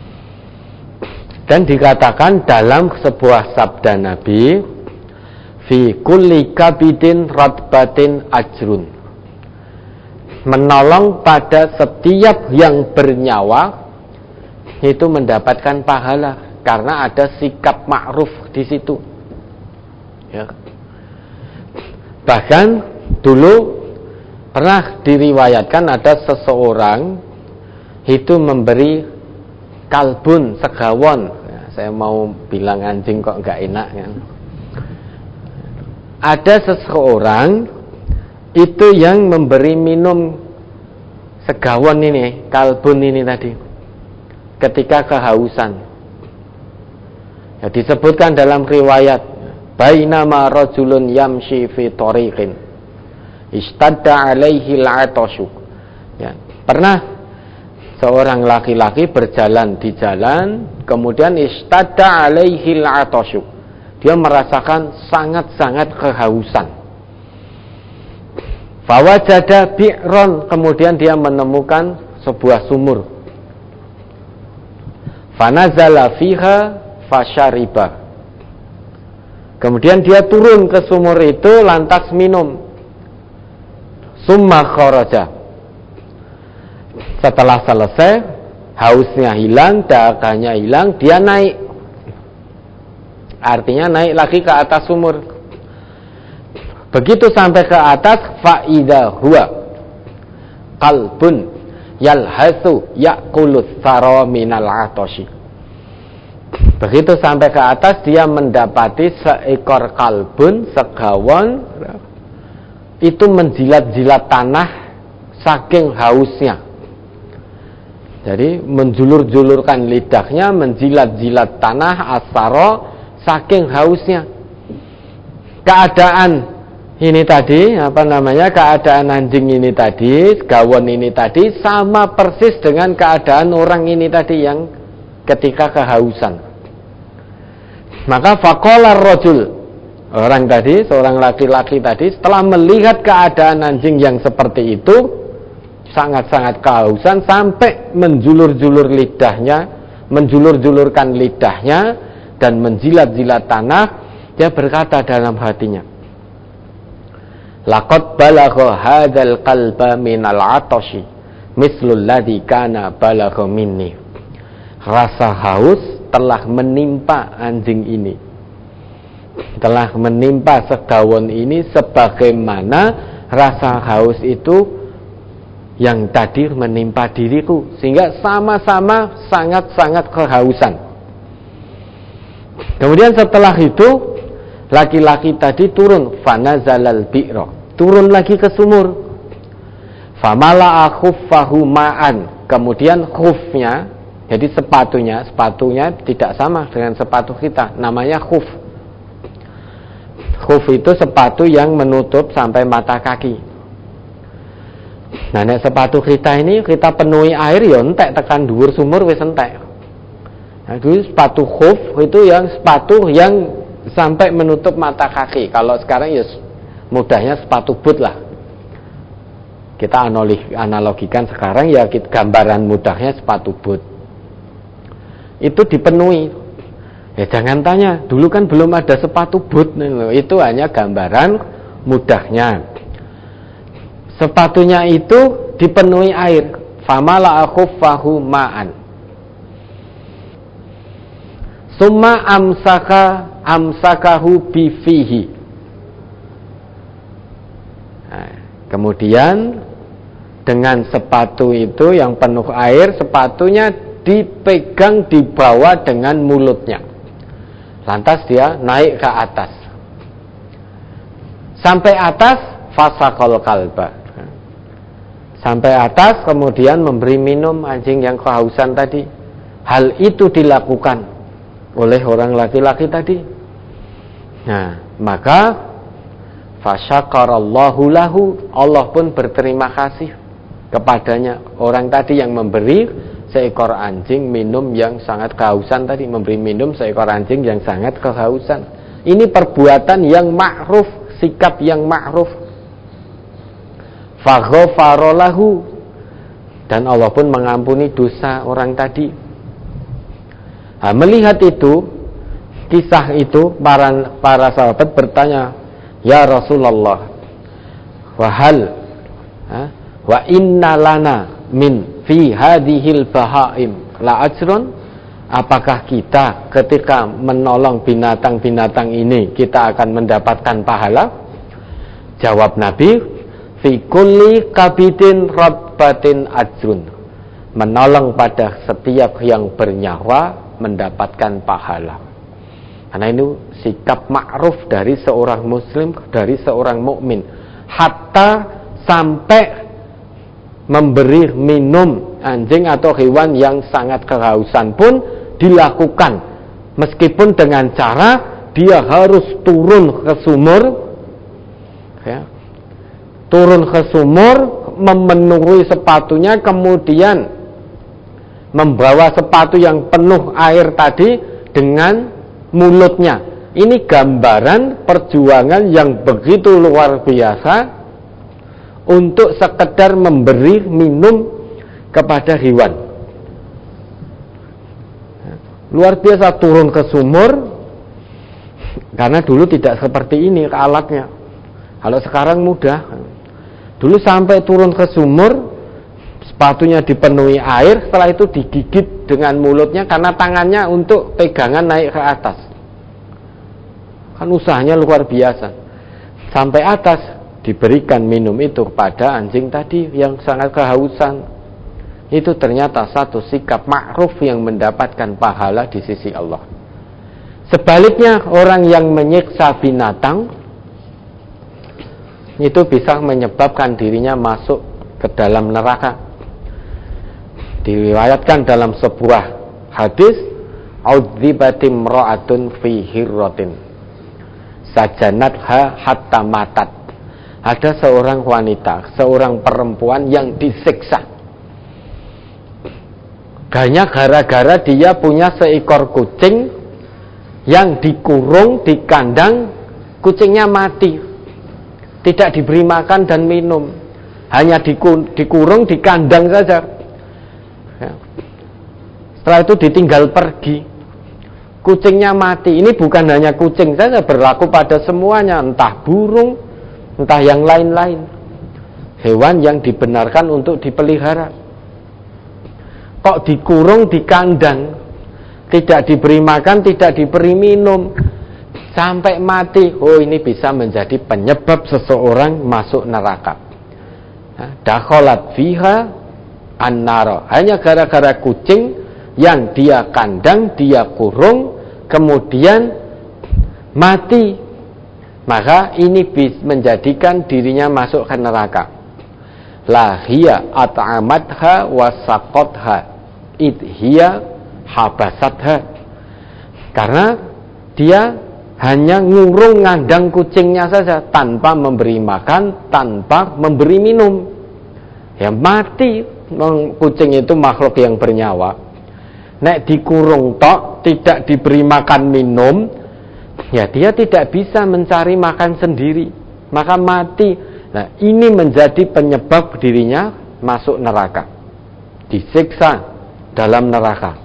Dan dikatakan dalam sebuah sabda Nabi, fi kulli kabidin ratbatin ajrun, menolong pada setiap yang bernyawa itu mendapatkan pahala karena ada sikap ma'ruf di situ. Ya. Bahkan dulu pernah diriwayatkan ada seseorang itu memberi kalbun, segawon. Saya mau bilang anjing kok nggak enak kan. Ada seseorang itu yang memberi minum segawon ini, kalbun ini tadi, ketika kehausan. Ya, disebutkan dalam riwayat, bainama rajulun yamshi fi tariqin istadda alaihi al-'atashu. Ya, pernah seorang laki-laki berjalan di jalan, kemudian istadda alaihi al-'atashu. Dia merasakan sangat-sangat kehausan. Fawajada bi'ron, kemudian dia menemukan sebuah sumur. Fanazala fiha fasyariba. Kemudian dia turun ke sumur itu lantas minum. Summa kharaja. Setelah selesai, hausnya hilang, dahakanya hilang, dia naik. Artinya naik lagi ke atas sumur. Begitu sampai ke atas, fa'idha huwa qalbun yalhasu ya'kulus sara minal 'atashi. Begitu sampai ke atas, dia mendapati seekor kalbun, segawon, itu menjilat-jilat tanah saking hausnya. Jadi menjulur-julurkan lidahnya, menjilat-jilat tanah, asaro, saking hausnya. Keadaan ini tadi, keadaan anjing ini tadi, gawon ini tadi, sama persis dengan keadaan orang ini tadi yang ketika kehausan. Maka faqala ar-rajul, orang tadi, seorang laki-laki tadi, setelah melihat keadaan anjing yang seperti itu, sangat-sangat kehausan sampai menjulur-julur lidahnya, menjulur-julurkan lidahnya dan menjilat-jilat tanah, dia berkata dalam hatinya, laqad balagha hadzal qalba minal 'atashi mislul ladzi kana balagha minni. Rasa haus telah menimpa anjing ini, telah menimpa segawon ini sebagaimana rasa haus itu yang tadi menimpa diriku, sehingga sama-sama sangat-sangat kehausan. Kemudian setelah itu laki-laki tadi turun, fanazalal bi'ra, turun lagi ke sumur, famala'a khuffahu ma'an, kemudian khufnya, jadi sepatunya tidak sama dengan sepatu kita, namanya khuf. Khuf itu sepatu yang menutup sampai mata kaki. Nah, nek sepatu kita ini kita penuhi air ya entek, tekan dhuwur sumur wis entek. Nah, itu sepatu khuf itu yang sepatu yang sampai menutup mata kaki. Kalau sekarang ya mudahnya sepatu boot lah. Kita analogikan sekarang ya gambaran mudahnya sepatu boot. Itu dipenuhi. Ya jangan tanya, dulu kan belum ada sepatu boot, itu hanya gambaran mudahnya. Sepatunya itu dipenuhi air. Famala khuffahu ma'an. Summa amsakahu bifihi. Nah, kemudian dengan sepatu itu yang penuh air, sepatunya dipegang, dibawa dengan mulutnya. Lantas dia naik ke atas. Sampai atas fasaqal kalba. Sampai atas kemudian memberi minum anjing yang kehausan tadi. Hal itu dilakukan oleh orang laki-laki tadi. Nah, maka fasyakarallahu lahu, Allah pun berterima kasih kepadanya, orang tadi yang memberi seekor anjing minum yang sangat kehausan tadi, memberi minum seekor anjing yang sangat kehausan. Ini perbuatan yang ma'ruf, sikap yang ma'ruf. Faghfara lahu, dan Allah pun mengampuni dosa orang tadi. Nah, melihat itu, kisah itu, para sahabat bertanya, ya Rasulullah, wa inna lana min fi hadhil bahaim la ajrun, apakah kita ketika menolong binatang-binatang ini kita akan mendapatkan pahala? Jawab Nabi, fi kulli kabidin rabbatin ajrun, menolong pada setiap yang bernyawa mendapatkan pahala. Karena itu sikap ma'ruf dari seorang muslim, dari seorang mukmin, hatta sampai memberi minum anjing atau hewan yang sangat kehausan pun dilakukan, meskipun dengan cara dia harus turun ke sumur, ya, turun ke sumur, memenuhi sepatunya, kemudian membawa sepatu yang penuh air tadi dengan mulutnya. Ini gambaran perjuangan yang begitu luar biasa untuk sekedar memberi minum kepada hewan. Luar biasa, turun ke sumur, karena dulu tidak seperti ini alatnya. Kalau sekarang mudah. Dulu sampai turun ke sumur, sepatunya dipenuhi air, setelah itu digigit dengan mulutnya karena tangannya untuk pegangan naik ke atas. Kan usahanya luar biasa. Sampai atas diberikan minum itu kepada anjing tadi yang sangat kehausan. Itu ternyata satu sikap ma'ruf yang mendapatkan pahala di sisi Allah. Sebaliknya, orang yang menyiksa binatang itu bisa menyebabkan dirinya masuk ke dalam neraka. Diriwayatkan dalam sebuah hadis, audzibatim ra'atun fi hirratin sajanatha hatta matat. Ada seorang wanita, seorang perempuan yang disiksa. Hanya gara-gara dia punya seekor kucing yang dikurung di kandang, kucingnya mati. Tidak diberi makan dan minum, hanya dikurung di kandang saja. Ya. Setelah itu ditinggal pergi, kucingnya mati. Ini bukan hanya kucing saja, berlaku pada semuanya, entah burung, entah yang lain-lain, hewan yang dibenarkan untuk dipelihara. Kok dikurung di kandang, tidak diberi makan, tidak diberi minum, sampai mati. Oh, ini bisa menjadi penyebab seseorang masuk neraka. Dakhalat fiha an-nar, hanya gara-gara kucing yang dia kandang, dia kurung, kemudian mati. Maka ini bisa menjadikan dirinya masuk ke neraka. La hiya at'amatha wa saqatha id hiya habasatha, karena dia hanya ngurung ngandang kucingnya saja tanpa memberi makan, tanpa memberi minum. Ya mati. Kucing itu makhluk yang bernyawa. Nek dikurung tok, tidak diberi makan minum, ya dia tidak bisa mencari makan sendiri, maka mati. Nah, ini menjadi penyebab dirinya masuk neraka, disiksa dalam neraka.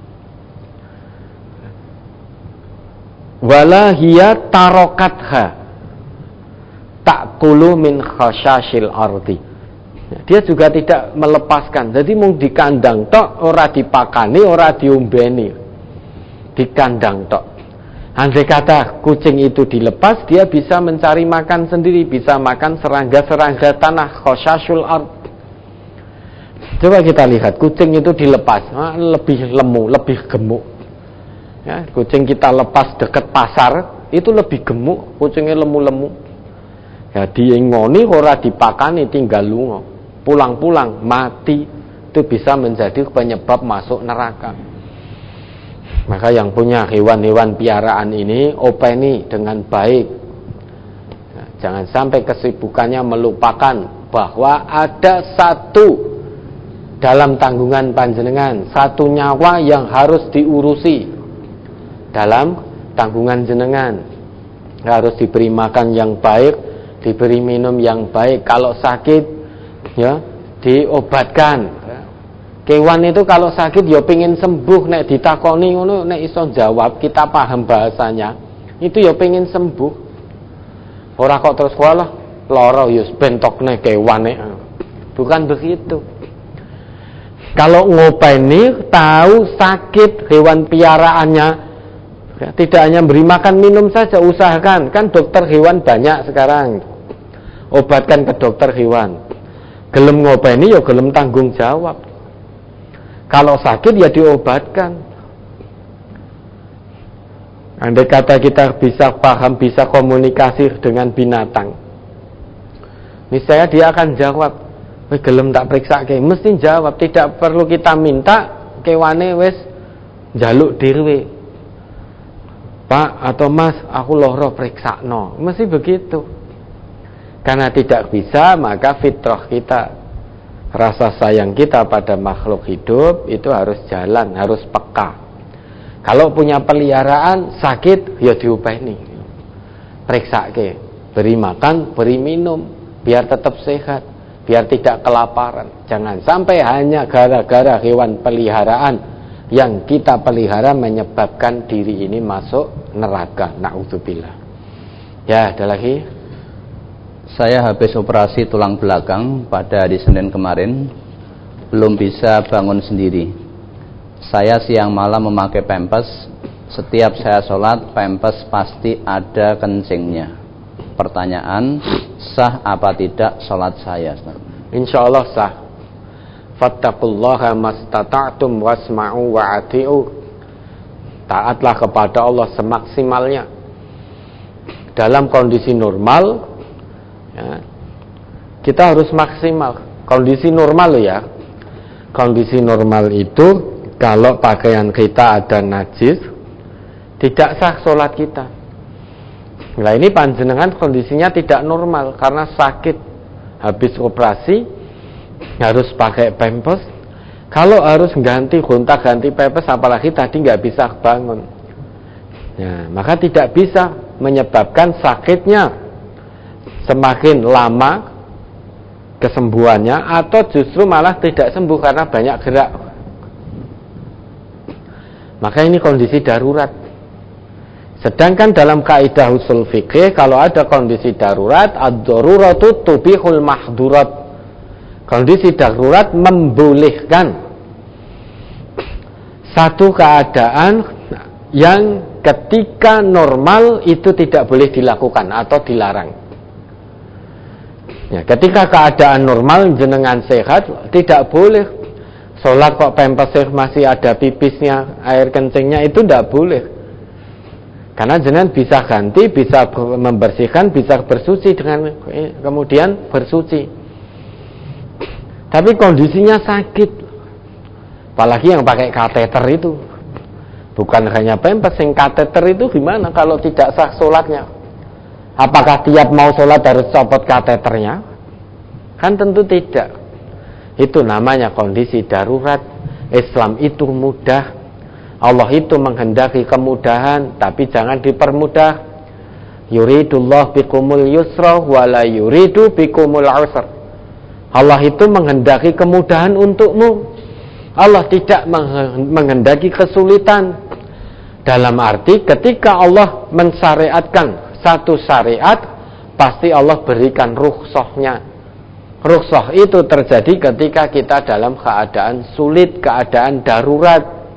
Wala hiya tarokatha ta'kulu min khasyashil ardi, dia juga tidak melepaskan. Jadi mung di kandang tok, ora dipakani, ora diombeni, di kandang tok. Andai kata kucing itu dilepas, dia bisa mencari makan sendiri, bisa makan serangga-serangga tanah, khasyashul ard. Coba kita lihat, kucing itu dilepas, lebih lemu, lebih gemuk. Ya, kucing kita lepas dekat pasar, itu lebih gemuk, kucingnya lemu-lemu. Ya diingoni ora dipakani tinggal lunga. Pulang-pulang mati, itu bisa menjadi penyebab masuk neraka. Maka yang punya hewan-hewan piaraan ini openi dengan baik. Nah, jangan sampai kesibukannya melupakan bahwa ada satu dalam tanggungan panjenengan, satu nyawa yang harus diurusi dalam tanggungan jenengan. Harus diberi makan yang baik, diberi minum yang baik. Kalau sakit, ya diobatkan. Kewan itu kalau sakit ya pengin sembuh, nek ditakoni ngono nek iso jawab, kita paham bahasanya, itu ya pengin sembuh. Ora kok terus walah lara ya bentokne kewane. Bukan begitu. Kalau ngopeni tahu sakit hewan piaraannya, ya, tidak hanya beri makan minum saja, usahakan. Kan dokter hewan banyak sekarang. Obatkan ke dokter hewan. Gelem ngopeni ya gelem tanggung jawab. Kalau sakit ya diobatkan. Andai kata kita bisa paham, bisa komunikasi dengan binatang, misalnya dia akan jawab, gelem tak periksa ke, mesti jawab, tidak perlu kita minta kewane wis njaluk dhewe. Pak atau Mas, aku lara periksakno, mesti begitu. Karena tidak bisa, maka fitrah kita, rasa sayang kita pada makhluk hidup itu harus jalan, harus peka. Kalau punya peliharaan sakit, ya diupeni, periksake, beri makan, beri minum, biar tetap sehat, biar tidak kelaparan. Jangan sampai hanya gara-gara hewan peliharaan yang kita pelihara menyebabkan diri ini masuk neraka. Na'udzubillah. Ya, ada lagi. Saya habis operasi tulang belakang pada hari Senin kemarin, belum bisa bangun sendiri. Saya siang malam memakai pampers. Setiap saya sholat, pampers pasti ada kencingnya. Pertanyaan, sah apa tidak sholat saya? Insya Allah sah. Fattaqullaha mastata'tum wasma'u wa'ati'u. Taatlah kepada Allah semaksimalnya. Dalam kondisi normal, ya, kita harus maksimal. Kondisi normal ya. Kondisi normal itu kalau pakaian kita ada najis, tidak sah sholat kita. Nah ini panjenengan kondisinya tidak normal karena sakit, habis operasi, harus pakai pampers. Kalau harus gonta-ganti pampers, apalagi tadi nggak bisa bangun, ya, maka tidak bisa, menyebabkan sakitnya semakin lama kesembuhannya, atau justru malah tidak sembuh karena banyak gerak. Maka ini kondisi darurat. Sedangkan dalam kaidah usul fikih, kalau ada kondisi darurat, ad-daruratu tubihul mahdurat. Kondisi darurat membolehkan satu keadaan yang ketika normal itu tidak boleh dilakukan atau dilarang. Ya, ketika keadaan normal jenengan sehat, tidak boleh sholat kok pampers masih ada pipisnya, air kencingnya, itu tidak boleh. Karena jenengan bisa ganti, bisa membersihkan, bisa bersuci dengan kemudian bersuci. Tapi kondisinya sakit, apalagi yang pakai kateter itu, bukan hanya pampers, yang kateter itu gimana kalau tidak sah sholatnya? Apakah tiap mau sholat harus copot kateternya? Kan tentu tidak. Itu namanya kondisi darurat. Islam itu mudah. Allah itu menghendaki kemudahan, tapi jangan dipermudah. Yuridullah bikumul yusra wala yuridu bikumul usra. Allah itu menghendaki kemudahan untukmu. Allah tidak menghendaki kesulitan. Dalam arti ketika Allah mensyariatkan satu syariat, pasti Allah berikan rukhsahnya. Rukhsah itu terjadi ketika kita dalam keadaan sulit, keadaan darurat.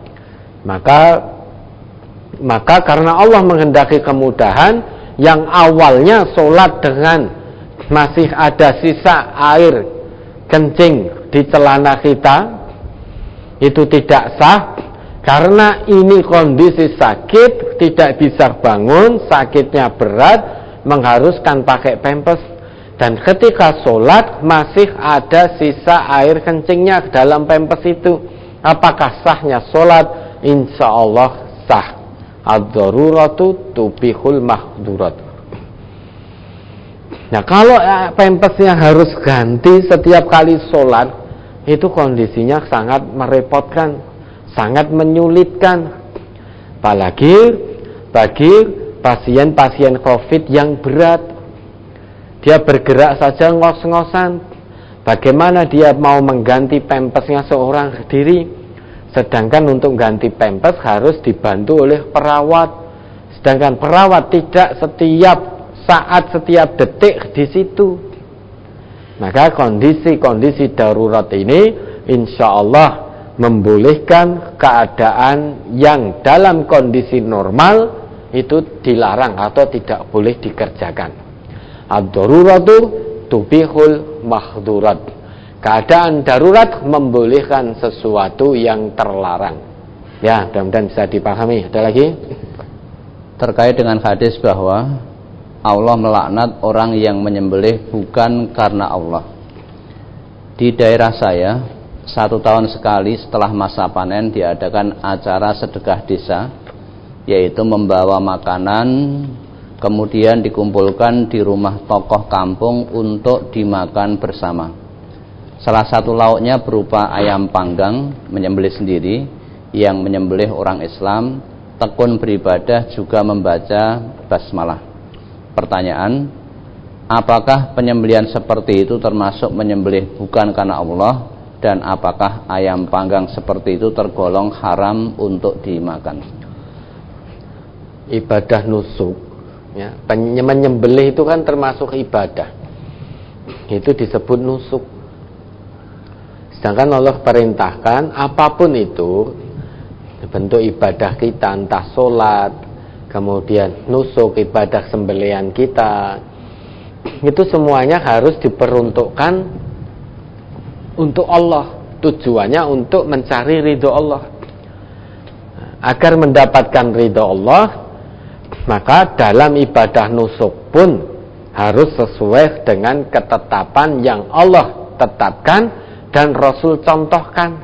Maka karena Allah menghendaki kemudahan, yang awalnya sholat dengan masih ada sisa air kencing di celana kita, itu tidak sah. Karena ini kondisi sakit, tidak bisa bangun, sakitnya berat, mengharuskan pakai pampers. Dan ketika sholat masih ada sisa air kencingnya dalam pempes itu, apakah sahnya sholat? Insya Allah sah. Ad-daruratu tubihul mahdurat. Nah, kalau pempesnya harus ganti setiap kali sholat, itu kondisinya sangat merepotkan, sangat menyulitkan. Apalagi bagi pasien-pasien COVID yang berat. Dia bergerak saja ngos-ngosan. Bagaimana dia mau mengganti pempesnya seorang diri? Sedangkan untuk ganti pempes harus dibantu oleh perawat. Sedangkan perawat tidak setiap saat, setiap detik di situ. Maka kondisi-kondisi darurat ini insya Allah membolehkan keadaan yang dalam kondisi normal itu dilarang atau tidak boleh dikerjakan. Ad-daruratu tubihul mahdurat. Keadaan darurat membolehkan sesuatu yang terlarang. Ya, mudah-mudahan bisa dipahami. Ada lagi? Terkait dengan hadis bahwa Allah melaknat orang yang menyembelih bukan karena Allah. Di daerah saya, 1 tahun sekali setelah masa panen diadakan acara sedekah desa, yaitu membawa makanan kemudian dikumpulkan di rumah tokoh kampung untuk dimakan bersama. Salah satu lauknya berupa ayam panggang menyembelih sendiri, yang menyembelih orang Islam, tekun beribadah juga membaca basmalah. Pertanyaan, apakah penyembelihan seperti itu termasuk menyembelih bukan karena Allah, dan apakah ayam panggang seperti itu tergolong haram untuk dimakan? Ibadah nusuk, ya, menyembelih itu kan termasuk ibadah. Itu disebut nusuk. Sedangkan Allah perintahkan apapun itu bentuk ibadah kita, entah sholat, kemudian nusuk, ibadah sembelihan kita, itu semuanya harus diperuntukkan untuk Allah. Tujuannya untuk mencari ridho Allah. Agar mendapatkan ridho Allah, maka dalam ibadah nusuk pun harus sesuai dengan ketetapan yang Allah tetapkan dan Rasul contohkan.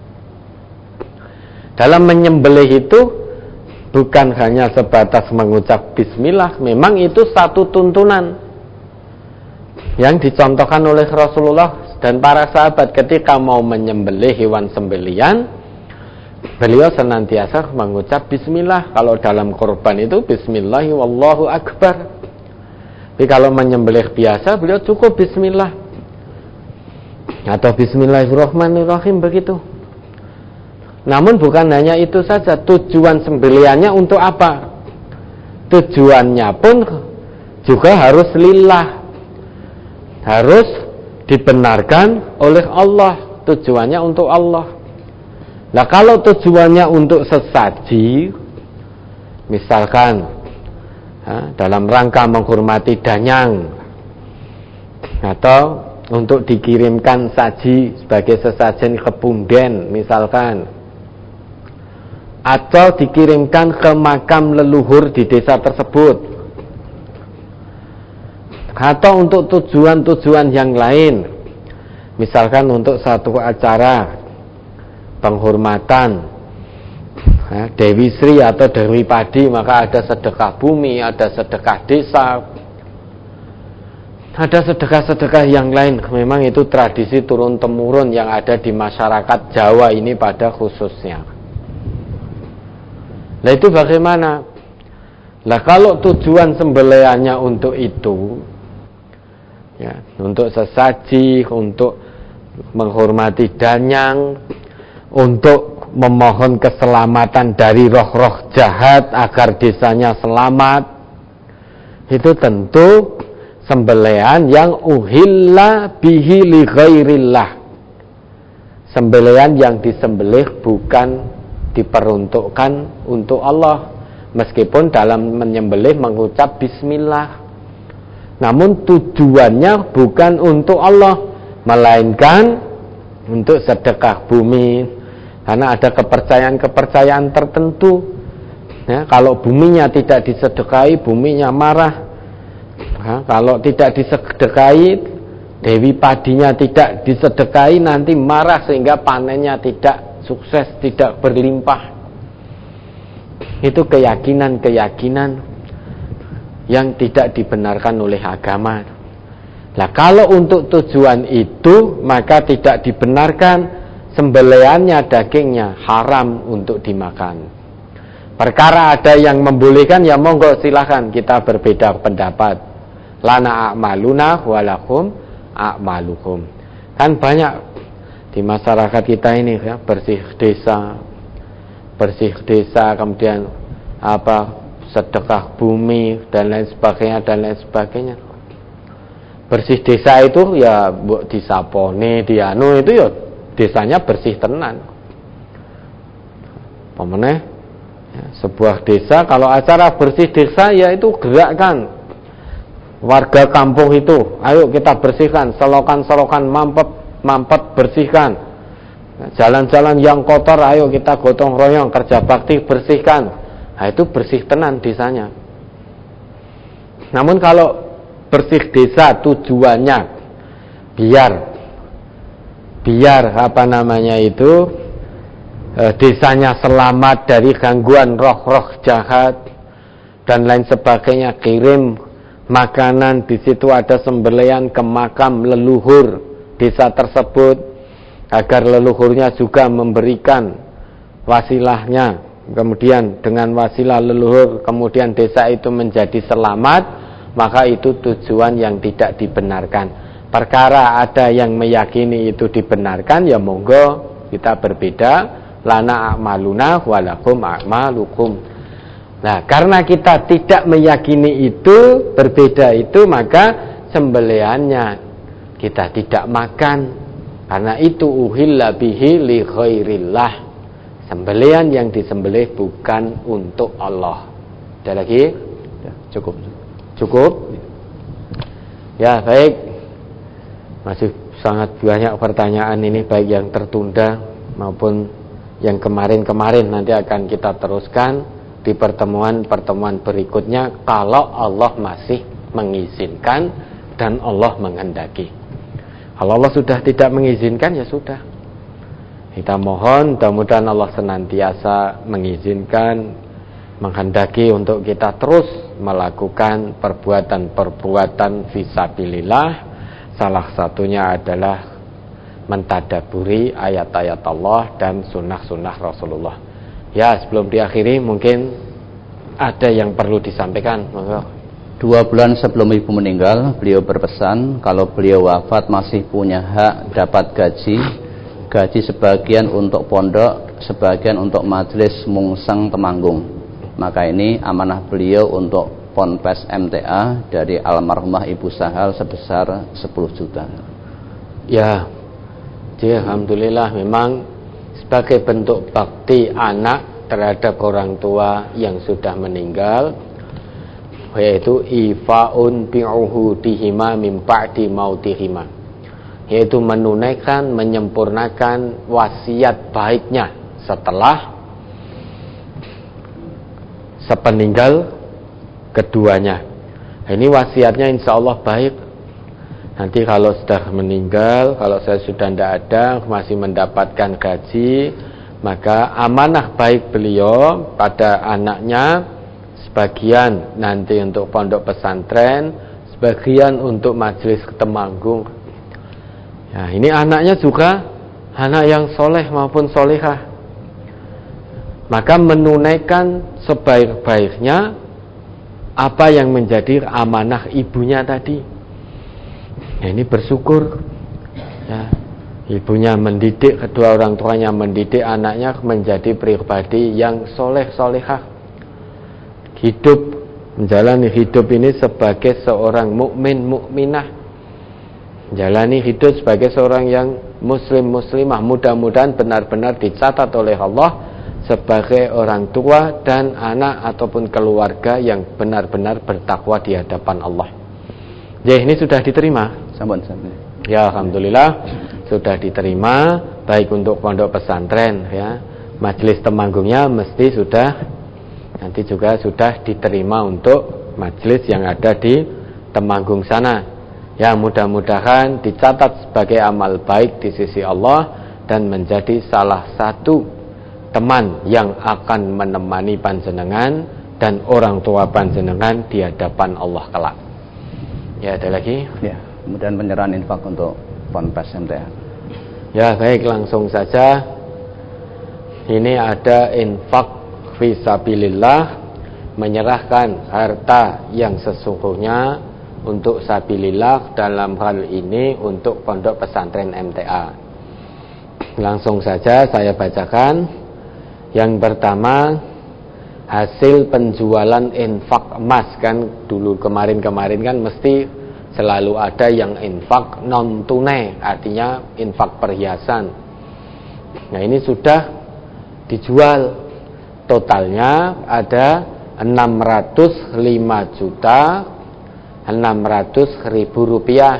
Dalam menyembelih itu bukan hanya sebatas mengucap bismillah, memang itu satu tuntunan yang dicontohkan oleh Rasulullah dan para sahabat ketika mau menyembelih hewan sembelihan. Beliau senantiasa mengucap bismillah. Kalau dalam kurban itu bismillah wallahu akbar. Tapi kalau menyembelih biasa beliau cukup bismillah atau bismillahirrahmanirrahim begitu. Namun bukan hanya itu saja, tujuan sembelihannya untuk apa? Tujuannya pun juga harus lillah, harus dibenarkan oleh Allah. Tujuannya untuk Allah. Nah, kalau tujuannya untuk sesaji, misalkan dalam rangka menghormati danyang, atau untuk dikirimkan saji sebagai sesajen ke punden misalkan, atau dikirimkan ke makam leluhur di desa tersebut, atau untuk tujuan-tujuan yang lain, misalkan untuk satu acara penghormatan Dewi Sri atau Dewi Padi, maka ada sedekah bumi, ada sedekah desa, ada sedekah-sedekah yang lain. Memang itu tradisi turun-temurun yang ada di masyarakat Jawa ini pada khususnya. Nah, itu bagaimana? Nah, kalau tujuan sembelihannya untuk itu, ya, untuk sesaji, untuk menghormati danyang, untuk memohon keselamatan dari roh-roh jahat agar desanya selamat, itu tentu sembelihan yang uhilla bihi li ghairillah. Sembelihan yang disembelih bukan diperuntukkan untuk Allah, meskipun dalam menyembelih mengucap bismillah, namun tujuannya bukan untuk Allah, melainkan untuk sedekah bumi, karena ada kepercayaan-kepercayaan tertentu, ya, kalau buminya tidak disedekahi, buminya marah, Kalau tidak disedekahi, dewi padinya tidak disedekahi, nanti marah sehingga panennya tidak sukses, tidak berlimpah. Itu keyakinan-keyakinan yang tidak dibenarkan oleh agama. Nah, kalau untuk tujuan itu, maka tidak dibenarkan sembelihannya, dagingnya haram untuk dimakan. Perkara ada yang membolehkan, ya monggo silahkan, kita berbeda pendapat. Lana a'maluna walakum a'malukum. Kan banyak di masyarakat kita ini ya, bersih desa, kemudian sedekah bumi dan lain sebagainya. Bersih desa itu ya disapone, dianu itu ya desanya bersih tenan. Pemeneh ya, sebuah desa kalau acara bersih desa ya itu gerakkan warga kampung itu, ayo kita bersihkan, selokan-selokan mampet bersihkan, jalan-jalan yang kotor ayo kita gotong royong kerja bakti bersihkan. Nah, itu bersih tenan desanya. Namun kalau bersih desa tujuannya biar desanya selamat dari gangguan roh-roh jahat dan lain sebagainya, kirim makanan, di situ ada sembelihan ke makam leluhur desa tersebut agar leluhurnya juga memberikan wasilahnya, kemudian dengan wasilah leluhur kemudian desa itu menjadi selamat, maka itu tujuan yang tidak dibenarkan. Perkara ada yang meyakini itu dibenarkan, ya monggo kita berbeda, lana a'maluna walakum a'malukum. Nah, karena kita tidak meyakini itu, berbeda itu, maka sembelihannya kita tidak makan. Karena itu uhilla bihi li khairillah. Sembelihan yang disembelih bukan untuk Allah. Ada lagi? Ya, cukup. Ya, baik. Masih sangat banyak pertanyaan ini, baik yang tertunda maupun yang kemarin-kemarin, nanti akan kita teruskan di pertemuan-pertemuan berikutnya kalau Allah masih mengizinkan dan Allah menghendaki. Kalau Allah sudah tidak mengizinkan, ya sudah. Kita mohon mudah-mudahan Allah senantiasa mengizinkan, menghendaki untuk kita terus melakukan perbuatan-perbuatan fisabilillah. Salah satunya adalah mentadaburi ayat-ayat Allah dan sunnah-sunnah Rasulullah. Ya, sebelum diakhiri mungkin ada yang perlu disampaikan. 2 bulan sebelum ibu meninggal, beliau berpesan kalau beliau wafat masih punya hak dapat gaji sebagian untuk pondok, sebagian untuk majelis mungsang Temanggung. Maka ini amanah beliau untuk Ponpes MTA dari almarhumah Ibu Sahal sebesar 10 juta. Ya, jadi alhamdulillah memang sebagai bentuk bakti anak terhadap orang tua yang sudah meninggal, yaitu ifa'un bi'uhudihima min ba'di mautihima, yaitu menunaikan, menyempurnakan wasiat baiknya setelah sepeninggal keduanya. Ini wasiatnya insya Allah baik. Nanti kalau sudah meninggal, kalau saya sudah tidak ada, masih mendapatkan gaji, maka amanah baik beliau pada anaknya, sebagian nanti untuk pondok pesantren, sebagian untuk majelis Temanggung. Ya, ini anaknya juga anak yang soleh maupun solehah. Maka menunaikan sebaik-baiknya apa yang menjadi amanah ibunya tadi. Ya, ini bersyukur ya, ibunya mendidik, kedua orang tuanya mendidik anaknya menjadi pribadi yang soleh-solehah, menjalani hidup ini sebagai seorang mukminah, menjalani hidup sebagai seorang yang muslimah. Mudah-mudahan benar-benar dicatat oleh Allah sebagai orang tua dan anak ataupun keluarga yang benar-benar bertakwa di hadapan Allah. Ya, ini sudah diterima. Ya, alhamdulillah sudah diterima, baik untuk pondok pesantren ya, majelis Temanggungnya mesti sudah, nanti juga sudah diterima untuk majelis yang ada di Temanggung sana. Ya, mudah-mudahan dicatat sebagai amal baik di sisi Allah dan menjadi salah satu teman yang akan menemani panjenengan dan orang tua panjenengan di hadapan Allah kelak. Ya, ada lagi? Ya, kemudian penyerahan infak untuk Ponpes MTA. Ya, baik, langsung saja. Ini ada infak fisabilillah, menyerahkan harta yang sesungguhnya untuk sabilillah, dalam hal ini untuk pondok pesantren MTA. Langsung saja saya bacakan. Yang pertama, hasil penjualan infak emas. Kan dulu kemarin-kemarin kan mesti selalu ada yang infak non tunai, artinya infak perhiasan. Nah, ini sudah dijual. Totalnya ada 605.600.000 rupiah,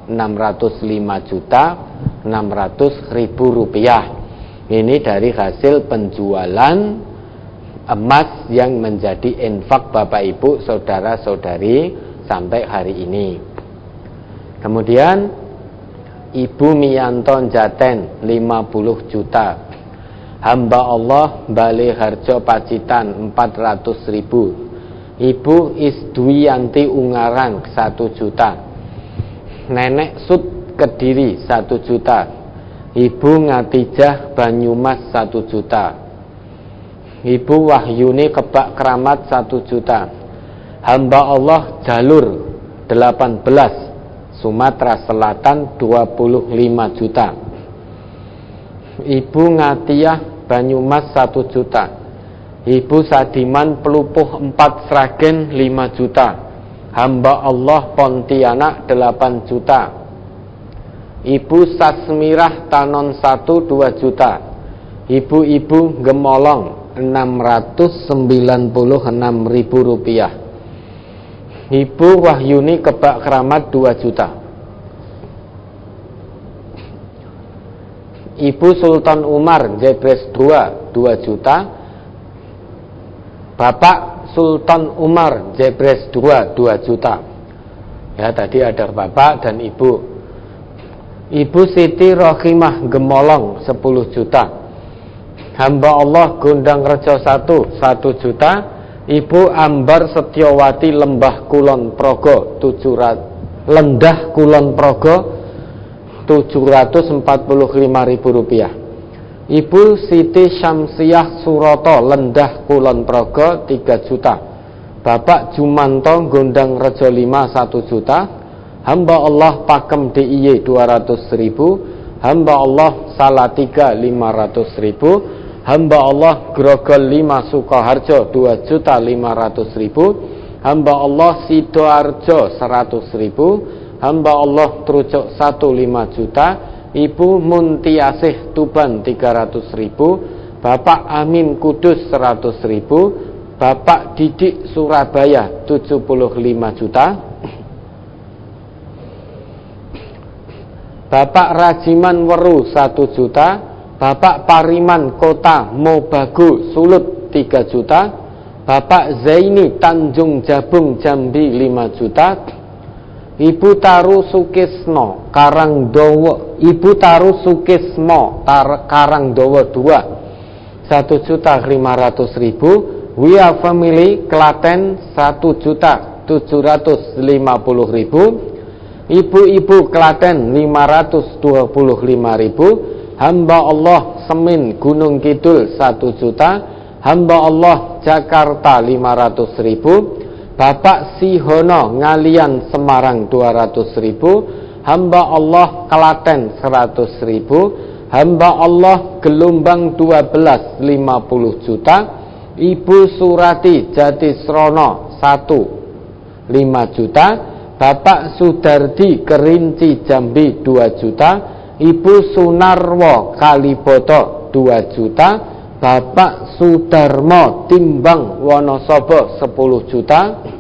605.600.000 rupiah. Ini dari hasil penjualan emas yang menjadi infak Bapak Ibu saudara-saudari sampai hari ini. Kemudian Ibu Miyanto Jaten 50 juta. Hamba Allah Bali Harjo Pacitan 400.000. Ibu Isdwiyanti Ungarang 1 juta. Nenek Sud Kediri 1 juta. Ibu Ngatijah Banyumas 1 juta. Ibu Wahyuni Kebak Keramat 1 juta. Hamba Allah Jalur 18 Sumatera Selatan 25 juta. Ibu Ngatiah Banyumas 1 juta. Ibu Sadiman Pelupuh 4 Sragen 5 juta. Hamba Allah Pontianak 8 juta. Ibu Sasmirah Tanon 1 2 juta. Ibu-ibu Gemolong 696.000 rupiah. Ibu Wahyuni Kebak Keramat 2 juta. Ibu Sultan Umar Jebres 2 juta. Bapak Sultan Umar Jebres 2 juta. Ya, tadi ada bapak dan ibu. Ibu Siti Rohimah Gemolong 10 juta. Hamba Allah Gondang Rejo 1 juta. Ibu Ambar Setiawati Lembah Kulon Progo 745.000 rupiah. Ibu Siti Syamsiah Suroto Lendah Kulon Progo 3 juta. Bapak Jumanto Gondang Rejo 5 1 juta. Hamba Allah Pakem DIY 200.000. Hamba Allah Salatiga 500.000. Hamba Allah Grogol 5 Sukoharjo 2.500.000. Hamba Allah Sidoarjo 100.000. Hamba Allah Trucuk 1 5 juta. Ibu Muntiasih Tuban 300.000. Bapak Amin Kudus 100.000. Bapak Didik Surabaya 75 juta. Bapak Rajiman Weru 1 juta. Bapak Pariman Kota Mobagu Sulut 3 juta. Bapak Zaini Tanjung Jabung Jambi 5 juta. Ibu Taru Sukisno Karangdowo, Ibu Taru Sukismo Karangdowo 2 1.500.000. Wia Family Klaten 1.750.000. Ibu-ibu Klaten 525.000. Hamba Allah Semin Gunung Kidul 1 juta. Hamba Allah Jakarta 500.000. Bapak Sihono Ngalian Semarang 200.000. Hamba Allah Klaten 100.000. Hamba Allah Gelombang 12 50 juta. Ibu Surati Jatisrono 1 5 juta. Bapak Sudardi Kerinci Jambi 2 juta. Ibu Sunarwo Kaliboto 2 juta. Bapak Sudarmo Timbang Wonosobo 10 juta.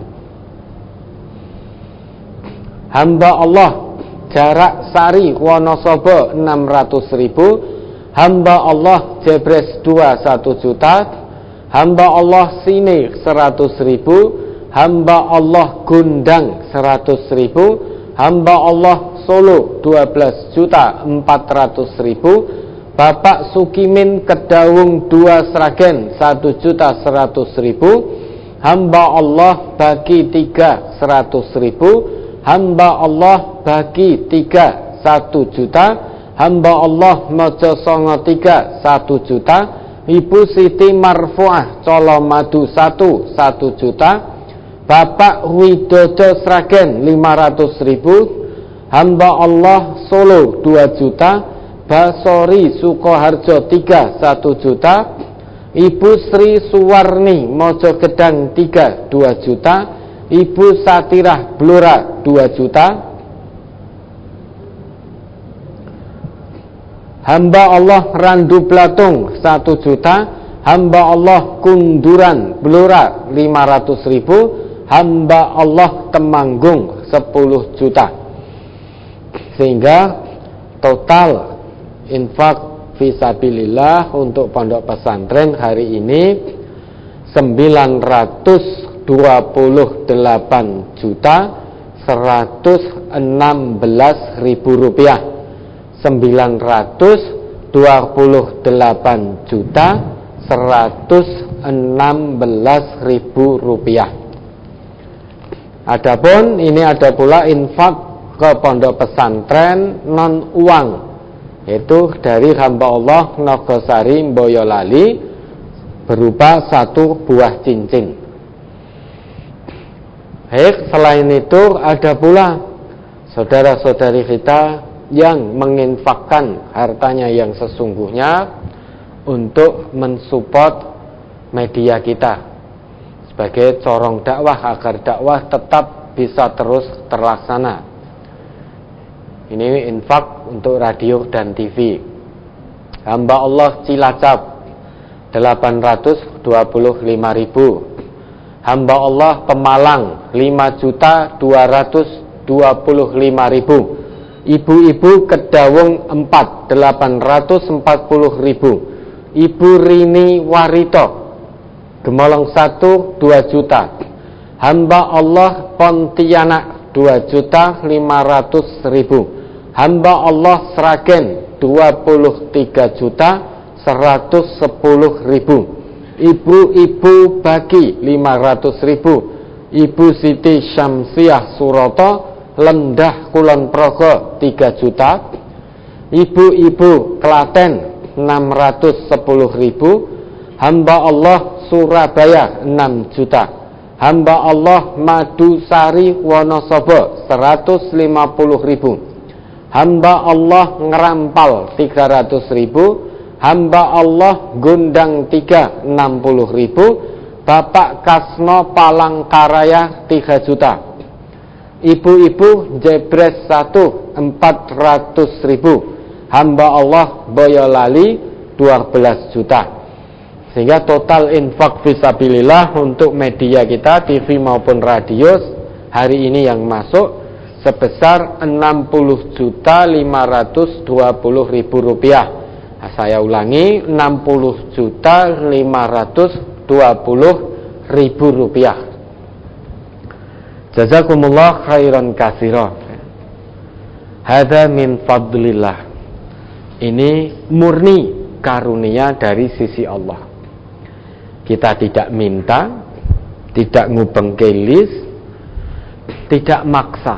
Hamba Allah Jarak Sari Wonosobo 600.000. Hamba Allah Jebres 2 1 juta. Hamba Allah Sini 100.000. hamba Allah Gundang 100.000, hamba Allah Solo 12.400.000, Bapak Sukimin Kedawung 2 Sragen 1.100.000, hamba Allah Bagi 3 100.000, hamba Allah Bagi 3 1 juta, hamba Allah Mojo Songo 3 1 juta, Ibu Siti Marfuah Colomadu 1 juta, Bapak Widodo Sragen 500.000, hamba Allah Solo 2 juta, Basori Sukoharjo 3 1 juta, Ibu Sri Suwarni Mojogedang 3 2 juta, Ibu Satirah Blora 2 juta, hamba Allah Randu Blatung 1 juta, hamba Allah Kunduran Blora 500.000, hamba Allah Temanggung 10 juta. Sehingga total infak fisabilillah untuk pondok pesantren hari ini 928 juta 116 ribu rupiah. 928 juta 116 ribu rupiah. Adapun ini ada pula infak ke pondok pesantren non uang, yaitu dari hamba Allah Nogosari Boyolali berupa 1 buah cincin. Selain itu ada pula saudara-saudari kita yang menginfakkan hartanya yang sesungguhnya untuk mensupport media kita sebagai corong dakwah agar dakwah tetap bisa terus terlaksana. Ini infak untuk radio dan TV. Hamba Allah Cilacap 825.000, hamba Allah Pemalang 5.225.000, ibu-ibu Kedawung 4 840.000, Ibu Rini Warito Gemolong 1 2 juta, hamba Allah Pontianak 2.500.000, hamba Allah Sragen 23 juta 110.000, ibu-ibu Bagi 500.000, Ibu Siti Syamsiah Suroto Lendah Kulon Progo 3 juta, ibu-ibu Klaten 610.000, hamba Allah Surabaya 6 juta, hamba Allah Madusari Wonosobo 150.000, hamba Allah Ngerampal 300.000, hamba Allah Gundang 3 60.000, Bapak Kasno Palangkaraya 3 juta, ibu-ibu Jebres 1 400.000, hamba Allah Boyolali 12 juta. Sehingga total infak fisabilillah untuk media kita TV maupun radio hari ini yang masuk sebesar 60.520.000 rupiah. Nah, saya ulangi 60.520.000 rupiah. Jazakumullah khairan katsira. Hadza min fadlillah. Ini murni karunia dari sisi Allah. Kita tidak minta, tidak ngubeng kelis, tidak maksa.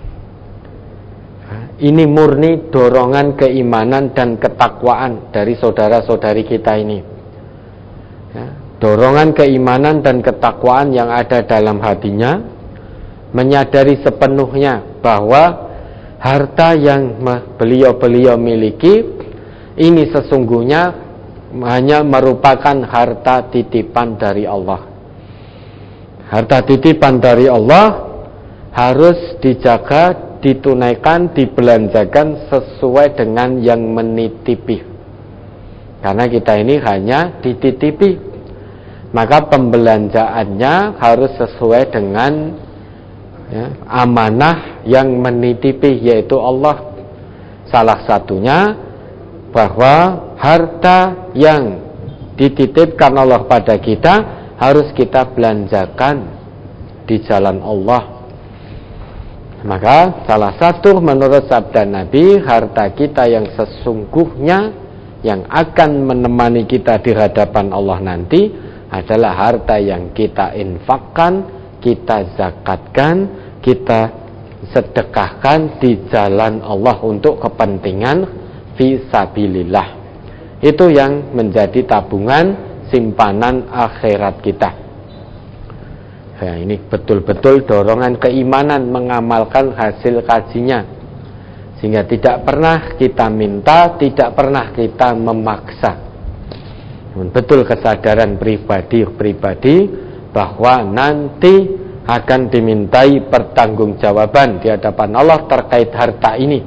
Ini murni dorongan keimanan dan ketakwaan dari saudara-saudari kita ini. Dorongan keimanan dan ketakwaan yang ada dalam hatinya, menyadari sepenuhnya bahwa harta yang beliau-beliau miliki ini sesungguhnya hanya merupakan harta titipan dari Allah. Harta titipan dari Allah harus dijaga, ditunaikan, dibelanjakan sesuai dengan yang menitipi. Karena kita ini hanya dititipi, maka pembelanjaannya harus sesuai dengan amanah yang menitipi, yaitu Allah. Salah satunya bahwa harta yang dititipkan Allah pada kita harus kita belanjakan, di jalan Allah. Maka salah satu menurut sabda Nabi, harta kita yang sesungguhnya yang akan menemani kita di hadapan Allah nanti adalah harta yang kita infakkan, kita zakatkan, kita sedekahkan di jalan Allah untuk kepentingan fisabilillah. Itu yang menjadi tabungan simpanan akhirat kita. Ya, ini betul-betul dorongan keimanan mengamalkan hasil kajinya, sehingga tidak pernah kita minta, tidak pernah kita memaksa. Betul kesadaran pribadi bahwa nanti akan dimintai pertanggungjawaban di hadapan Allah terkait harta ini.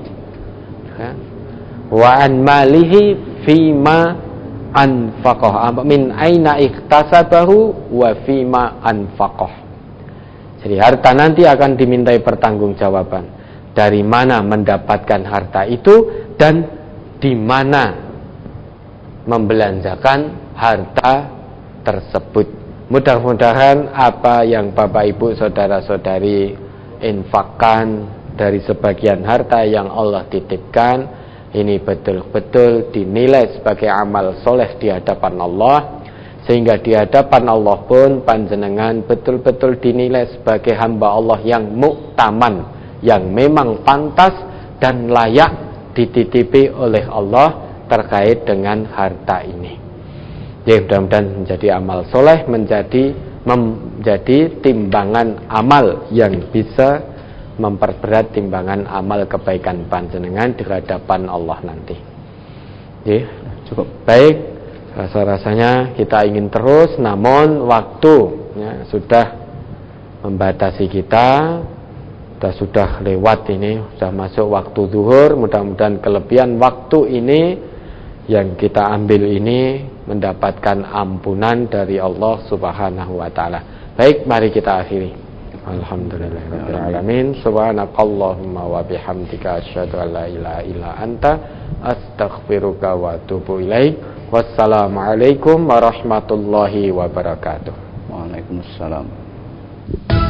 Wa an malihi fima anfaqah, min aina iktasabahu wa fima anfaqah. Jadi harta nanti akan dimintai pertanggungjawaban. Dari mana mendapatkan harta itu dan di mana membelanjakan harta tersebut. Mudah-mudahan apa yang Bapak Ibu saudara-saudari infakkan dari sebagian harta yang Allah titipkan ini betul-betul dinilai sebagai amal soleh di hadapan Allah, sehingga di hadapan Allah pun panjenengan betul-betul dinilai sebagai hamba Allah yang muktaman, yang memang pantas dan layak dititipi oleh Allah terkait dengan harta ini. Ya, mudah-mudahan menjadi amal soleh, menjadi timbangan amal yang bisa memperberat timbangan amal kebaikan panjenengan di hadapan Allah nanti. Ya, cukup baik. Rasa-rasanya kita ingin terus, namun waktu sudah membatasi kita. Sudah lewat ini, sudah masuk waktu zuhur. Mudah-mudahan kelebihan waktu ini yang kita ambil ini mendapatkan ampunan dari Allah Subhanahu wa taala. Baik, mari kita akhiri. Alhamdulillahirabbil alamin. Subhanakallahumma wa bihamdika asyhadu an la ilaha illa anta astaghfiruka wa atubu ilaik. Wassalamualaikum warahmatullahi wabarakatuh. Waalaikumsalam.